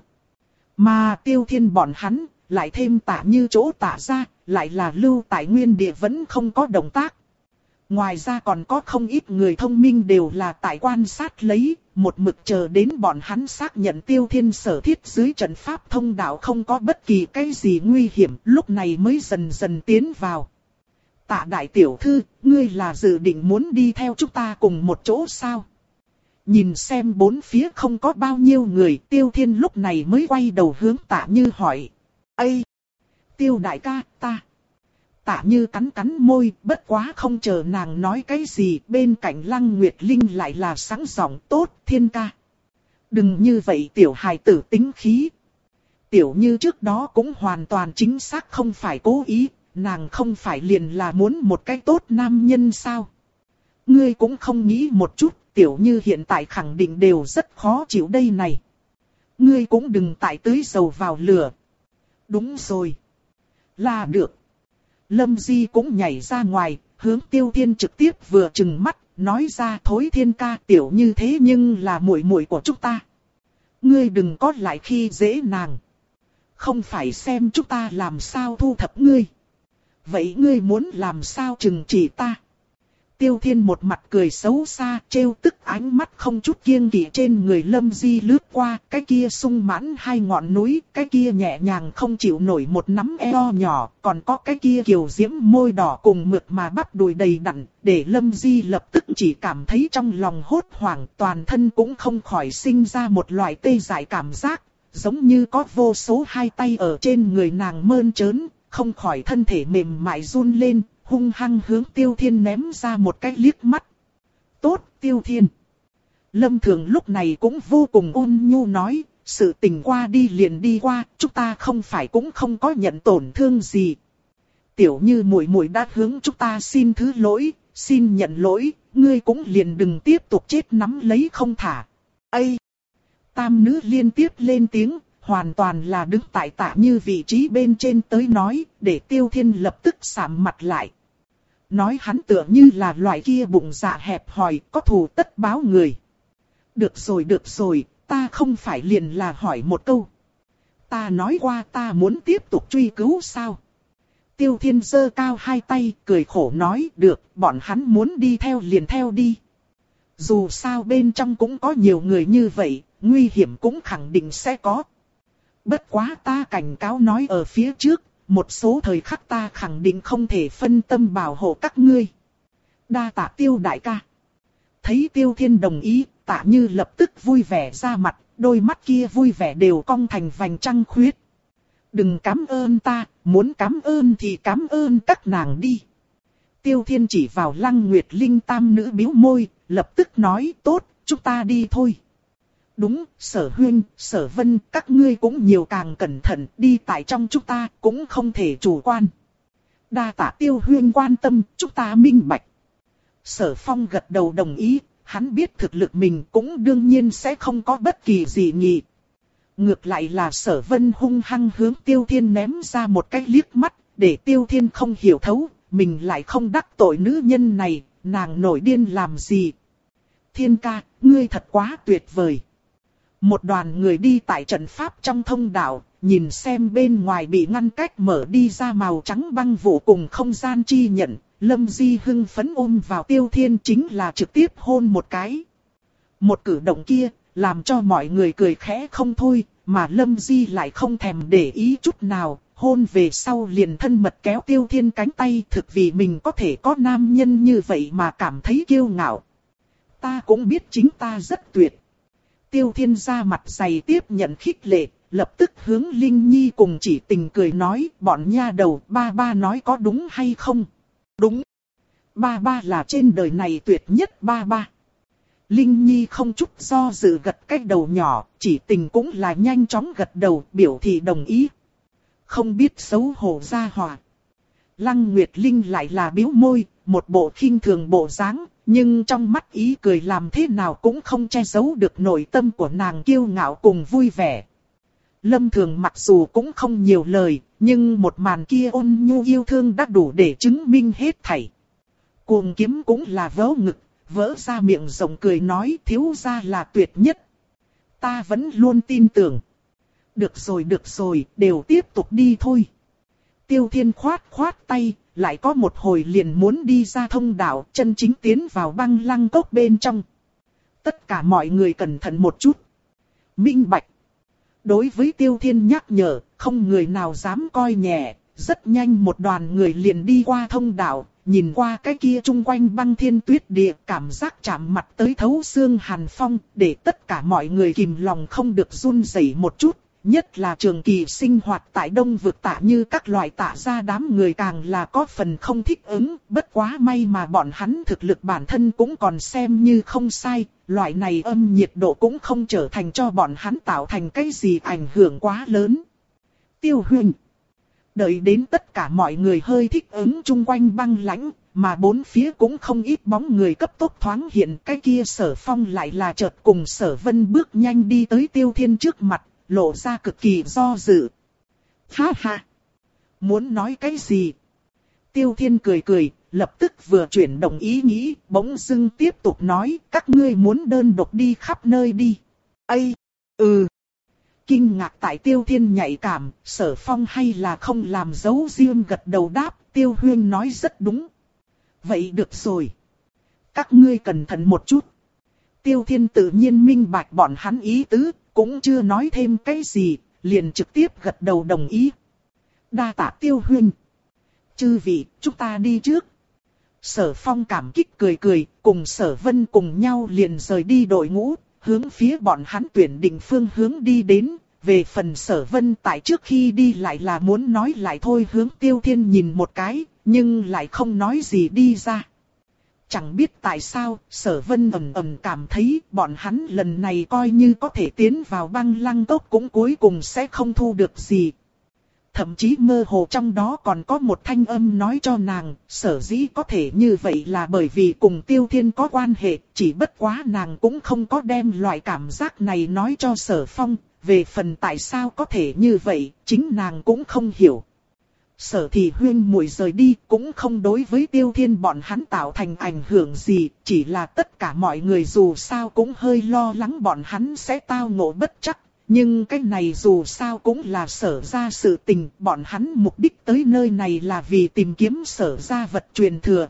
Mà Tiêu Thiên bọn hắn, lại thêm Tạ Như chỗ Tạ gia, lại là lưu tại nguyên địa vẫn không có động tác. Ngoài ra còn có không ít người thông minh đều là tại quan sát lấy, một mực chờ đến bọn hắn xác nhận Tiêu Thiên sở thiết dưới trận pháp thông đạo không có bất kỳ cái gì nguy hiểm, lúc này mới dần dần tiến vào. Tạ đại tiểu thư, ngươi là dự định muốn đi theo chúng ta cùng một chỗ sao? Nhìn xem bốn phía không có bao nhiêu người, Tiêu Thiên lúc này mới quay đầu hướng Tạ Như hỏi. Ây! Tiêu đại ca, ta! Tạ Như cắn cắn môi, bất quá không chờ nàng nói cái gì, bên cạnh Lăng Nguyệt Linh lại là sáng giọng, tốt, Thiên ca. Đừng như vậy tiểu hài tử tính khí. Tiểu Như trước đó cũng hoàn toàn chính xác không phải cố ý, nàng không phải liền là muốn một cái tốt nam nhân sao. Ngươi cũng không nghĩ một chút, Tiểu Như hiện tại khẳng định đều rất khó chịu đây này. Ngươi cũng đừng tại tưới dầu vào lửa. Đúng rồi. Là được. Lâm Di cũng nhảy ra ngoài, hướng Tiêu Thiên trực tiếp vừa trừng mắt, nói ra thối Thiên ca, Tiểu Như thế nhưng là muội muội của chúng ta. Ngươi đừng có lại khi dễ nàng. Không phải xem chúng ta làm sao thu thập ngươi. Vậy ngươi muốn làm sao trừng trị ta? Tiêu Thiên một mặt cười xấu xa, trêu tức ánh mắt không chút kiêng kỵ trên người Lâm Di lướt qua, cái kia sung mãn hai ngọn núi, cái kia nhẹ nhàng không chịu nổi một nắm eo nhỏ, còn có cái kia kiều diễm môi đỏ cùng mượt mà bắp đùi đầy đặn, để Lâm Di lập tức chỉ cảm thấy trong lòng hốt hoảng, toàn thân cũng không khỏi sinh ra một loại tê dại cảm giác, giống như có vô số hai tay ở trên người nàng mơn trớn, không khỏi thân thể mềm mại run lên. Hung hăng hướng Tiêu Thiên ném ra một cái liếc mắt. Tốt, Tiêu Thiên. Lâm Thường lúc này cũng vô cùng ôn nhu nói, sự tình qua đi liền đi qua, chúng ta không phải cũng không có nhận tổn thương gì. Tiểu Như muội muội đã hướng chúng ta xin thứ lỗi, xin nhận lỗi, ngươi cũng liền đừng tiếp tục chết nắm lấy không thả. Ây! Tam nữ liên tiếp lên tiếng, hoàn toàn là đứng tại Tạ Như vị trí bên trên tới nói, để Tiêu Thiên lập tức sạm mặt lại. Nói hắn tựa như là loại kia bụng dạ hẹp hòi, có thù tất báo người. Được rồi được rồi, ta không phải liền là hỏi một câu. Ta nói qua ta muốn tiếp tục truy cứu sao? Tiêu Thiên giơ cao hai tay, cười khổ nói, được, bọn hắn muốn đi theo liền theo đi. Dù sao bên trong cũng có nhiều người như vậy, nguy hiểm cũng khẳng định sẽ có. Bất quá ta cảnh cáo nói ở phía trước, một số thời khắc ta khẳng định không thể phân tâm bảo hộ các ngươi. Đa tạ Tiêu đại ca. Thấy Tiêu Thiên đồng ý, Tạ Như lập tức vui vẻ ra mặt, đôi mắt kia vui vẻ đều cong thành vành trăng khuyết. Đừng cảm ơn ta, muốn cảm ơn thì cảm ơn các nàng đi. Tiêu Thiên chỉ vào Lăng Nguyệt Linh tam nữ bĩu môi, lập tức nói tốt, chúng ta đi thôi. Đúng, Sở Huyên, Sở Vân, các ngươi cũng nhiều càng cẩn thận, đi tại trong chúng ta cũng không thể chủ quan. Đa tạ Tiêu Huyên quan tâm, chúng ta minh bạch. Sở Phong gật đầu đồng ý, hắn biết thực lực mình cũng đương nhiên sẽ không có bất kỳ gì nhỉ. Ngược lại là Sở Vân hung hăng hướng Tiêu Thiên ném ra một cái liếc mắt, để Tiêu Thiên không hiểu thấu, mình lại không đắc tội nữ nhân này, nàng nổi điên làm gì. Thiên ca, ngươi thật quá tuyệt vời. Một đoàn người đi tại trận pháp trong thông đạo, nhìn xem bên ngoài bị ngăn cách mở đi ra màu trắng băng vụ cùng không gian chi nhận, Lâm Di hưng phấn ôm vào Tiêu Thiên chính là trực tiếp hôn một cái. Một cử động kia, làm cho mọi người cười khẽ không thôi, mà Lâm Di lại không thèm để ý chút nào, hôn về sau liền thân mật kéo Tiêu Thiên cánh tay, thực vì mình có thể có nam nhân như vậy mà cảm thấy kiêu ngạo. Ta cũng biết chính ta rất tuyệt. Tiêu Thiên ra mặt dày tiếp nhận khích lệ, lập tức hướng Linh Nhi cùng Chỉ Tình cười nói, bọn nha đầu, ba ba nói có đúng hay không? Đúng. Ba ba là trên đời này tuyệt nhất ba ba. Linh Nhi không chút do dự gật cái đầu nhỏ, Chỉ Tình cũng là nhanh chóng gật đầu, biểu thị đồng ý. Không biết xấu hổ ra hỏa. Lăng Nguyệt Linh lại là biếu môi, một bộ khinh thường bộ dáng, nhưng trong mắt ý cười làm thế nào cũng không che giấu được nội tâm của nàng kiêu ngạo cùng vui vẻ. Lâm Thường mặc dù cũng không nhiều lời, nhưng một màn kia ôn nhu yêu thương đã đủ để chứng minh hết thảy. Cuồng Kiếm cũng là vớ ngực, vỡ ra miệng rộng cười nói thiếu gia là tuyệt nhất. Ta vẫn luôn tin tưởng. Được rồi được rồi, đều tiếp tục đi thôi. Tiêu Thiên khoát khoát tay, lại có một hồi liền muốn đi ra thông đạo, chân chính tiến vào băng lăng cốc bên trong. Tất cả mọi người cẩn thận một chút. Minh bạch. Đối với Tiêu Thiên nhắc nhở, không người nào dám coi nhẹ, rất nhanh một đoàn người liền đi qua thông đạo, nhìn qua cái kia chung quanh băng thiên tuyết địa, cảm giác chạm mặt tới thấu xương hàn phong, để tất cả mọi người kìm lòng không được run rẩy một chút. Nhất là trường kỳ sinh hoạt tại Đông Vực Tạ Như các loại Tạ gia đám người càng là có phần không thích ứng, bất quá may mà bọn hắn thực lực bản thân cũng còn xem như không sai, loại này âm nhiệt độ cũng không trở thành cho bọn hắn tạo thành cái gì ảnh hưởng quá lớn. Tiêu Huyền. Đợi đến tất cả mọi người hơi thích ứng chung quanh băng lãnh, mà bốn phía cũng không ít bóng người cấp tốc thoáng hiện, cái kia Sở Phong lại là chợt cùng Sở Vân bước nhanh đi tới Tiêu Thiên trước mặt. Lộ ra cực kỳ do dự. Ha ha! Muốn nói cái gì? Tiêu Thiên cười cười, lập tức vừa chuyển động ý nghĩ, bỗng dưng tiếp tục nói, các ngươi muốn đơn độc đi khắp nơi đi. Ây! Ừ! Kinh ngạc tại Tiêu Thiên nhạy cảm, Sở Phong hay là không làm giấu riêng gật đầu đáp, Tiêu Huyên nói rất đúng. Vậy được rồi. Các ngươi cẩn thận một chút. Tiêu Thiên tự nhiên minh bạch bọn hắn ý tứ. Cũng chưa nói thêm cái gì, liền trực tiếp gật đầu đồng ý. Đa tạ Tiêu Huynh. Chư vị, chúng ta đi trước. Sở Phong cảm kích cười cười, cùng Sở Vân cùng nhau liền rời đi đội ngũ, hướng phía bọn hắn tuyển định phương hướng đi đến. Về phần Sở Vân tại trước khi đi lại là muốn nói lại thôi hướng Tiêu Thiên nhìn một cái, nhưng lại không nói gì đi ra. Chẳng biết tại sao, Sở Vân ầm ầm cảm thấy bọn hắn lần này coi như có thể tiến vào băng lăng cốc cũng cuối cùng sẽ không thu được gì. Thậm chí mơ hồ trong đó còn có một thanh âm nói cho nàng, sở dĩ có thể như vậy là bởi vì cùng Tiêu Thiên có quan hệ, chỉ bất quá nàng cũng không có đem loại cảm giác này nói cho Sở Phong, về phần tại sao có thể như vậy, chính nàng cũng không hiểu. Sở Thị Huyên muội rời đi cũng không đối với Tiêu Thiên bọn hắn tạo thành ảnh hưởng gì, chỉ là tất cả mọi người dù sao cũng hơi lo lắng bọn hắn sẽ tao ngộ bất trắc. Nhưng cái này dù sao cũng là Sở ra sự tình, bọn hắn mục đích tới nơi này là vì tìm kiếm Sở ra vật truyền thừa.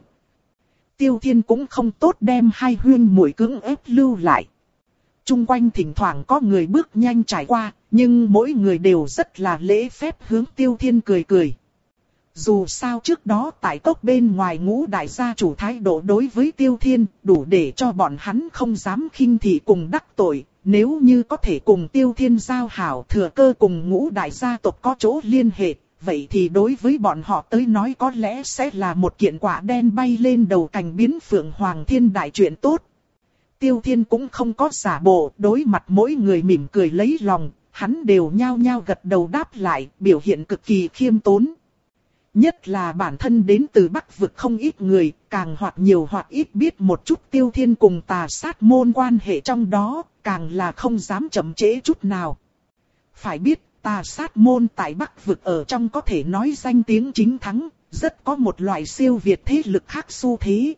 Tiêu Thiên cũng không tốt đem hai huyên muội cưỡng ép lưu lại. Trung quanh thỉnh thoảng có người bước nhanh trải qua, nhưng mỗi người đều rất là lễ phép hướng Tiêu Thiên cười cười. Dù sao trước đó tại cốc bên ngoài Ngũ đại gia chủ thái độ đối với Tiêu Thiên đủ để cho bọn hắn không dám khinh thị cùng đắc tội. Nếu như có thể cùng Tiêu Thiên giao hảo thừa cơ cùng Ngũ đại gia tộc có chỗ liên hệ, vậy thì đối với bọn họ tới nói có lẽ sẽ là một kiện quả đen bay lên đầu cành biến phượng hoàng thiên đại chuyện tốt. Tiêu Thiên cũng không có giả bộ, đối mặt mỗi người mỉm cười lấy lòng, hắn đều nhao nhao gật đầu đáp lại, biểu hiện cực kỳ khiêm tốn. Nhất là bản thân đến từ Bắc vực không ít người, càng hoặc nhiều hoặc ít biết một chút Tiêu Thiên cùng Tà Sát môn quan hệ trong đó, càng là không dám chậm trễ chút nào. Phải biết, Tà Sát môn tại Bắc vực ở trong có thể nói danh tiếng chính thắng, rất có một loại siêu việt thế lực khác xu thế.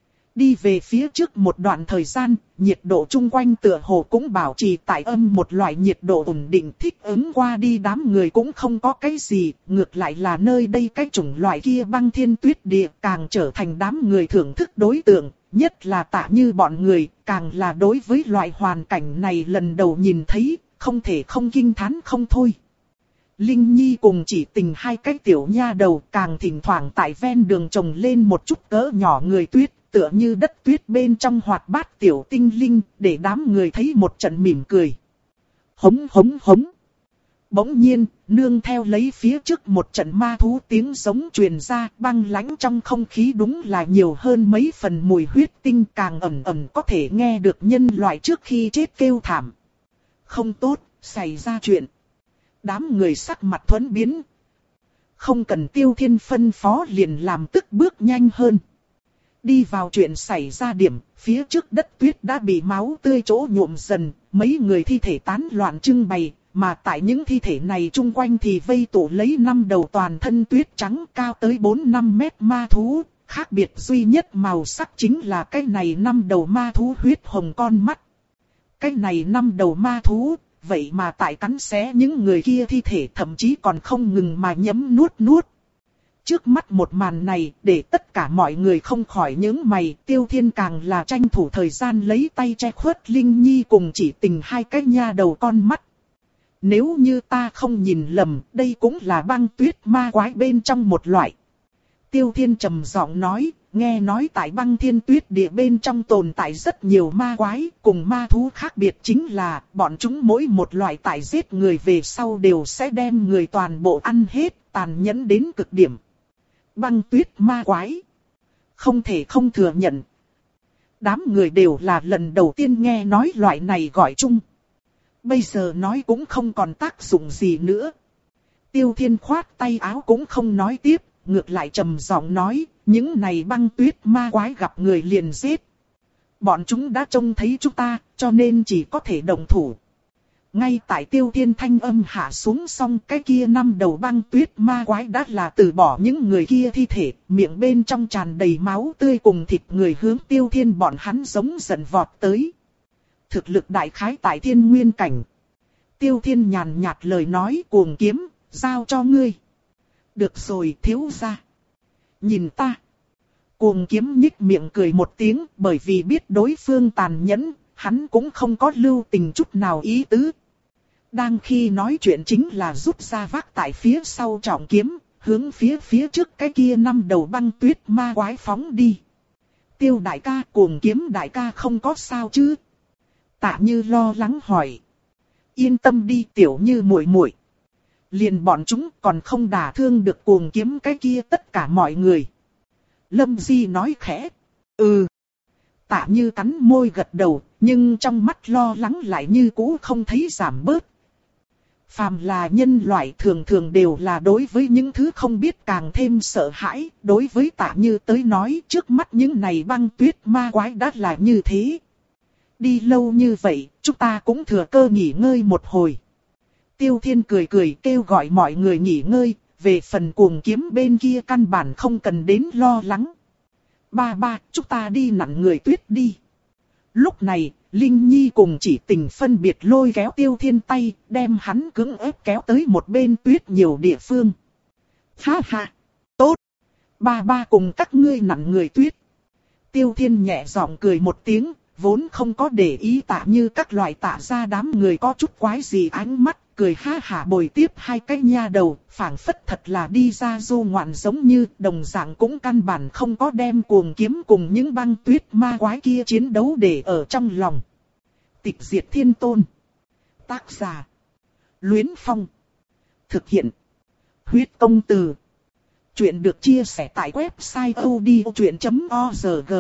Đi về phía trước một đoạn thời gian, nhiệt độ chung quanh tựa hồ cũng bảo trì tại âm một loại nhiệt độ ổn định thích ứng qua đi, đám người cũng không có cái gì, ngược lại là nơi đây cái chủng loại kia băng thiên tuyết địa càng trở thành đám người thưởng thức đối tượng, nhất là Tạ Như bọn người, càng là đối với loại hoàn cảnh này lần đầu nhìn thấy, không thể không kinh thán không thôi. Linh Nhi cùng Chỉ Tình hai cái tiểu nha đầu càng thỉnh thoảng tại ven đường trồng lên một chút cỡ nhỏ người tuyết, tựa như đất tuyết bên trong hoạt bát tiểu tinh linh, để đám người thấy một trận mỉm cười. Hống hống hống. Bỗng nhiên, nương theo lấy phía trước một trận ma thú tiếng giống truyền ra, băng lãnh trong không khí đúng là nhiều hơn mấy phần mùi huyết tinh, càng ẩn ẩn có thể nghe được nhân loại trước khi chết kêu thảm. Không tốt, xảy ra chuyện. Đám người sắc mặt thuẫn biến. Không cần Tiêu Thiên phân phó liền làm tức bước nhanh hơn. Đi vào chuyện xảy ra điểm, phía trước đất tuyết đã bị máu tươi chỗ nhuộm dần, mấy người thi thể tán loạn trưng bày, mà tại những thi thể này chung quanh thì vây tụ lấy năm đầu toàn thân tuyết trắng cao tới bốn năm mét ma thú, khác biệt duy nhất màu sắc chính là cái này năm đầu ma thú huyết hồng con mắt. Cái này năm đầu ma thú, vậy mà tại cắn xé những người kia thi thể thậm chí còn không ngừng mà nhấm nuốt nuốt. Trước mắt một màn này, để tất cả mọi người không khỏi nhướng mày, Tiêu Thiên càng là tranh thủ thời gian lấy tay che khuất Linh Nhi cùng Chỉ Tình hai cái nha đầu con mắt. Nếu như ta không nhìn lầm, đây cũng là băng tuyết ma quái bên trong một loại. Tiêu Thiên trầm giọng nói, nghe nói tại băng thiên tuyết địa bên trong tồn tại rất nhiều ma quái, cùng ma thú khác biệt chính là, bọn chúng mỗi một loại tại giết người về sau đều sẽ đem người toàn bộ ăn hết, tàn nhẫn đến cực điểm. Băng tuyết ma quái. Không thể không thừa nhận. Đám người đều là lần đầu tiên nghe nói loại này gọi chung. Bây giờ nói cũng không còn tác dụng gì nữa. Tiêu Thiên khoát tay áo cũng không nói tiếp, ngược lại trầm giọng nói, những này băng tuyết ma quái gặp người liền giết. Bọn chúng đã trông thấy chúng ta, cho nên chỉ có thể động thủ. Ngay tại Tiêu Thiên thanh âm hạ xuống xong, cái kia năm đầu băng tuyết ma quái đã là từ bỏ những người kia thi thể, miệng bên trong tràn đầy máu tươi cùng thịt người hướng Tiêu Thiên bọn hắn giống giận vọt tới. Thực lực đại khái tại thiên nguyên cảnh. Tiêu Thiên nhàn nhạt lời nói, cuồng kiếm, giao cho ngươi. Được rồi, thiếu gia. Nhìn ta. Cuồng kiếm nhích miệng cười một tiếng, bởi vì biết đối phương tàn nhẫn, hắn cũng không có lưu tình chút nào ý tứ. Đang khi nói chuyện chính là rút ra vác tại phía sau trọng kiếm, hướng phía phía trước cái kia năm đầu băng tuyết ma quái phóng đi. Tiêu đại ca, cuồng kiếm đại ca không có sao chứ? Tạ Như lo lắng hỏi. Yên tâm đi tiểu Như muội muội. Liền bọn chúng còn không đả thương được cuồng kiếm cái kia tất cả mọi người. Lâm Di nói khẽ. Ừ. Tạ Như cắn môi gật đầu, nhưng trong mắt lo lắng lại như cũ không thấy giảm bớt. Phàm là nhân loại thường thường đều là đối với những thứ không biết càng thêm sợ hãi, đối với Tạ Như tới nói trước mắt những này băng tuyết ma quái đã là như thế. Đi lâu như vậy, chúng ta cũng thừa cơ nghỉ ngơi một hồi. Tiêu Thiên cười cười kêu gọi mọi người nghỉ ngơi, về phần cuồng kiếm bên kia căn bản không cần đến lo lắng. Ba ba, chúng ta đi nặn người tuyết đi. Lúc này, Linh Nhi cùng Chỉ Tình phân biệt lôi kéo Tiêu Thiên tay, đem hắn cưỡng ép kéo tới một bên tuyết nhiều địa phương. Ha ha, tốt. Ba ba cùng các ngươi nặn người tuyết. Tiêu Thiên nhẹ giọng cười một tiếng, vốn không có để ý Tạ Như các loại Tạ ra đám người có chút quái gì ánh mắt, cười ha hả bồi tiếp hai cái nha đầu, phảng phất thật là đi ra du ngoạn giống như đồng dạng cũng căn bản không có đem cuồng kiếm cùng những băng tuyết ma quái kia chiến đấu để ở trong lòng. Tịch Diệt Thiên Tôn. Tác giả: Luyến Phong. Thực hiện: Huyết Công Từ. Chuyện được chia sẻ tại website odchuyện chấm org.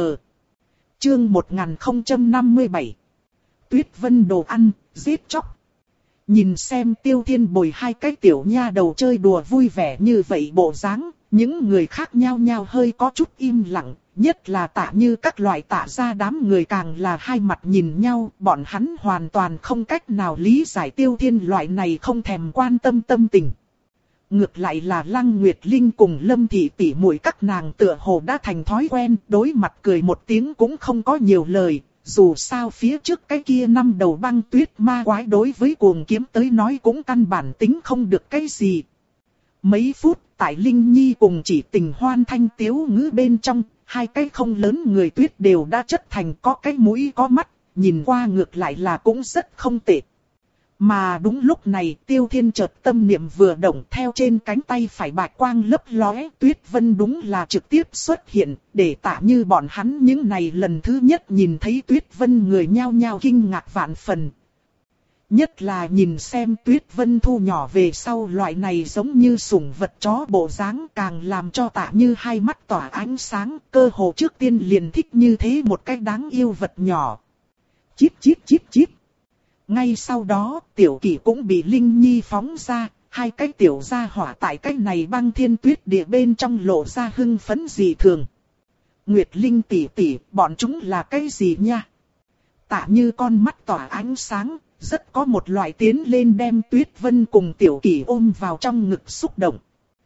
Chương một nghìn không trăm năm mươi bảy. Tuyết Vân đồ ăn, giết chóc. Nhìn xem Tiêu Thiên bồi hai cái tiểu nha đầu chơi đùa vui vẻ như vậy bộ dáng, những người khác nhao nhao hơi có chút im lặng, nhất là Tạ Như các loại Tạ ra đám người càng là hai mặt nhìn nhau, bọn hắn hoàn toàn không cách nào lý giải Tiêu Thiên loại này không thèm quan tâm tâm tình. Ngược lại là Lăng Nguyệt Linh cùng Lâm Thị tỷ muội các nàng tựa hồ đã thành thói quen, đối mặt cười một tiếng cũng không có nhiều lời. Dù sao phía trước cái kia năm đầu băng tuyết ma quái đối với cuồng kiếm tới nói cũng căn bản tính không được cái gì. Mấy phút tại Linh Nhi cùng Chỉ Tình hoan thanh tiếu ngữ bên trong, hai cái không lớn người tuyết đều đã chất thành có cái mũi có mắt, nhìn qua ngược lại là cũng rất không tệ. Mà đúng lúc này Tiêu Thiên chợt tâm niệm vừa động, theo trên cánh tay phải bạch quang lấp lóe, Tuyết Vân đúng là trực tiếp xuất hiện, để Tạ Như bọn hắn những này lần thứ nhất nhìn thấy Tuyết Vân người nhao nhao kinh ngạc vạn phần. Nhất là nhìn xem Tuyết Vân thu nhỏ về sau loại này giống như sủng vật chó bộ dáng càng làm cho Tạ Như hai mắt tỏa ánh sáng, cơ hồ trước tiên liền thích như thế một cái đáng yêu vật nhỏ. Chíp chíp chíp chíp. Ngay sau đó, Tiểu Kỷ cũng bị Linh Nhi phóng ra, hai cái tiểu gia hỏa tại cái này băng thiên tuyết địa bên trong lộ ra hưng phấn dị thường. Nguyệt Linh tỷ tỷ, bọn chúng là cái gì nha? Tạ Như con mắt tỏa ánh sáng, rất có một loại tiến lên đem Tuyết Vân cùng Tiểu Kỷ ôm vào trong ngực xúc động.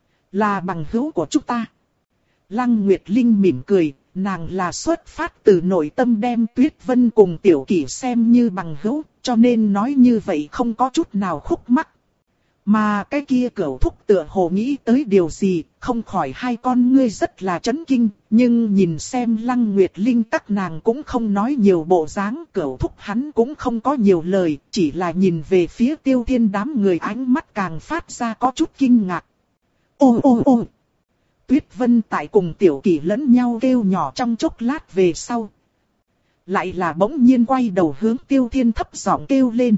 Là bằng hữu của chúng ta. Lăng Nguyệt Linh mỉm cười. Nàng là xuất phát từ nội tâm đem Tuyết Vân cùng Tiểu Kỷ xem như bằng hữu, cho nên nói như vậy không có chút nào khúc mắc. Mà cái kia cửu thúc tựa hồ nghĩ tới điều gì, không khỏi hai con ngươi rất là chấn kinh, nhưng nhìn xem Lăng Nguyệt Linh các nàng cũng không nói nhiều bộ dáng, cửu thúc hắn cũng không có nhiều lời, chỉ là nhìn về phía Tiêu Thiên đám người ánh mắt càng phát ra có chút kinh ngạc. Ô ô ô! Tuyết Vân tại cùng Tiểu Kỷ lẫn nhau kêu nhỏ trong chốc lát về sau. Lại là bỗng nhiên quay đầu hướng Tiêu Thiên thấp giọng kêu lên.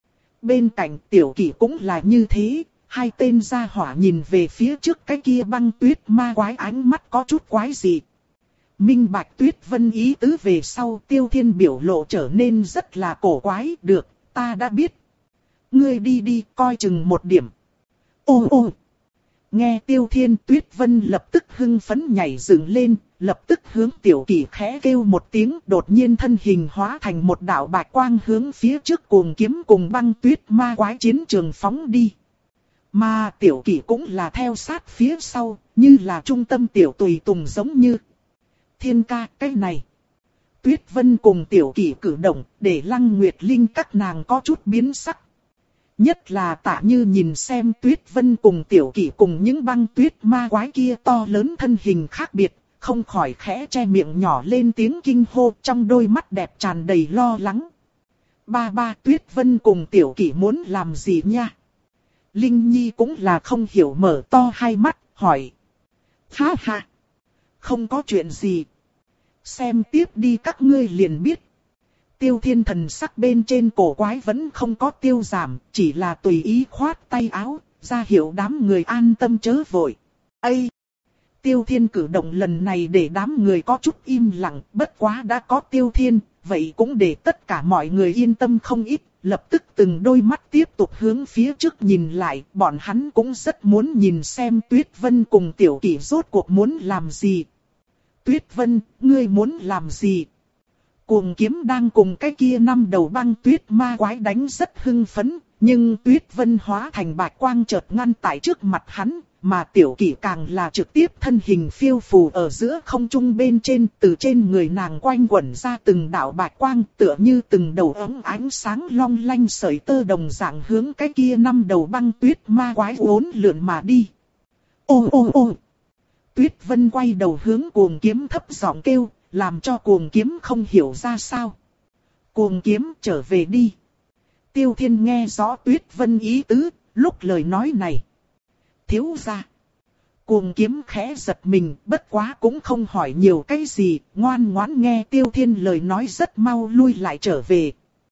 Bên cạnh Tiểu Kỷ cũng là như thế, hai tên gia hỏa nhìn về phía trước cái kia băng tuyết ma quái ánh mắt có chút quái dị. Minh bạch Tuyết Vân ý tứ về sau, Tiêu Thiên biểu lộ trở nên rất là cổ quái. Được, ta đã biết. Ngươi đi đi, coi chừng một điểm. Ô ô! Nghe Tiêu Thiên, Tuyết Vân lập tức hưng phấn nhảy dựng lên, lập tức hướng Tiểu Kỷ khẽ kêu một tiếng, đột nhiên thân hình hóa thành một đạo bạch quang hướng phía trước cuồng kiếm cùng băng tuyết ma quái chiến trường phóng đi. Mà Tiểu Kỷ cũng là theo sát phía sau, như là trung tâm tiểu tùy tùng giống như. Thiên ca, cái này. Tuyết Vân cùng Tiểu Kỷ cử động, để Lăng Nguyệt Linh các nàng có chút biến sắc. Nhất là Tạ Như nhìn xem Tuyết Vân cùng Tiểu Kỷ cùng những băng tuyết ma quái kia to lớn thân hình khác biệt, không khỏi khẽ che miệng nhỏ lên tiếng kinh hô, trong đôi mắt đẹp tràn đầy lo lắng. Ba ba, Tuyết Vân cùng Tiểu Kỷ muốn làm gì nha? Linh Nhi cũng là không hiểu, mở to hai mắt, hỏi. Ha ha! Không có chuyện gì. Xem tiếp đi các ngươi liền biết. Tiêu Thiên thần sắc bên trên cổ quái vẫn không có tiêu giảm, chỉ là tùy ý khoát tay áo, ra hiệu đám người an tâm chớ vội. Ây! Tiêu Thiên cử động lần này để đám người có chút im lặng, bất quá đã có Tiêu Thiên, vậy cũng để tất cả mọi người yên tâm không ít, lập tức từng đôi mắt tiếp tục hướng phía trước nhìn lại, bọn hắn cũng rất muốn nhìn xem Tuyết Vân cùng Tiểu Kỷ rốt cuộc muốn làm gì. Tuyết Vân, ngươi muốn làm gì? Cuồng Kiếm đang cùng cái kia năm đầu băng tuyết ma quái đánh rất hưng phấn, nhưng Tuyết Vân hóa thành bạch quang chợt ngăn tại trước mặt hắn, mà Tiểu Kỷ càng là trực tiếp thân hình phiêu phù ở giữa không trung bên trên, từ trên người nàng quanh quẩn ra từng đạo bạch quang, tựa như từng đầu ống ánh sáng long lanh sợi tơ đồng dạng hướng cái kia năm đầu băng tuyết ma quái uốn lượn mà đi. Ô ô ô! Tuyết Vân quay đầu hướng Cuồng Kiếm thấp giọng kêu, làm cho Cuồng Kiếm không hiểu ra sao. Cuồng Kiếm trở về đi. Tiêu Thiên nghe rõ Tuyết Vân ý tứ, lúc lời nói này. Thiếu gia. Cuồng Kiếm khẽ giật mình, bất quá cũng không hỏi nhiều cái gì, ngoan ngoãn nghe Tiêu Thiên lời nói rất mau lui lại trở về.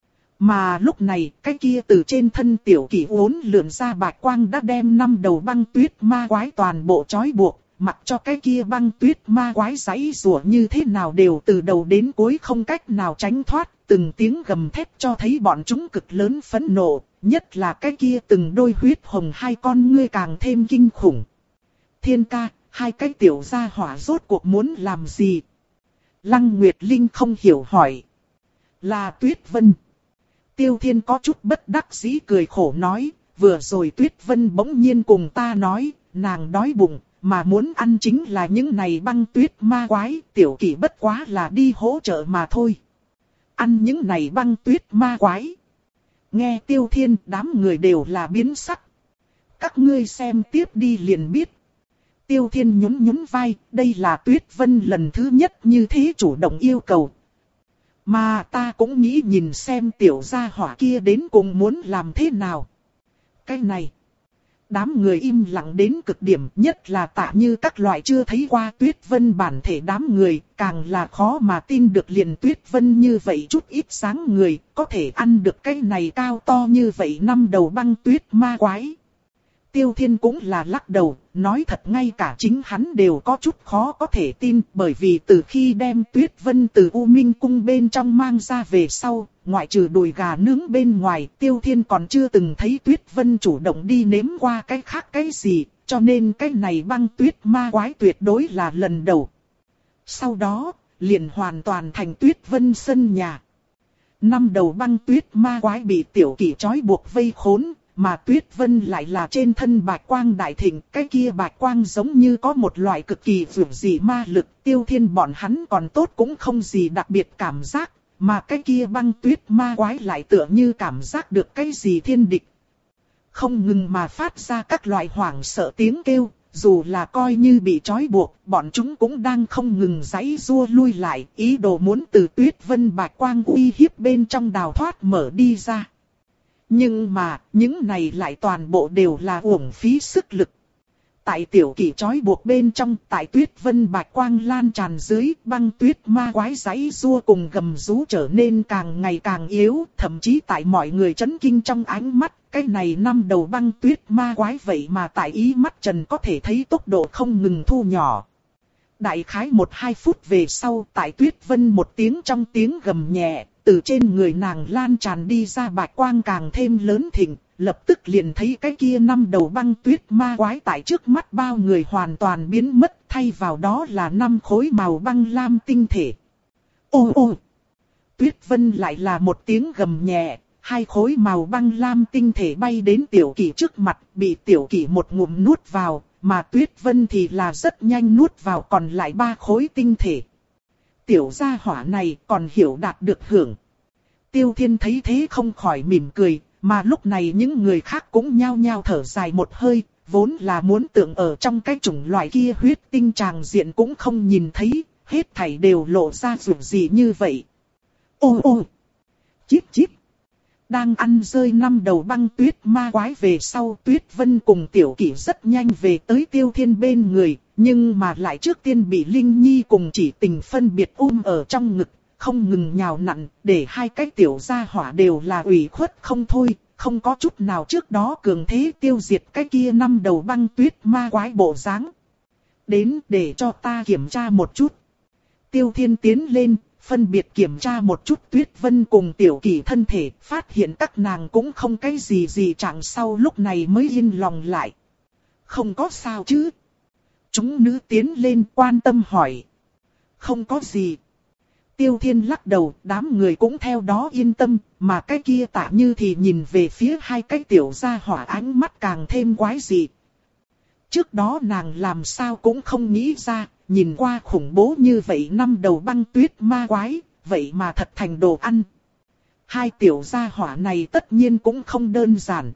Mà lúc này, cái kia từ trên thân Tiểu Kỷ uốn lượn ra bạch quang đã đem năm đầu băng tuyết ma quái toàn bộ trói buộc, mặc cho cái kia băng tuyết ma quái giãy giụa như thế nào đều từ đầu đến cuối không cách nào tránh thoát, từng tiếng gầm thét cho thấy bọn chúng cực lớn phẫn nộ, nhất là cái kia từng đôi huyết hồng hai con ngươi càng thêm kinh khủng. Thiên ca, hai cái tiểu gia hỏa rốt cuộc muốn làm gì? Lăng Nguyệt Linh không hiểu hỏi. Là Tuyết Vân. Tiêu Thiên có chút bất đắc dĩ cười khổ nói, vừa rồi Tuyết Vân bỗng nhiên cùng ta nói, nàng đói bụng, mà muốn ăn chính là những này băng tuyết ma quái, Tiểu Kỷ bất quá là đi hỗ trợ mà thôi. Ăn những này băng tuyết ma quái. Nghe Tiêu Thiên, đám người đều là biến sắc. Các ngươi xem tiếp đi liền biết. Tiêu Thiên nhún nhún vai, đây là Tuyết Vân lần thứ nhất như thế chủ động yêu cầu. Mà ta cũng nghĩ nhìn xem tiểu gia hỏa kia đến cùng muốn làm thế nào. Cái này. Đám người im lặng đến cực điểm, nhất là Tạ Như các loại chưa thấy qua Tuyết Vân bản thể đám người, càng là khó mà tin được liền Tuyết Vân như vậy chút ít sáng người, có thể ăn được cái này cao to như vậy năm đầu băng tuyết ma quái. Tiêu Thiên cũng là lắc đầu, nói thật ngay cả chính hắn đều có chút khó có thể tin, bởi vì từ khi đem Tuyết Vân từ U Minh Cung bên trong mang ra về sau, ngoại trừ đùi gà nướng bên ngoài, Tiêu Thiên còn chưa từng thấy Tuyết Vân chủ động đi nếm qua cái khác cái gì, cho nên cái này băng tuyết ma quái tuyệt đối là lần đầu. Sau đó, liền hoàn toàn thành Tuyết Vân sân nhà. Năm đầu băng tuyết ma quái bị Tiểu Kỷ trói buộc vây khốn. Mà Tuyết Vân lại là trên thân bạch quang đại thịnh, cái kia bạch quang giống như có một loại cực kỳ vượt dị ma lực, Tiêu Thiên bọn hắn còn tốt cũng không gì đặc biệt cảm giác, mà cái kia băng tuyết ma quái lại tựa như cảm giác được cái gì thiên địch. Không ngừng mà phát ra các loại hoảng sợ tiếng kêu, dù là coi như bị trói buộc, bọn chúng cũng đang không ngừng giãy giụa lui lại, ý đồ muốn từ Tuyết Vân bạch quang uy hiếp bên trong đào thoát mở đi ra. Nhưng mà, những này lại toàn bộ đều là uổng phí sức lực. Tại Tiểu Kỷ trói buộc bên trong, tại Tuyết Vân bạch quang lan tràn dưới, băng tuyết ma quái giãy giụa cùng gầm rú trở nên càng ngày càng yếu, thậm chí tại mọi người chấn kinh trong ánh mắt, cái này năm đầu băng tuyết ma quái vậy mà tại ý mắt trần có thể thấy tốc độ không ngừng thu nhỏ. Đại khái một hai phút về sau, tại Tuyết Vân một tiếng trong tiếng gầm nhẹ, từ trên người nàng lan tràn đi ra bạch quang càng thêm lớn thịnh, lập tức liền thấy cái kia năm đầu băng tuyết ma quái tại trước mắt bao người hoàn toàn biến mất, thay vào đó là năm khối màu băng lam tinh thể. Ô ô! Tuyết Vân lại là một tiếng gầm nhẹ, hai khối màu băng lam tinh thể bay đến Tiểu Kỷ trước mặt, bị Tiểu Kỷ một ngụm nuốt vào, mà Tuyết Vân thì là rất nhanh nuốt vào còn lại ba khối tinh thể. Tiểu gia hỏa này còn hiểu đạt được hưởng. Tiêu Thiên thấy thế không khỏi mỉm cười, mà lúc này những người khác cũng nhao nhao thở dài một hơi, vốn là muốn tưởng ở trong cái chủng loại kia huyết tinh tràng diện cũng không nhìn thấy, hết thảy đều lộ ra rủi gì như vậy. Ô ô! Chíp chíp! Đang ăn rơi năm đầu băng tuyết ma quái về sau, Tuyết Vân cùng Tiểu Kỷ rất nhanh về tới Tiêu Thiên bên người, nhưng mà lại trước tiên bị Linh Nhi cùng Chỉ Tình phân biệt ôm ở trong ngực, không ngừng nhào nặn, để hai cái tiểu gia hỏa đều là ủy khuất không thôi, không có chút nào trước đó cường thế tiêu diệt cái kia năm đầu băng tuyết ma quái bộ dáng. Đến để cho ta kiểm tra một chút. Tiêu Thiên tiến lên, phân biệt kiểm tra một chút Tuyết Vân cùng Tiểu Kỷ thân thể, phát hiện các nàng cũng không cái gì gì chẳng, sau lúc này mới yên lòng lại. Không có sao chứ? Chúng nữ tiến lên quan tâm hỏi. Không có gì. Tiêu Thiên lắc đầu, đám người cũng theo đó yên tâm, mà cái kia Tạ Như thì nhìn về phía hai cái tiểu gia hỏa, ánh mắt càng thêm quái dị. Trước đó nàng làm sao cũng không nghĩ ra, nhìn qua khủng bố như vậy năm đầu băng tuyết ma quái, vậy mà thật thành đồ ăn. Hai tiểu gia hỏa này tất nhiên cũng không đơn giản.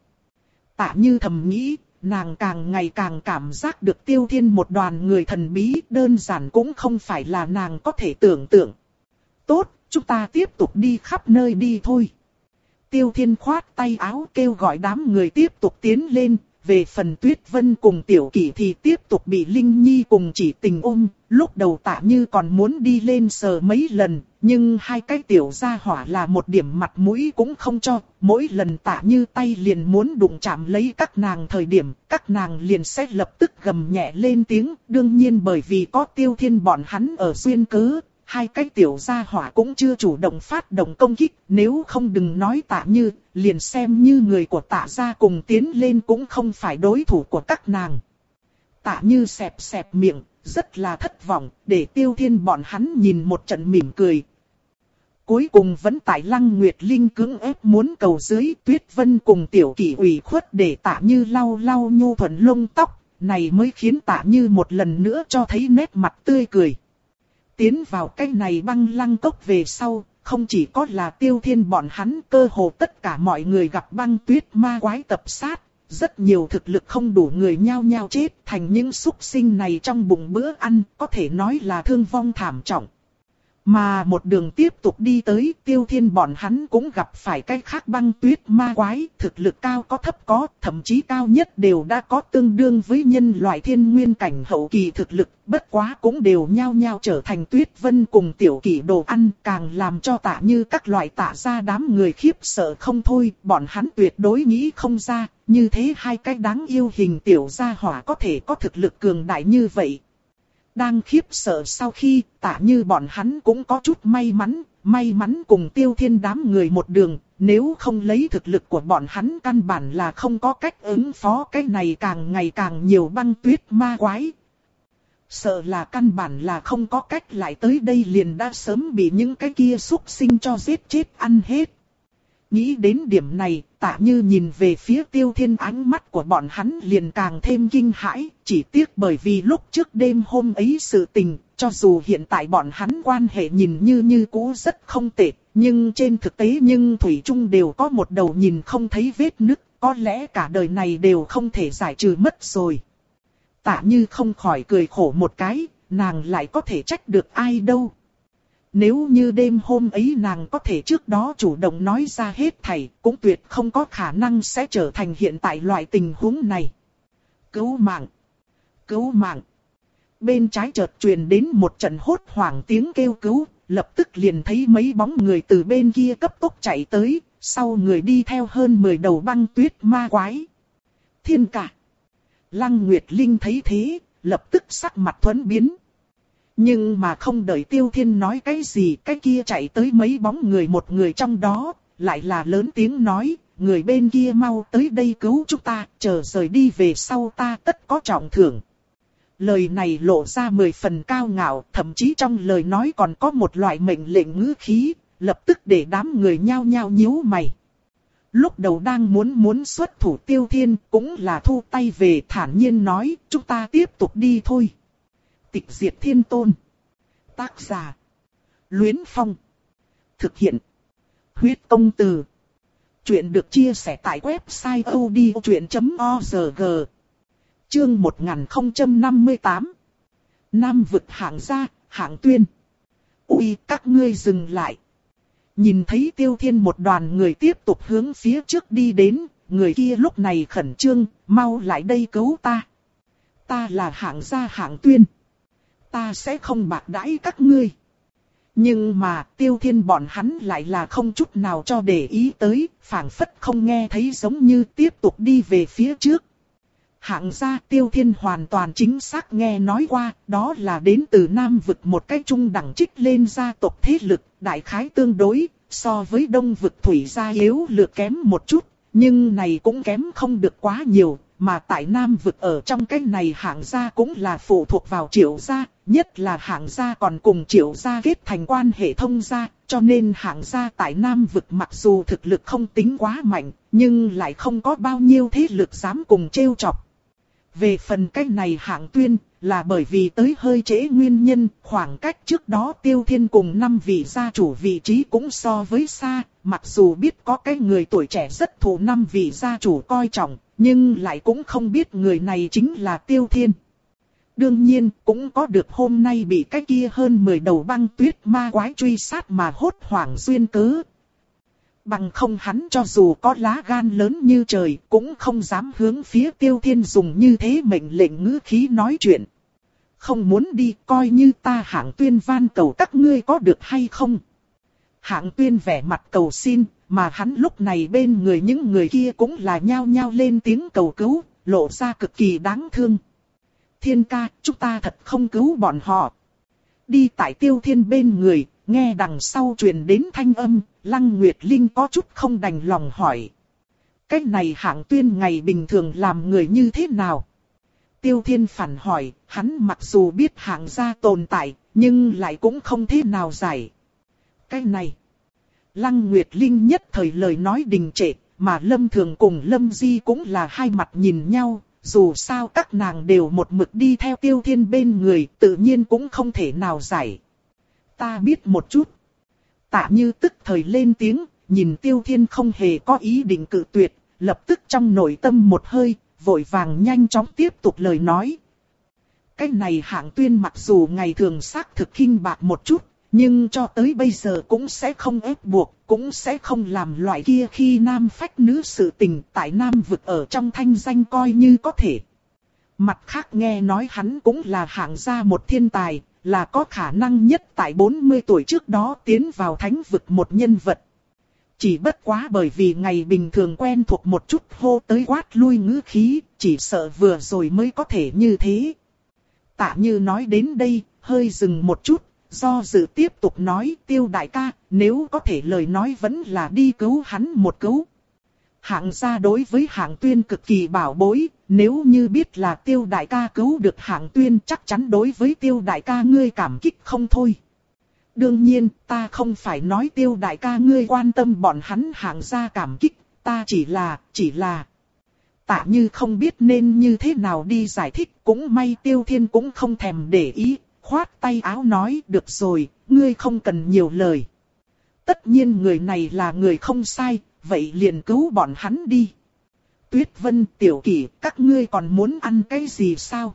Tạ Như thầm nghĩ, nàng càng ngày càng cảm giác được Tiêu Thiên một đoàn người thần bí, đơn giản cũng không phải là nàng có thể tưởng tượng. Tốt, chúng ta tiếp tục đi khắp nơi đi thôi. Tiêu Thiên khoát tay áo kêu gọi đám người tiếp tục tiến lên. Về phần Tuyết Vân cùng Tiểu Kỷ thì tiếp tục bị Linh Nhi cùng Chỉ Tình ôm. Lúc đầu Tạ Như còn muốn đi lên sờ mấy lần, nhưng hai cái tiểu gia hỏa là một điểm mặt mũi cũng không cho. Mỗi lần Tạ Như tay liền muốn đụng chạm lấy các nàng thời điểm, các nàng liền sẽ lập tức gầm nhẹ lên tiếng. Đương nhiên bởi vì có Tiêu Thiên bọn hắn ở duyên cớ, hai cái tiểu gia hỏa cũng chưa chủ động phát động công kích, nếu không đừng nói Tạ Như, liền xem như người của Tạ gia cùng tiến lên cũng không phải đối thủ của các nàng. Tạ Như xẹp xẹp miệng, rất là thất vọng, để Tiêu Thiên bọn hắn nhìn một trận mỉm cười. Cuối cùng vẫn tại Lăng Nguyệt Linh cưỡng ép muốn cầu dưới, Tuyết Vân cùng Tiểu Kỷ ủy khuất để Tạ Như lau lau nhu thuận lông tóc, này mới khiến Tạ Như một lần nữa cho thấy nét mặt tươi cười. Tiến vào cái này băng lăng cốc về sau, không chỉ có là Tiêu Thiên bọn hắn, cơ hồ tất cả mọi người gặp băng tuyết ma quái tập sát, rất nhiều thực lực không đủ người nhao nhao chết thành những súc sinh này trong bụng bữa ăn, có thể nói là thương vong thảm trọng. Mà một đường tiếp tục đi tới, Tiêu Thiên bọn hắn cũng gặp phải cái khác băng tuyết ma quái, thực lực cao có thấp có, thậm chí cao nhất đều đã có tương đương với nhân loại thiên nguyên cảnh hậu kỳ thực lực, bất quá cũng đều nhao nhao trở thành Tuyết Vân cùng Tiểu Kỷ đồ ăn, càng làm cho Tạ Như các loại Tạ gia đám người khiếp sợ không thôi, bọn hắn tuyệt đối nghĩ không ra, như thế hai cái đáng yêu hình tiểu gia hỏa có thể có thực lực cường đại như vậy. Đang khiếp sợ sau khi, Tạ Như bọn hắn cũng có chút may mắn, may mắn cùng Tiêu Thiên đám người một đường, nếu không lấy thực lực của bọn hắn căn bản là không có cách ứng phó cái này càng ngày càng nhiều băng tuyết ma quái. Sợ là căn bản là không có cách lại tới đây liền đã sớm bị những cái kia súc sinh cho giết chết ăn hết. Nghĩ đến điểm này, Tạ Như nhìn về phía Tiêu Thiên, ánh mắt của bọn hắn liền càng thêm kinh hãi, chỉ tiếc bởi vì lúc trước đêm hôm ấy sự tình, cho dù hiện tại bọn hắn quan hệ nhìn như như cũ rất không tệ, nhưng trên thực tế nhưng thủy chung đều có một đầu nhìn không thấy vết nứt, có lẽ cả đời này đều không thể giải trừ mất rồi. Tạ Như không khỏi cười khổ một cái, nàng lại có thể trách được ai đâu. Nếu như đêm hôm ấy nàng có thể trước đó chủ động nói ra hết thảy, cũng tuyệt không có khả năng sẽ trở thành hiện tại loại tình huống này. Cứu mạng! Cứu mạng! Bên trái chợt truyền đến một trận hốt hoảng tiếng kêu cứu, lập tức liền thấy mấy bóng người từ bên kia cấp tốc chạy tới, sau người đi theo hơn mười đầu băng tuyết ma quái. Thiên cả! Lăng Nguyệt Linh thấy thế, lập tức sắc mặt thuẫn biến. Nhưng mà không đợi Tiêu Thiên nói cái gì, cái kia chạy tới mấy bóng người, một người trong đó, lại là lớn tiếng nói, người bên kia mau tới đây cứu chúng ta, chờ rời đi về sau ta tất có trọng thưởng. Lời này lộ ra mười phần cao ngạo, thậm chí trong lời nói còn có một loại mệnh lệnh ngữ khí, lập tức để đám người nhao nhao nhíu mày. Lúc đầu đang muốn muốn xuất thủ Tiêu Thiên, cũng là thu tay về thản nhiên nói, chúng ta tiếp tục đi thôi. Tịch Diệt Thiên Tôn. Tác giả: Luyến Phong. Thực hiện: Huyết Công Từ. Chuyện được chia sẻ tại website odchuyện chấm org. Chương một nghìn không trăm năm mươi tám. Nam vực hạng gia, hạng tuyên. Ui, các ngươi dừng lại. Nhìn thấy Tiêu Thiên một đoàn người tiếp tục hướng phía trước đi đến, người kia lúc này khẩn trương, mau lại đây cứu ta. Ta là hạng gia hạng tuyên. Ta sẽ không bạc đãi các ngươi. Nhưng mà Tiêu Thiên bọn hắn lại là không chút nào cho để ý tới, phảng phất không nghe thấy giống như tiếp tục đi về phía trước. Hạng gia Tiêu Thiên hoàn toàn chính xác nghe nói qua, đó là đến từ Nam vực một cái trung đẳng trích lên gia tộc thế lực, đại khái tương đối, so với Đông vực Thủy gia yếu lược kém một chút, nhưng này cũng kém không được quá nhiều, mà tại Nam vực ở trong cái này Hạng gia cũng là phụ thuộc vào Triệu gia, nhất là Hạng gia còn cùng Triệu gia kết thành quan hệ thông gia, cho nên Hạng gia tại Nam vực mặc dù thực lực không tính quá mạnh, nhưng lại không có bao nhiêu thế lực dám cùng trêu chọc. Về phần cách này Hạng Tuyên, là bởi vì tới hơi trễ nguyên nhân, khoảng cách trước đó Tiêu Thiên cùng năm vị gia chủ vị trí cũng so với xa, mặc dù biết có cái người tuổi trẻ rất thù năm vị gia chủ coi trọng, nhưng lại cũng không biết người này chính là Tiêu Thiên. Đương nhiên, cũng có được hôm nay bị cái kia hơn mười đầu băng tuyết ma quái truy sát mà hốt hoảng duyên cớ. Bằng không hắn cho dù có lá gan lớn như trời, cũng không dám hướng phía Tiêu Thiên dùng như thế mệnh lệnh ngữ khí nói chuyện. Không muốn đi, coi như ta Hạng Tuyên van cầu các ngươi có được hay không. Hạng Tuyên vẻ mặt cầu xin, mà hắn lúc này bên người những người kia cũng là nhao nhao lên tiếng cầu cứu, lộ ra cực kỳ đáng thương. Thiên ca, chúng ta thật không cứu bọn họ. Đi tại Tiêu Thiên bên người, nghe đằng sau truyền đến thanh âm, Lăng Nguyệt Linh có chút không đành lòng hỏi. Cái này Hạng Tuyên ngày bình thường làm người như thế nào? Tiêu Thiên phản hỏi, hắn mặc dù biết Hạng gia tồn tại, nhưng lại cũng không thế nào giải. Cái này, Lăng Nguyệt Linh nhất thời lời nói đình trệ, mà Lâm Thường cùng Lâm Di cũng là hai mặt nhìn nhau. Dù sao các nàng đều một mực đi theo Tiêu Thiên bên người, tự nhiên cũng không thể nào giải. Ta biết một chút. Tạ Như tức thời lên tiếng, nhìn Tiêu Thiên không hề có ý định cự tuyệt, lập tức trong nội tâm một hơi, vội vàng nhanh chóng tiếp tục lời nói. Cái này Hạng Tuyên mặc dù ngày thường xác thực khinh bạc một chút, nhưng cho tới bây giờ cũng sẽ không ép buộc, cũng sẽ không làm loại kia khi nam phách nữ sự tình tại Nam vực ở trong thanh danh coi như có thể. Mặt khác nghe nói hắn cũng là Hạng gia một thiên tài, là có khả năng nhất tại bốn mươi tuổi trước đó tiến vào thánh vực một nhân vật. Chỉ bất quá bởi vì ngày bình thường quen thuộc một chút hô tới quát lui ngữ khí, chỉ sợ vừa rồi mới có thể như thế. Tạ Như nói đến đây, hơi dừng một chút. Do dự tiếp tục nói, Tiêu đại ca, nếu có thể lời nói vẫn là đi cứu hắn một cứu. Hạng gia đối với Hạng Tuyên cực kỳ bảo bối, nếu như biết là Tiêu đại ca cứu được Hạng Tuyên chắc chắn đối với Tiêu đại ca ngươi cảm kích không thôi. Đương nhiên, ta không phải nói Tiêu đại ca ngươi quan tâm bọn hắn Hạng gia cảm kích, ta chỉ là, chỉ là... Tạ Như không biết nên như thế nào đi giải thích, cũng may Tiêu Thiên cũng không thèm để ý. Khoát tay áo nói, được rồi, ngươi không cần nhiều lời. Tất nhiên người này là người không sai, vậy liền cứu bọn hắn đi. Tuyết Vân, Tiểu Kỷ, các ngươi còn muốn ăn cái gì sao?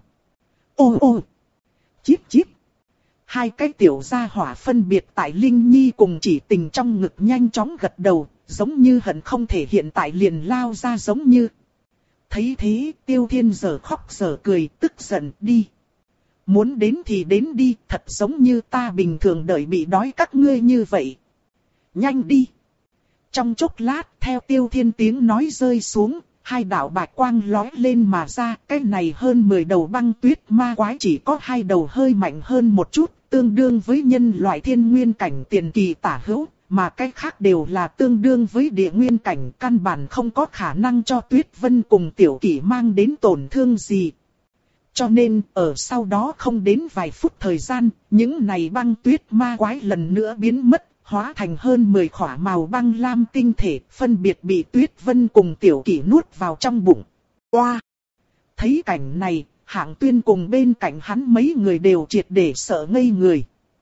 Ô ô! Chíp chíp! Hai cái tiểu gia hỏa phân biệt tại Linh Nhi cùng Chỉ Tình trong ngực nhanh chóng gật đầu, giống như hận không thể hiện tại liền lao ra giống như. Thấy thế, Tiêu Thiên giờ khóc giờ cười, tức giận đi. Muốn đến thì đến đi, thật giống như ta bình thường đợi bị đói các ngươi như vậy. Nhanh đi. Trong chốc lát, theo Tiêu Thiên tiếng nói rơi xuống, hai đạo bạch quang lói lên mà ra. Cái này hơn mười đầu băng tuyết ma quái chỉ có hai đầu hơi mạnh hơn một chút, tương đương với nhân loại thiên nguyên cảnh tiền kỳ tả hữu. Mà cái khác đều là tương đương với địa nguyên cảnh, căn bản không có khả năng cho Tuyết Vân cùng Tiểu Kỷ mang đến tổn thương gì. Cho nên, ở sau đó không đến vài phút thời gian, những này băng tuyết ma quái lần nữa biến mất, hóa thành hơn mười khỏa màu băng lam tinh thể, phân biệt bị Tuyết Vân cùng Tiểu Kỷ nuốt vào trong bụng. Oa! Thấy cảnh này, Hạng Tuyên cùng bên cạnh hắn mấy người đều triệt để sợ ngây người.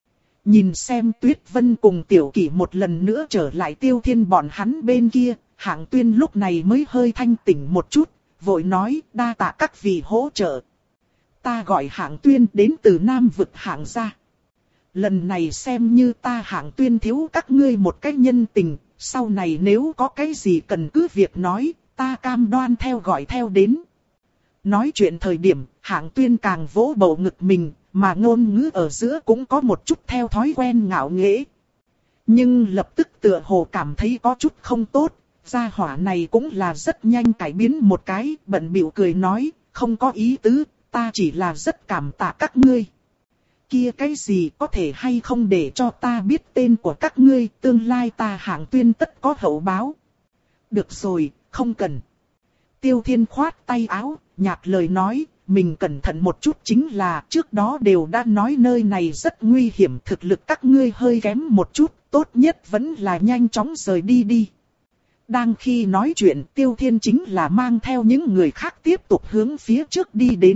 Nhìn xem Tuyết Vân cùng Tiểu Kỷ một lần nữa trở lại Tiêu Thiên bọn hắn bên kia, Hạng Tuyên lúc này mới hơi thanh tỉnh một chút, vội nói đa tạ các vị hỗ trợ. Ta gọi Hạng Tuyên đến từ Nam vực Hạng gia. Lần này xem như ta Hạng Tuyên thiếu các ngươi một cái nhân tình, sau này nếu có cái gì cần cứ việc nói, ta cam đoan theo gọi theo đến. Nói chuyện thời điểm, Hạng Tuyên càng vỗ bầu ngực mình, mà ngôn ngữ ở giữa cũng có một chút theo thói quen ngạo nghễ. Nhưng lập tức tựa hồ cảm thấy có chút không tốt, gia hỏa này cũng là rất nhanh cải biến một cái, bận bịu cười nói, không có ý tứ, ta chỉ là rất cảm tạ các ngươi. Kia cái gì có thể hay không để cho ta biết tên của các ngươi, tương lai ta Hạng Tuyên tất có hậu báo. Được rồi, không cần. Tiêu Thiên khoát tay áo, nhạt lời nói, mình cẩn thận một chút chính là trước đó đều đã nói nơi này rất nguy hiểm, thực lực các ngươi hơi kém một chút, tốt nhất vẫn là nhanh chóng rời đi đi. Đang khi nói chuyện, Tiêu Thiên chính là mang theo những người khác tiếp tục hướng phía trước đi đến.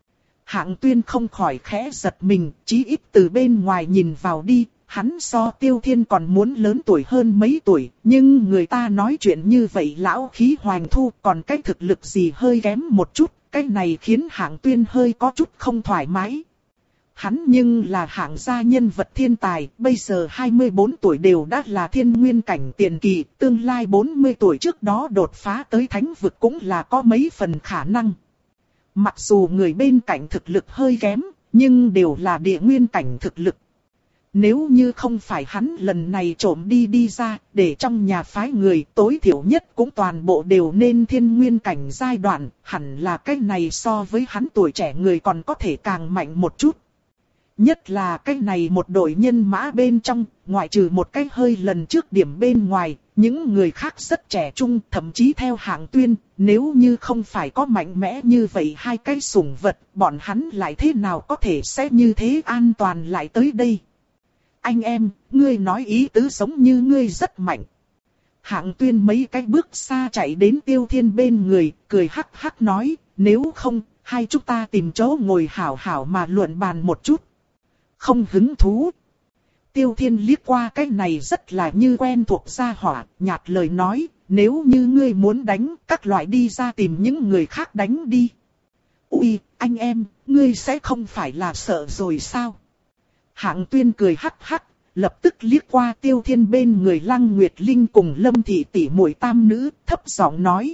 Hạng Tuyên không khỏi khẽ giật mình, chí ít từ bên ngoài nhìn vào đi, hắn so Tiêu Thiên còn muốn lớn tuổi hơn mấy tuổi, nhưng người ta nói chuyện như vậy lão khí hoành thu, còn cái thực lực gì hơi kém một chút, cái này khiến Hạng Tuyên hơi có chút không thoải mái. Hắn nhưng là hạng gia nhân vật thiên tài, bây giờ hai mươi bốn tuổi đều đã là thiên nguyên cảnh tiền kỳ, tương lai bốn mươi tuổi trước đó đột phá tới thánh vực cũng là có mấy phần khả năng. Mặc dù người bên cạnh thực lực hơi kém, nhưng đều là địa nguyên cảnh thực lực. Nếu như không phải hắn lần này trộm đi đi ra, để trong nhà phái người tối thiểu nhất cũng toàn bộ đều nên thiên nguyên cảnh giai đoạn, hẳn là cái này so với hắn tuổi trẻ người còn có thể càng mạnh một chút. Nhất là cái này một đội nhân mã bên trong, ngoại trừ một cái hơi lần trước điểm bên ngoài, những người khác rất trẻ trung, thậm chí theo Hạng Tuyên, nếu như không phải có mạnh mẽ như vậy hai cái sủng vật, bọn hắn lại thế nào có thể sẽ như thế an toàn lại tới đây. Anh em, ngươi nói ý tứ giống như ngươi rất mạnh. Hạng Tuyên mấy cái bước xa chạy đến Tiêu Thiên bên người, cười hắc hắc nói, nếu không, hai chúng ta tìm chỗ ngồi hảo hảo mà luận bàn một chút. Không hứng thú. Tiêu Thiên liếc qua cái này rất là như quen thuộc gia hỏa, nhạt lời nói, nếu như ngươi muốn đánh, các loại đi ra tìm những người khác đánh đi. Ui, anh em, ngươi sẽ không phải là sợ rồi sao? Hạng Tuyên cười hắc hắc, lập tức liếc qua Tiêu Thiên bên người Lăng Nguyệt Linh cùng Lâm Thị tỷ muội tam nữ, thấp giọng nói.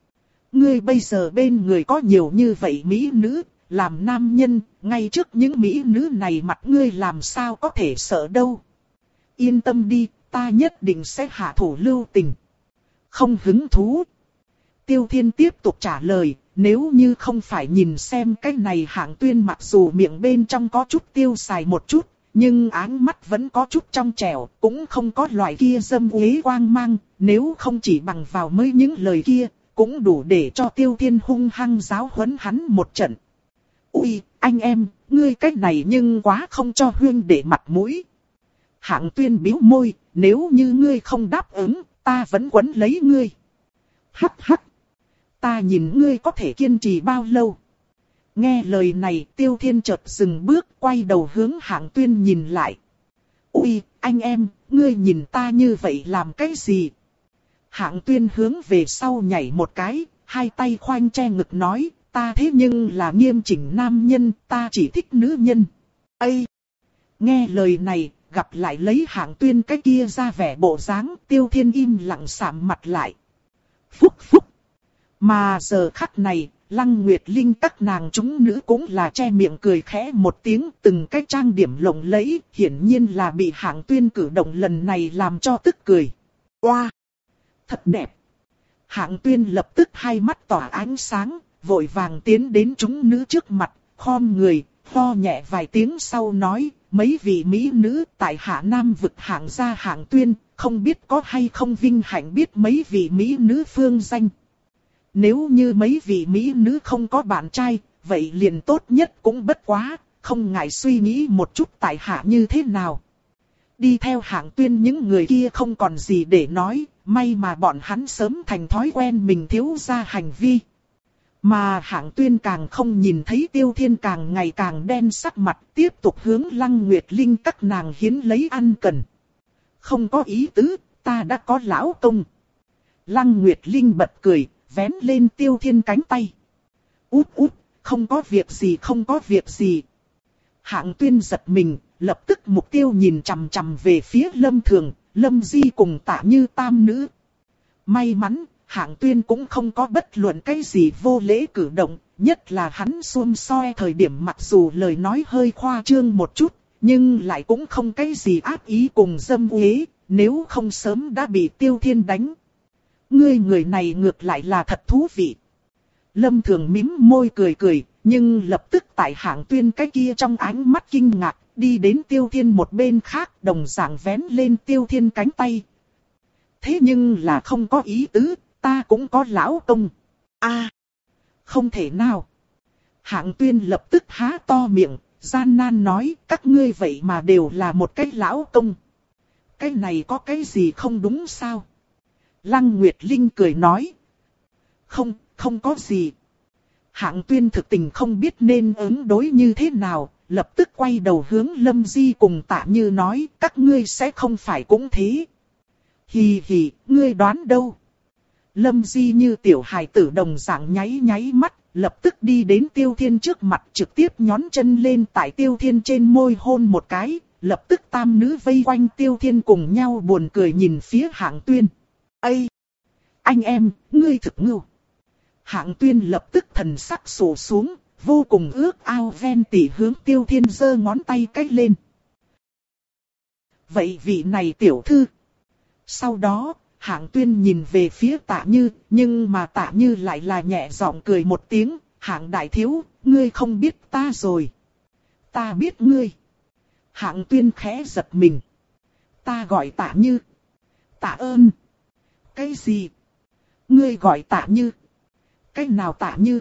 Ngươi bây giờ bên người có nhiều như vậy mỹ nữ, làm nam nhân, ngay trước những mỹ nữ này mặt ngươi làm sao có thể sợ đâu. Yên tâm đi, ta nhất định sẽ hạ thủ lưu tình. Không hứng thú. Tiêu Thiên tiếp tục trả lời, nếu như không phải nhìn xem cái này Hạng Tuyên mặc dù miệng bên trong có chút tiêu xài một chút, nhưng áng mắt vẫn có chút trong trẻo, cũng không có loại kia dâm uế quang mang, nếu không chỉ bằng vào mới những lời kia, cũng đủ để cho Tiêu Thiên hung hăng giáo huấn hắn một trận. Ui, anh em, ngươi cách này nhưng quá không cho huyên để mặt mũi. Hạng Tuyên bĩu môi, nếu như ngươi không đáp ứng, ta vẫn quấn lấy ngươi. Hắc hắc, ta nhìn ngươi có thể kiên trì bao lâu. Nghe lời này, Tiêu Thiên chợt dừng bước, quay đầu hướng Hạng Tuyên nhìn lại. Ui, anh em, ngươi nhìn ta như vậy làm cái gì? Hạng Tuyên hướng về sau nhảy một cái, hai tay khoanh che ngực nói, ta thế nhưng là nghiêm chỉnh nam nhân, ta chỉ thích nữ nhân. Ây! Nghe lời này, gặp lại lấy Hạng Tuyên cái kia ra vẻ bộ dáng, Tiêu Thiên im lặng sạm mặt lại. Phúc phúc! Mà giờ khắc này, Lăng Nguyệt Linh các nàng chúng nữ cũng là che miệng cười khẽ một tiếng, từng cái trang điểm lộng lẫy, hiển nhiên là bị Hạng Tuyên cử động lần này làm cho tức cười. Oa! Thật đẹp! Hạng Tuyên lập tức hai mắt tỏa ánh sáng, vội vàng tiến đến chúng nữ trước mặt, khom người, ho nhẹ vài tiếng sau nói, mấy vị mỹ nữ tại Hạ Nam vực Hạng gia Hạng Tuyên, không biết có hay không vinh hạnh biết mấy vị mỹ nữ phương danh. Nếu như mấy vị mỹ nữ không có bạn trai, vậy liền tốt nhất cũng bất quá, không ngại suy nghĩ một chút tại Hạ như thế nào. Đi theo Hạng Tuyên những người kia không còn gì để nói, may mà bọn hắn sớm thành thói quen mình thiếu ra hành vi. Mà Hạng Tuyên càng không nhìn thấy Tiêu Thiên càng ngày càng đen sắc mặt, tiếp tục hướng Lăng Nguyệt Linh các nàng hiến lấy ăn cần. Không có ý tứ, ta đã có lão công. Lăng Nguyệt Linh bật cười, vén lên Tiêu Thiên cánh tay. Út út, không có việc gì không có việc gì. Hạng Tuyên giật mình, lập tức mục tiêu nhìn chằm chằm về phía Lâm Thường, Lâm Di cùng Tạ Như tam nữ. May mắn, Hạng Tuyên cũng không có bất luận cái gì vô lễ cử động, nhất là hắn xuông soi thời điểm mặc dù lời nói hơi khoa trương một chút, nhưng lại cũng không cái gì ác ý cùng dâm uế, nếu không sớm đã bị Tiêu Thiên đánh. Ngươi người này ngược lại là thật thú vị. Lâm Thường mím môi cười cười, nhưng lập tức tại Hạng Tuyên cái kia trong ánh mắt kinh ngạc, đi đến Tiêu Thiên một bên khác, đồng dạng vén lên Tiêu Thiên cánh tay. Thế nhưng là không có ý tứ, ta cũng có lão công. A, không thể nào. Hạng Tuyên lập tức há to miệng, gian nan nói, các ngươi vậy mà đều là một cái lão công. Cái này có cái gì không đúng sao? Lăng Nguyệt Linh cười nói. Không, không có gì. Hạng Tuyên thực tình không biết nên ứng đối như thế nào, lập tức quay đầu hướng Lâm Di cùng Tạ Như nói, các ngươi sẽ không phải cũng thế. Hì hì, ngươi đoán đâu? Lâm Di như tiểu hài tử đồng dạng nháy nháy mắt, lập tức đi đến Tiêu Thiên trước mặt trực tiếp nhón chân lên tại Tiêu Thiên trên môi hôn một cái, lập tức tam nữ vây quanh Tiêu Thiên cùng nhau buồn cười nhìn phía Hạng Tuyên. Ây! Anh em, ngươi thực ngưu! Hạng Tuyên lập tức thần sắc sổ xuống, vô cùng ước ao ven tỉ hướng Tiêu Thiên giơ ngón tay cách lên. Vậy vị này tiểu thư. Sau đó, Hạng Tuyên nhìn về phía Tạ Như, nhưng mà Tạ Như lại là nhẹ giọng cười một tiếng, Hạng đại thiếu, ngươi không biết ta rồi. Ta biết ngươi. Hạng Tuyên khẽ giật mình. Ta gọi Tạ Như. Tạ ơn. Cái gì? Ngươi gọi Tạ Như. Cái nào Tạ Như?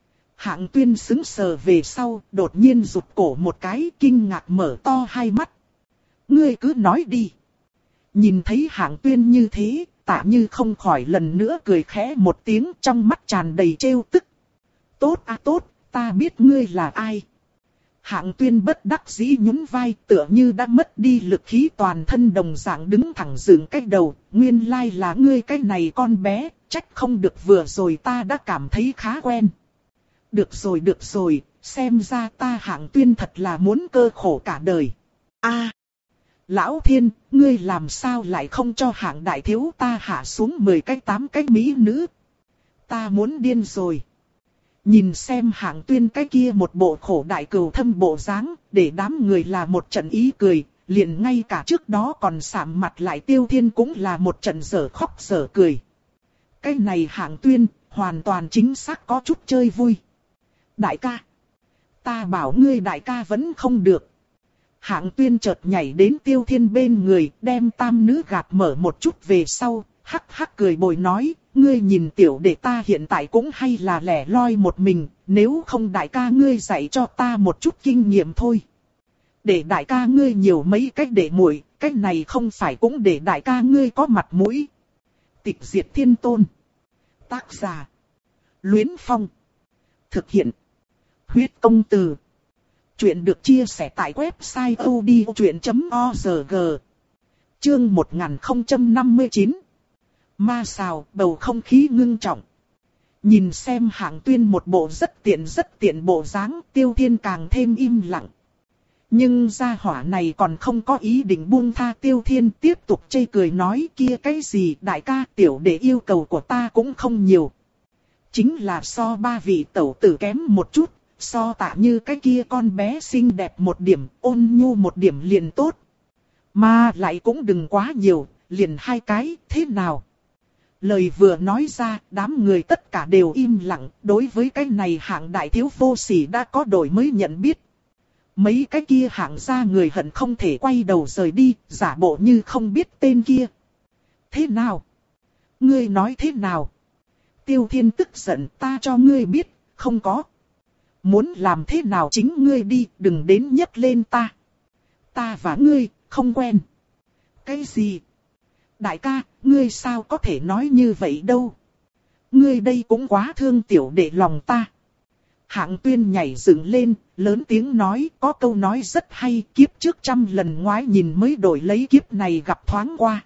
Hạng Tuyên sững sờ về sau, đột nhiên rụt cổ một cái, kinh ngạc mở to hai mắt. Ngươi cứ nói đi. Nhìn thấy Hạng Tuyên như thế, Tạ Như không khỏi lần nữa cười khẽ một tiếng, trong mắt tràn đầy trêu tức. Tốt à tốt, ta biết ngươi là ai. Hạng Tuyên bất đắc dĩ nhún vai, tựa như đã mất đi lực khí toàn thân đồng dạng đứng thẳng dựng cái đầu. Nguyên lai là ngươi cái này con bé, trách không được vừa rồi ta đã cảm thấy khá quen. Được rồi được rồi, xem ra ta Hạng Tuyên thật là muốn cơ khổ cả đời. A, Lão Thiên, ngươi làm sao lại không cho Hạng đại thiếu ta hạ xuống mười cái tám cái mỹ nữ? Ta muốn điên rồi. Nhìn xem Hạng Tuyên cái kia một bộ khổ đại cừu thâm bộ dáng, để đám người là một trận ý cười, liền ngay cả trước đó còn sạm mặt lại Tiêu Thiên cũng là một trận dở khóc dở cười. Cái này Hạng Tuyên, hoàn toàn chính xác có chút chơi vui. Đại ca, ta bảo ngươi đại ca vẫn không được. Hạng Tuyên chợt nhảy đến Tiêu Thiên bên người, đem tam nữ gạt mở một chút về sau, hắc hắc cười bồi nói, ngươi nhìn tiểu đệ ta hiện tại cũng hay là lẻ loi một mình, nếu không đại ca ngươi dạy cho ta một chút kinh nghiệm thôi. Để đại ca ngươi nhiều mấy cách để muội, cách này không phải cũng để đại ca ngươi có mặt mũi. Tịch Diệt Thiên Tôn. Tác giả: Luyến Phong. Thực hiện: Huyết Công Từ. Chuyện được chia sẻ tại website odchuyện chấm org. Chương một nghìn không trăm năm mươi chín. Ma xào, bầu không khí ngưng trọng. Nhìn xem Hạng Tuyên một bộ rất tiện rất tiện bộ dáng, Tiêu Thiên càng thêm im lặng. Nhưng gia hỏa này còn không có ý định buông tha Tiêu Thiên, tiếp tục chê cười nói, kia cái gì đại ca, tiểu đệ yêu cầu của ta cũng không nhiều. Chính là so ba vị tẩu tử kém một chút, so Tạ Như cái kia con bé xinh đẹp một điểm, ôn nhu một điểm liền tốt. Mà lại cũng đừng quá nhiều, liền hai cái, thế nào? Lời vừa nói ra, đám người tất cả đều im lặng, đối với cái này Hạng đại thiếu vô sỉ đã có đổi mới nhận biết. Mấy cái kia Hạng gia người hận không thể quay đầu rời đi, giả bộ như không biết tên kia. Thế nào? Ngươi nói thế nào? Tiêu Thiên tức giận, ta cho ngươi biết, không có. Muốn làm thế nào chính ngươi đi, đừng đến nhấc lên ta. Ta và ngươi, không quen. Cái gì? Đại ca, ngươi sao có thể nói như vậy đâu? Ngươi đây cũng quá thương tiểu đệ lòng ta. Hạng Tuyên nhảy dựng lên, lớn tiếng nói, có câu nói rất hay, kiếp trước trăm lần ngoái nhìn mới đổi lấy kiếp này gặp thoáng qua.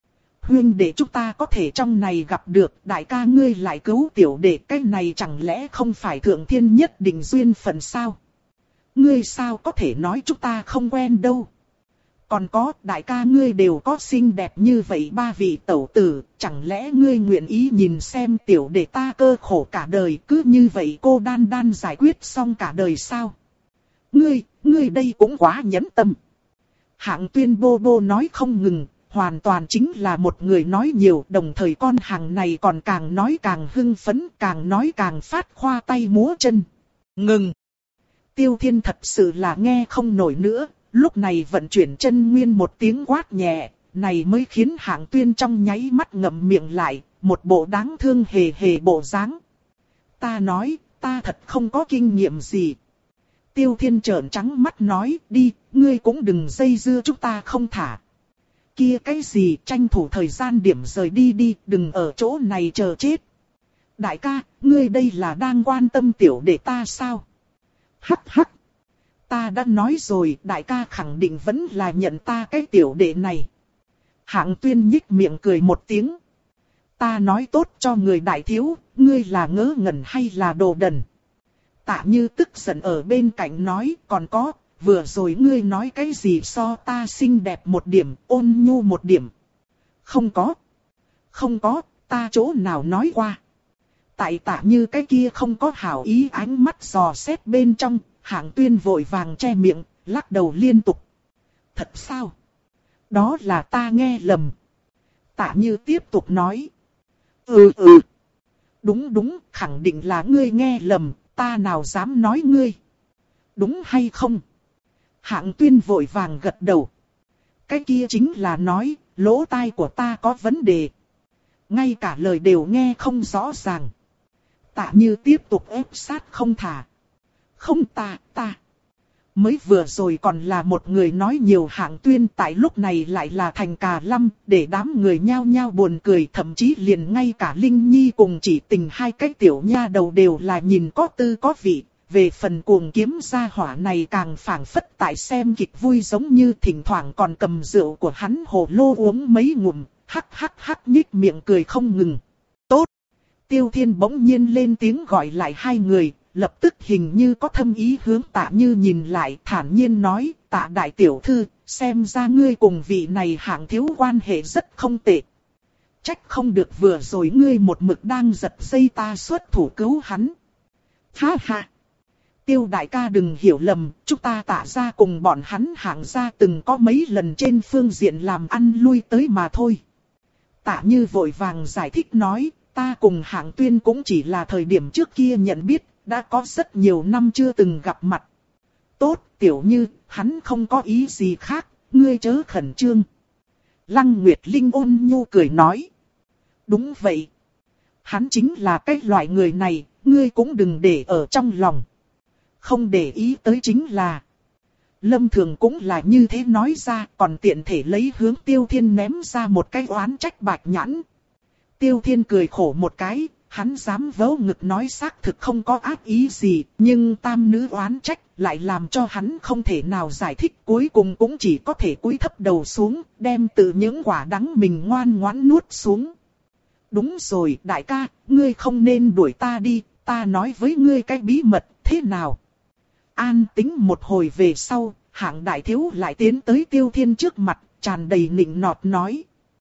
Huynh đệ chúng ta có thể trong này gặp được, đại ca ngươi lại cứu tiểu đệ, cái này chẳng lẽ không phải thượng thiên nhất định duyên phận sao? Ngươi sao có thể nói chúng ta không quen đâu? Còn có, đại ca ngươi đều có xinh đẹp như vậy ba vị tẩu tử, chẳng lẽ ngươi nguyện ý nhìn xem tiểu đệ ta cơ khổ cả đời, cứ như vậy cô đan đan giải quyết xong cả đời sao? Ngươi, ngươi đây cũng quá nhẫn tâm. Hạng Tuyên bô bô nói không ngừng, hoàn toàn chính là một người nói nhiều, đồng thời con hàng này còn càng nói càng hưng phấn, càng nói càng phát khoa tay múa chân. Ngừng! Tiêu Thiên thật sự là nghe không nổi nữa, lúc này vận chuyển chân nguyên một tiếng quát nhẹ, này mới khiến Hạng Tuyên trong nháy mắt ngậm miệng lại, một bộ đáng thương hề hề bộ dáng. Ta nói, ta thật không có kinh nghiệm gì. Tiêu Thiên trợn trắng mắt nói, đi, ngươi cũng đừng dây dưa chúng ta không thả. Kia cái gì, tranh thủ thời gian điểm rời đi đi, đừng ở chỗ này chờ chết. Đại ca, ngươi đây là đang quan tâm tiểu đệ ta sao? Hắc hắc. Ta đã nói rồi, đại ca khẳng định vẫn là nhận ta cái tiểu đệ này. Hạng Tuyên nhích miệng cười một tiếng. Ta nói tốt cho người đại thiếu, ngươi là ngớ ngẩn hay là đồ đần? Tạ Như tức giận ở bên cạnh nói, còn có, vừa rồi ngươi nói cái gì so ta xinh đẹp một điểm, ôn nhu một điểm. Không có. Không có, ta chỗ nào nói qua. Tại Tạ Như cái kia không có hảo ý ánh mắt dò xét bên trong, Hạng Tuyên vội vàng che miệng, lắc đầu liên tục. Thật sao? Đó là ta nghe lầm. Tạ Như tiếp tục nói. Ừ ừ. Đúng đúng, khẳng định là ngươi nghe lầm, ta nào dám nói ngươi. Đúng hay không? Hạng Tuyên vội vàng gật đầu. Cái kia chính là nói, lỗ tai của ta có vấn đề. Ngay cả lời đều nghe không rõ ràng. Tạ Như tiếp tục ép sát không thả. Không ta, ta. Mới vừa rồi còn là một người nói nhiều, Hạng Tuyên tại lúc này lại là thành cà lâm, để đám người nhao nhao buồn cười, thậm chí liền ngay cả Linh Nhi cùng Chỉ Tình hai cái tiểu nha đầu đều là nhìn có tư có vị. Về phần cuồng kiếm gia hỏa này càng phảng phất tại xem kịch vui, giống như thỉnh thoảng còn cầm rượu của hắn hồ lô uống mấy ngụm, hắc hắc hắc nhích miệng cười không ngừng. Tốt! Tiêu Thiên bỗng nhiên lên tiếng gọi lại hai người, lập tức hình như có thâm ý hướng Tạ Như nhìn lại, thản nhiên nói, Tạ đại tiểu thư, xem ra ngươi cùng vị này Hạng thiếu quan hệ rất không tệ. Trách không được vừa rồi ngươi một mực đang giật dây ta xuất thủ cứu hắn. Ha ha! Tiêu đại ca đừng hiểu lầm, chúng ta Tạ gia cùng bọn hắn Hạng gia từng có mấy lần trên phương diện làm ăn lui tới mà thôi. Tạ Như vội vàng giải thích nói, ta cùng Hạng Tuyên cũng chỉ là thời điểm trước kia nhận biết, đã có rất nhiều năm chưa từng gặp mặt. Tốt, tiểu Như, hắn không có ý gì khác, ngươi chớ khẩn trương. Lăng Nguyệt Linh ôn nhu cười nói. Đúng vậy. Hắn chính là cái loại người này, ngươi cũng đừng để ở trong lòng. Không để ý tới chính là. Lâm Thường cũng là như thế nói ra, còn tiện thể lấy hướng Tiêu Thiên ném ra một cái oán trách bạch nhãn. Tiêu Thiên cười khổ một cái, hắn dám vớ ngực nói xác thực không có ác ý gì, nhưng tam nữ oán trách lại làm cho hắn không thể nào giải thích, cuối cùng cũng chỉ có thể cúi thấp đầu xuống, đem từ những quả đắng mình ngoan ngoãn nuốt xuống. Đúng rồi, đại ca, ngươi không nên đuổi ta đi, ta nói với ngươi cái bí mật, thế nào? An tính một hồi về sau, Hạng đại thiếu lại tiến tới Tiêu Thiên trước mặt, tràn đầy nịnh nọt nói.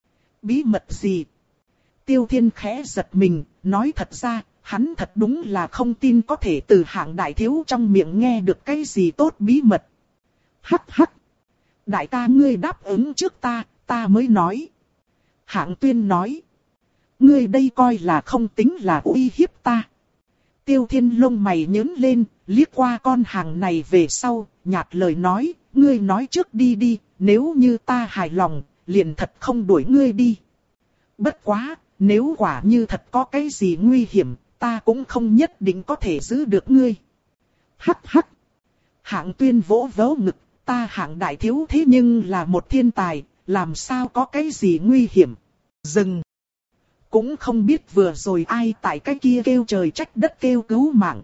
Bí mật gì? Tiêu Thiên khẽ giật mình, nói thật ra, hắn thật đúng là không tin có thể từ Hạng đại thiếu trong miệng nghe được cái gì tốt bí mật. Hắc hắc! Đại ca ngươi đáp ứng trước ta, ta mới nói. Hạng Tuyên nói. Ngươi đây coi là không tính là uy hiếp ta. Tiêu Thiên lông mày nhớn lên, liếc qua con hàng này về sau, nhạt lời nói, ngươi nói trước đi đi, nếu như ta hài lòng, liền thật không đuổi ngươi đi. Bất quá, nếu quả như thật có cái gì nguy hiểm, ta cũng không nhất định có thể giữ được ngươi. Hắc hắc! Hạng Tuyên vỗ vỗ ngực, ta Hạng đại thiếu thế nhưng là một thiên tài, làm sao có cái gì nguy hiểm. Dừng! Cũng không biết vừa rồi ai tại cái kia kêu trời trách đất kêu cứu mạng.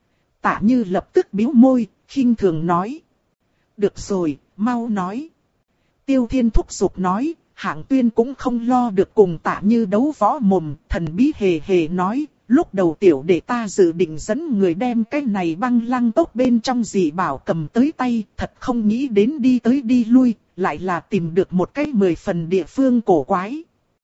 Tạ Như lập tức bĩu môi, khinh thường nói. Được rồi, mau nói. Tiêu Thiên thúc giục nói, Hạng Tuyên cũng không lo được cùng Tạ Như đấu võ mồm, thần bí hề hề nói. Lúc đầu tiểu đệ ta dự định dẫn người đem cái này băng lăng tốc bên trong dị bảo cầm tới tay, thật không nghĩ đến đi tới đi lui, lại là tìm được một cái mười phần địa phương cổ quái.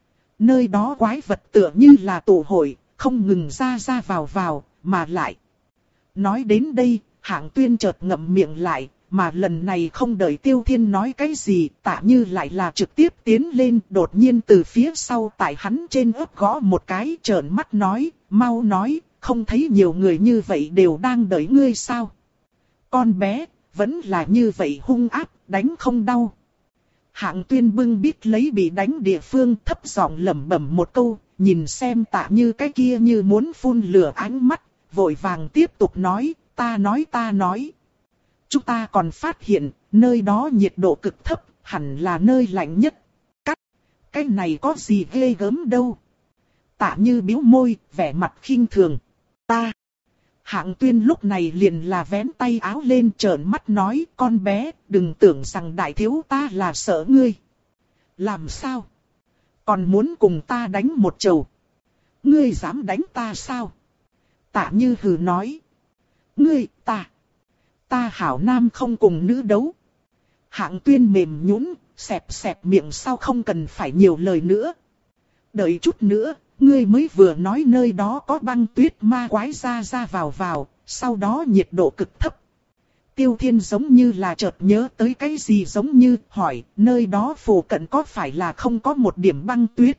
Nơi đó quái vật tựa như là tụ hội, không ngừng ra ra vào vào, mà lại. Nói đến đây, Hạng Tuyên chợt ngậm miệng lại, mà lần này không đợi Tiêu Thiên nói cái gì, Tạ Như lại là trực tiếp tiến lên, đột nhiên từ phía sau tại hắn trên ớt gõ một cái, trợn mắt nói, mau nói, không thấy nhiều người như vậy đều đang đợi ngươi sao? Con bé, vẫn là như vậy hung ác, đánh không đau. Hạng Tuyên bưng bít lấy bị đánh địa phương, thấp giọng lẩm bẩm một câu, nhìn xem Tạ Như cái kia như muốn phun lửa ánh mắt, vội vàng tiếp tục nói, ta nói ta nói. Chúng ta còn phát hiện, nơi đó nhiệt độ cực thấp, hẳn là nơi lạnh nhất. Cắt, cái này có gì ghê gớm đâu. Tạ Như bĩu môi, vẻ mặt khinh thường. Ta. Hạng Tuyên lúc này liền là vén tay áo lên trợn mắt nói, con bé, đừng tưởng rằng đại thiếu ta là sợ ngươi. Làm sao? Còn muốn cùng ta đánh một chầu. Ngươi dám đánh ta sao? Tạ Như hừ nói. Ngươi, ta. Ta hảo nam không cùng nữ đấu. Hạng Tuyên mềm nhũn, xẹp xẹp miệng sau không cần phải nhiều lời nữa. Đợi chút nữa, ngươi mới vừa nói nơi đó có băng tuyết ma quái ra ra vào vào, sau đó nhiệt độ cực thấp. Tiêu Thiên giống như là chợt nhớ tới cái gì giống như hỏi, nơi đó phù cận có phải là không có một điểm băng tuyết.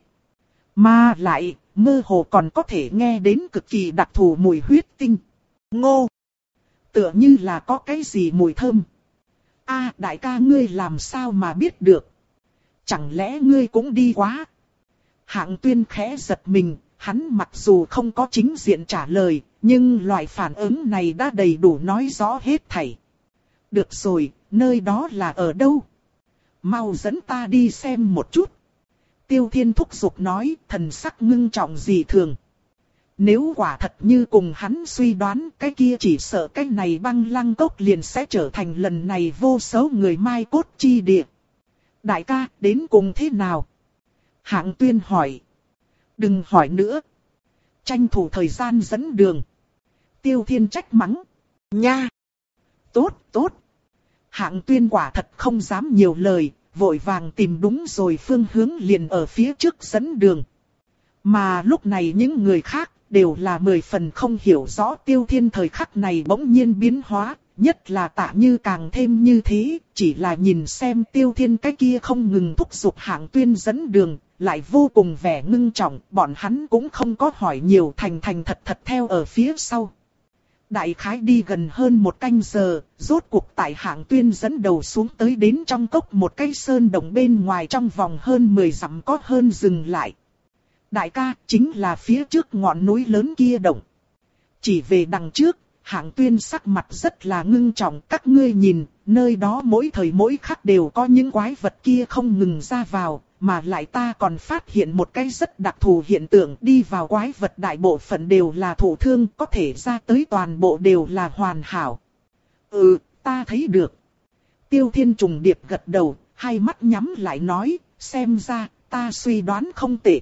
Mà lại, mơ hồ còn có thể nghe đến cực kỳ đặc thù mùi huyết tinh. Ngô! Tựa như là có cái gì mùi thơm. A à, đại ca ngươi làm sao mà biết được? Chẳng lẽ ngươi cũng đi quá? Hạng Tuyên khẽ giật mình, hắn mặc dù không có chính diện trả lời, nhưng loại phản ứng này đã đầy đủ nói rõ hết thảy. Được rồi, nơi đó là ở đâu? Mau dẫn ta đi xem một chút. Tiêu Thiên thúc giục nói, thần sắc ngưng trọng dị thường. Nếu quả thật như cùng hắn suy đoán, cái kia chỉ sợ cái này băng lăng cốc liền sẽ trở thành lần này vô số người mai cốt chi địa. Đại ca, đến cùng thế nào? Hạng Tuyên hỏi. Đừng hỏi nữa. Tranh thủ thời gian dẫn đường. Tiêu Thiên trách mắng. Nha! Tốt, tốt. Hạng Tuyên quả thật không dám nhiều lời, vội vàng tìm đúng rồi phương hướng liền ở phía trước dẫn đường. Mà lúc này những người khác đều là mười phần không hiểu rõ Tiêu Thiên thời khắc này bỗng nhiên biến hóa, nhất là Tạ Như càng thêm như thế, chỉ là nhìn xem Tiêu Thiên cái kia không ngừng thúc giục Hạng Tuyên dẫn đường, lại vô cùng vẻ ngưng trọng, bọn hắn cũng không có hỏi nhiều, thành thành thật thật theo ở phía sau. Đại khái đi gần hơn một canh giờ, rốt cuộc tại Hạng Tuyên dẫn đầu xuống tới đến trong cốc một cái sơn đồng bên ngoài, trong vòng hơn mười dặm có hơn dừng lại. Đại ca, chính là phía trước ngọn núi lớn kia động. Chỉ về đằng trước, Hạng Tuyên sắc mặt rất là ngưng trọng, các ngươi nhìn, nơi đó mỗi thời mỗi khắc đều có những quái vật kia không ngừng ra vào, mà lại ta còn phát hiện một cái rất đặc thù hiện tượng, đi vào quái vật đại bộ phận đều là thổ thương, có thể ra tới toàn bộ đều là hoàn hảo. Ừ, ta thấy được. Tiêu Thiên trùng điệp gật đầu, hai mắt nhắm lại nói, xem ra, ta suy đoán không tệ.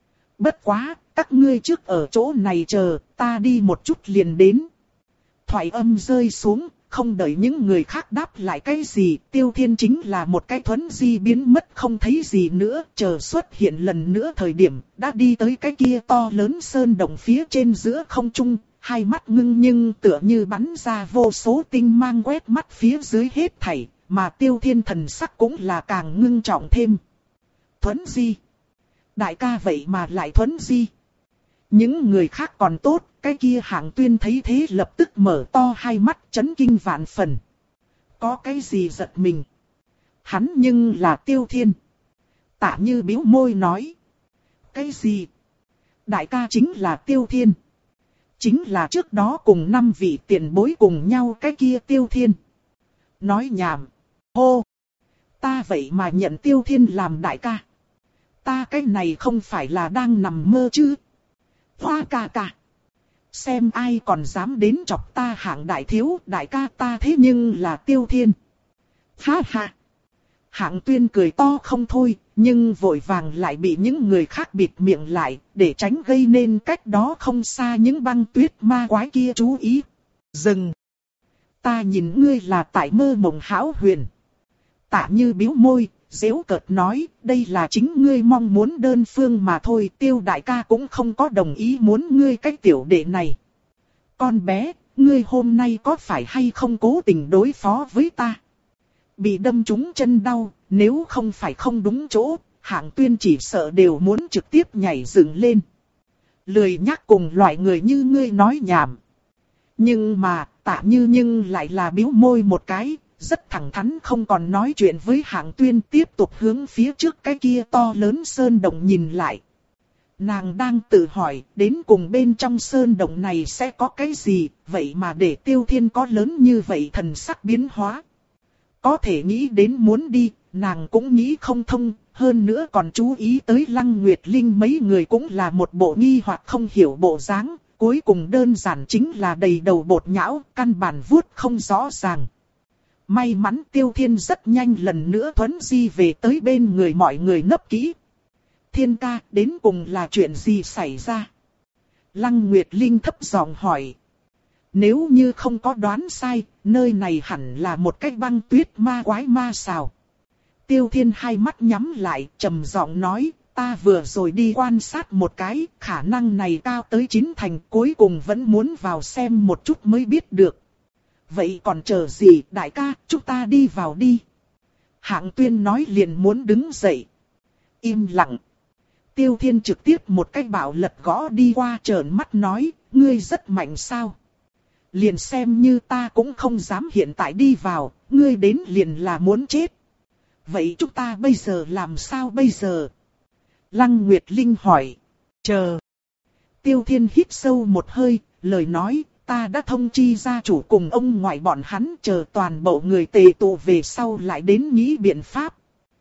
Bất quá, các ngươi trước ở chỗ này chờ, ta đi một chút liền đến. Thoại âm rơi xuống, không đợi những người khác đáp lại cái gì, Tiêu Thiên chính là một cái thuấn di biến mất không thấy gì nữa, chờ xuất hiện lần nữa thời điểm, đã đi tới cái kia to lớn sơn động phía trên giữa không trung, hai mắt ngưng nhưng tựa như bắn ra vô số tinh mang quét mắt phía dưới hết thảy, mà Tiêu Thiên thần sắc cũng là càng ngưng trọng thêm. Thuấn di. Đại ca vậy mà lại thuấn di. Những người khác còn tốt, cái kia Hạng Tuyên thấy thế lập tức mở to hai mắt chấn kinh vạn phần. Có cái gì giật mình? Hắn nhưng là Tiêu Thiên. Tạ Như bĩu môi nói. Cái gì? Đại ca chính là Tiêu Thiên. Chính là trước đó cùng năm vị tiền bối cùng nhau cái kia Tiêu Thiên. Nói nhảm. Hô! Ta vậy mà nhận Tiêu Thiên làm đại ca. Ta cái này không phải là đang nằm mơ chứ? Hoa ca ca. Xem ai còn dám đến chọc ta Hạng đại thiếu, đại ca ta thế nhưng là Tiêu Thiên. Ha ha. Hạng Tuyên cười to không thôi, nhưng vội vàng lại bị những người khác bịt miệng lại, để tránh gây nên cách đó không xa những băng tuyết ma quái kia chú ý. Dừng. Ta nhìn ngươi là tại mơ mộng hão huyền. Tạ Như bĩu môi, giễu cợt nói, đây là chính ngươi mong muốn đơn phương mà thôi, Tiêu đại ca cũng không có đồng ý muốn ngươi cái tiểu đệ này. Con bé, ngươi hôm nay có phải hay không cố tình đối phó với ta? Bị đâm trúng chân đau, nếu không phải không đúng chỗ, Hạng Tuyên chỉ sợ đều muốn trực tiếp nhảy dựng lên. Lười nhắc cùng loại người như ngươi nói nhảm. Nhưng mà, Tạ Như nhưng lại là bĩu môi một cái, rất thẳng thắn không còn nói chuyện với Hạng Tuyên, tiếp tục hướng phía trước cái kia to lớn sơn động nhìn lại. Nàng đang tự hỏi, đến cùng bên trong sơn động này sẽ có cái gì, vậy mà để Tiêu Thiên có lớn như vậy thần sắc biến hóa. Có thể nghĩ đến muốn đi, nàng cũng nghĩ không thông, hơn nữa còn chú ý tới Lăng Nguyệt Linh mấy người cũng là một bộ nghi hoặc không hiểu bộ dáng, cuối cùng đơn giản chính là đầy đầu bột nhão, căn bản vuốt không rõ ràng. May mắn Tiêu Thiên rất nhanh lần nữa thuấn di về tới bên người mọi người nấp kỹ. Thiên ca, đến cùng là chuyện gì xảy ra? Lăng Nguyệt Linh thấp giọng hỏi. Nếu như không có đoán sai, nơi này hẳn là một cái băng tuyết ma quái ma xào. Tiêu Thiên hai mắt nhắm lại, trầm giọng nói, ta vừa rồi đi quan sát một cái, khả năng này cao tới chín thành, cuối cùng vẫn muốn vào xem một chút mới biết được. Vậy còn chờ gì, đại ca, chúng ta đi vào đi. Hạng Tuyên nói liền muốn đứng dậy. Im lặng. Tiêu Thiên trực tiếp một cái bạo lật gõ đi qua, trợn mắt nói, ngươi rất mạnh sao? Liền xem như ta cũng không dám hiện tại đi vào, ngươi đến liền là muốn chết. Vậy chúng ta bây giờ làm sao bây giờ? Lăng Nguyệt Linh hỏi. Chờ. Tiêu Thiên hít sâu một hơi, lời nói, ta đã thông chi gia chủ cùng ông ngoại bọn hắn, chờ toàn bộ người tề tụ về sau lại đến nghĩ biện pháp.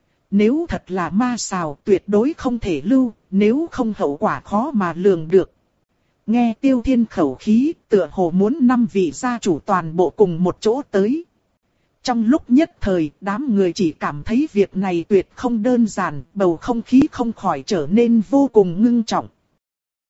Nếu thật là ma xào tuyệt đối không thể lưu, nếu không hậu quả khó mà lường được. Nghe Tiêu Thiên khẩu khí, tựa hồ muốn năm vị gia chủ toàn bộ cùng một chỗ tới. Trong lúc nhất thời, đám người chỉ cảm thấy việc này tuyệt không đơn giản, bầu không khí không khỏi trở nên vô cùng ngưng trọng.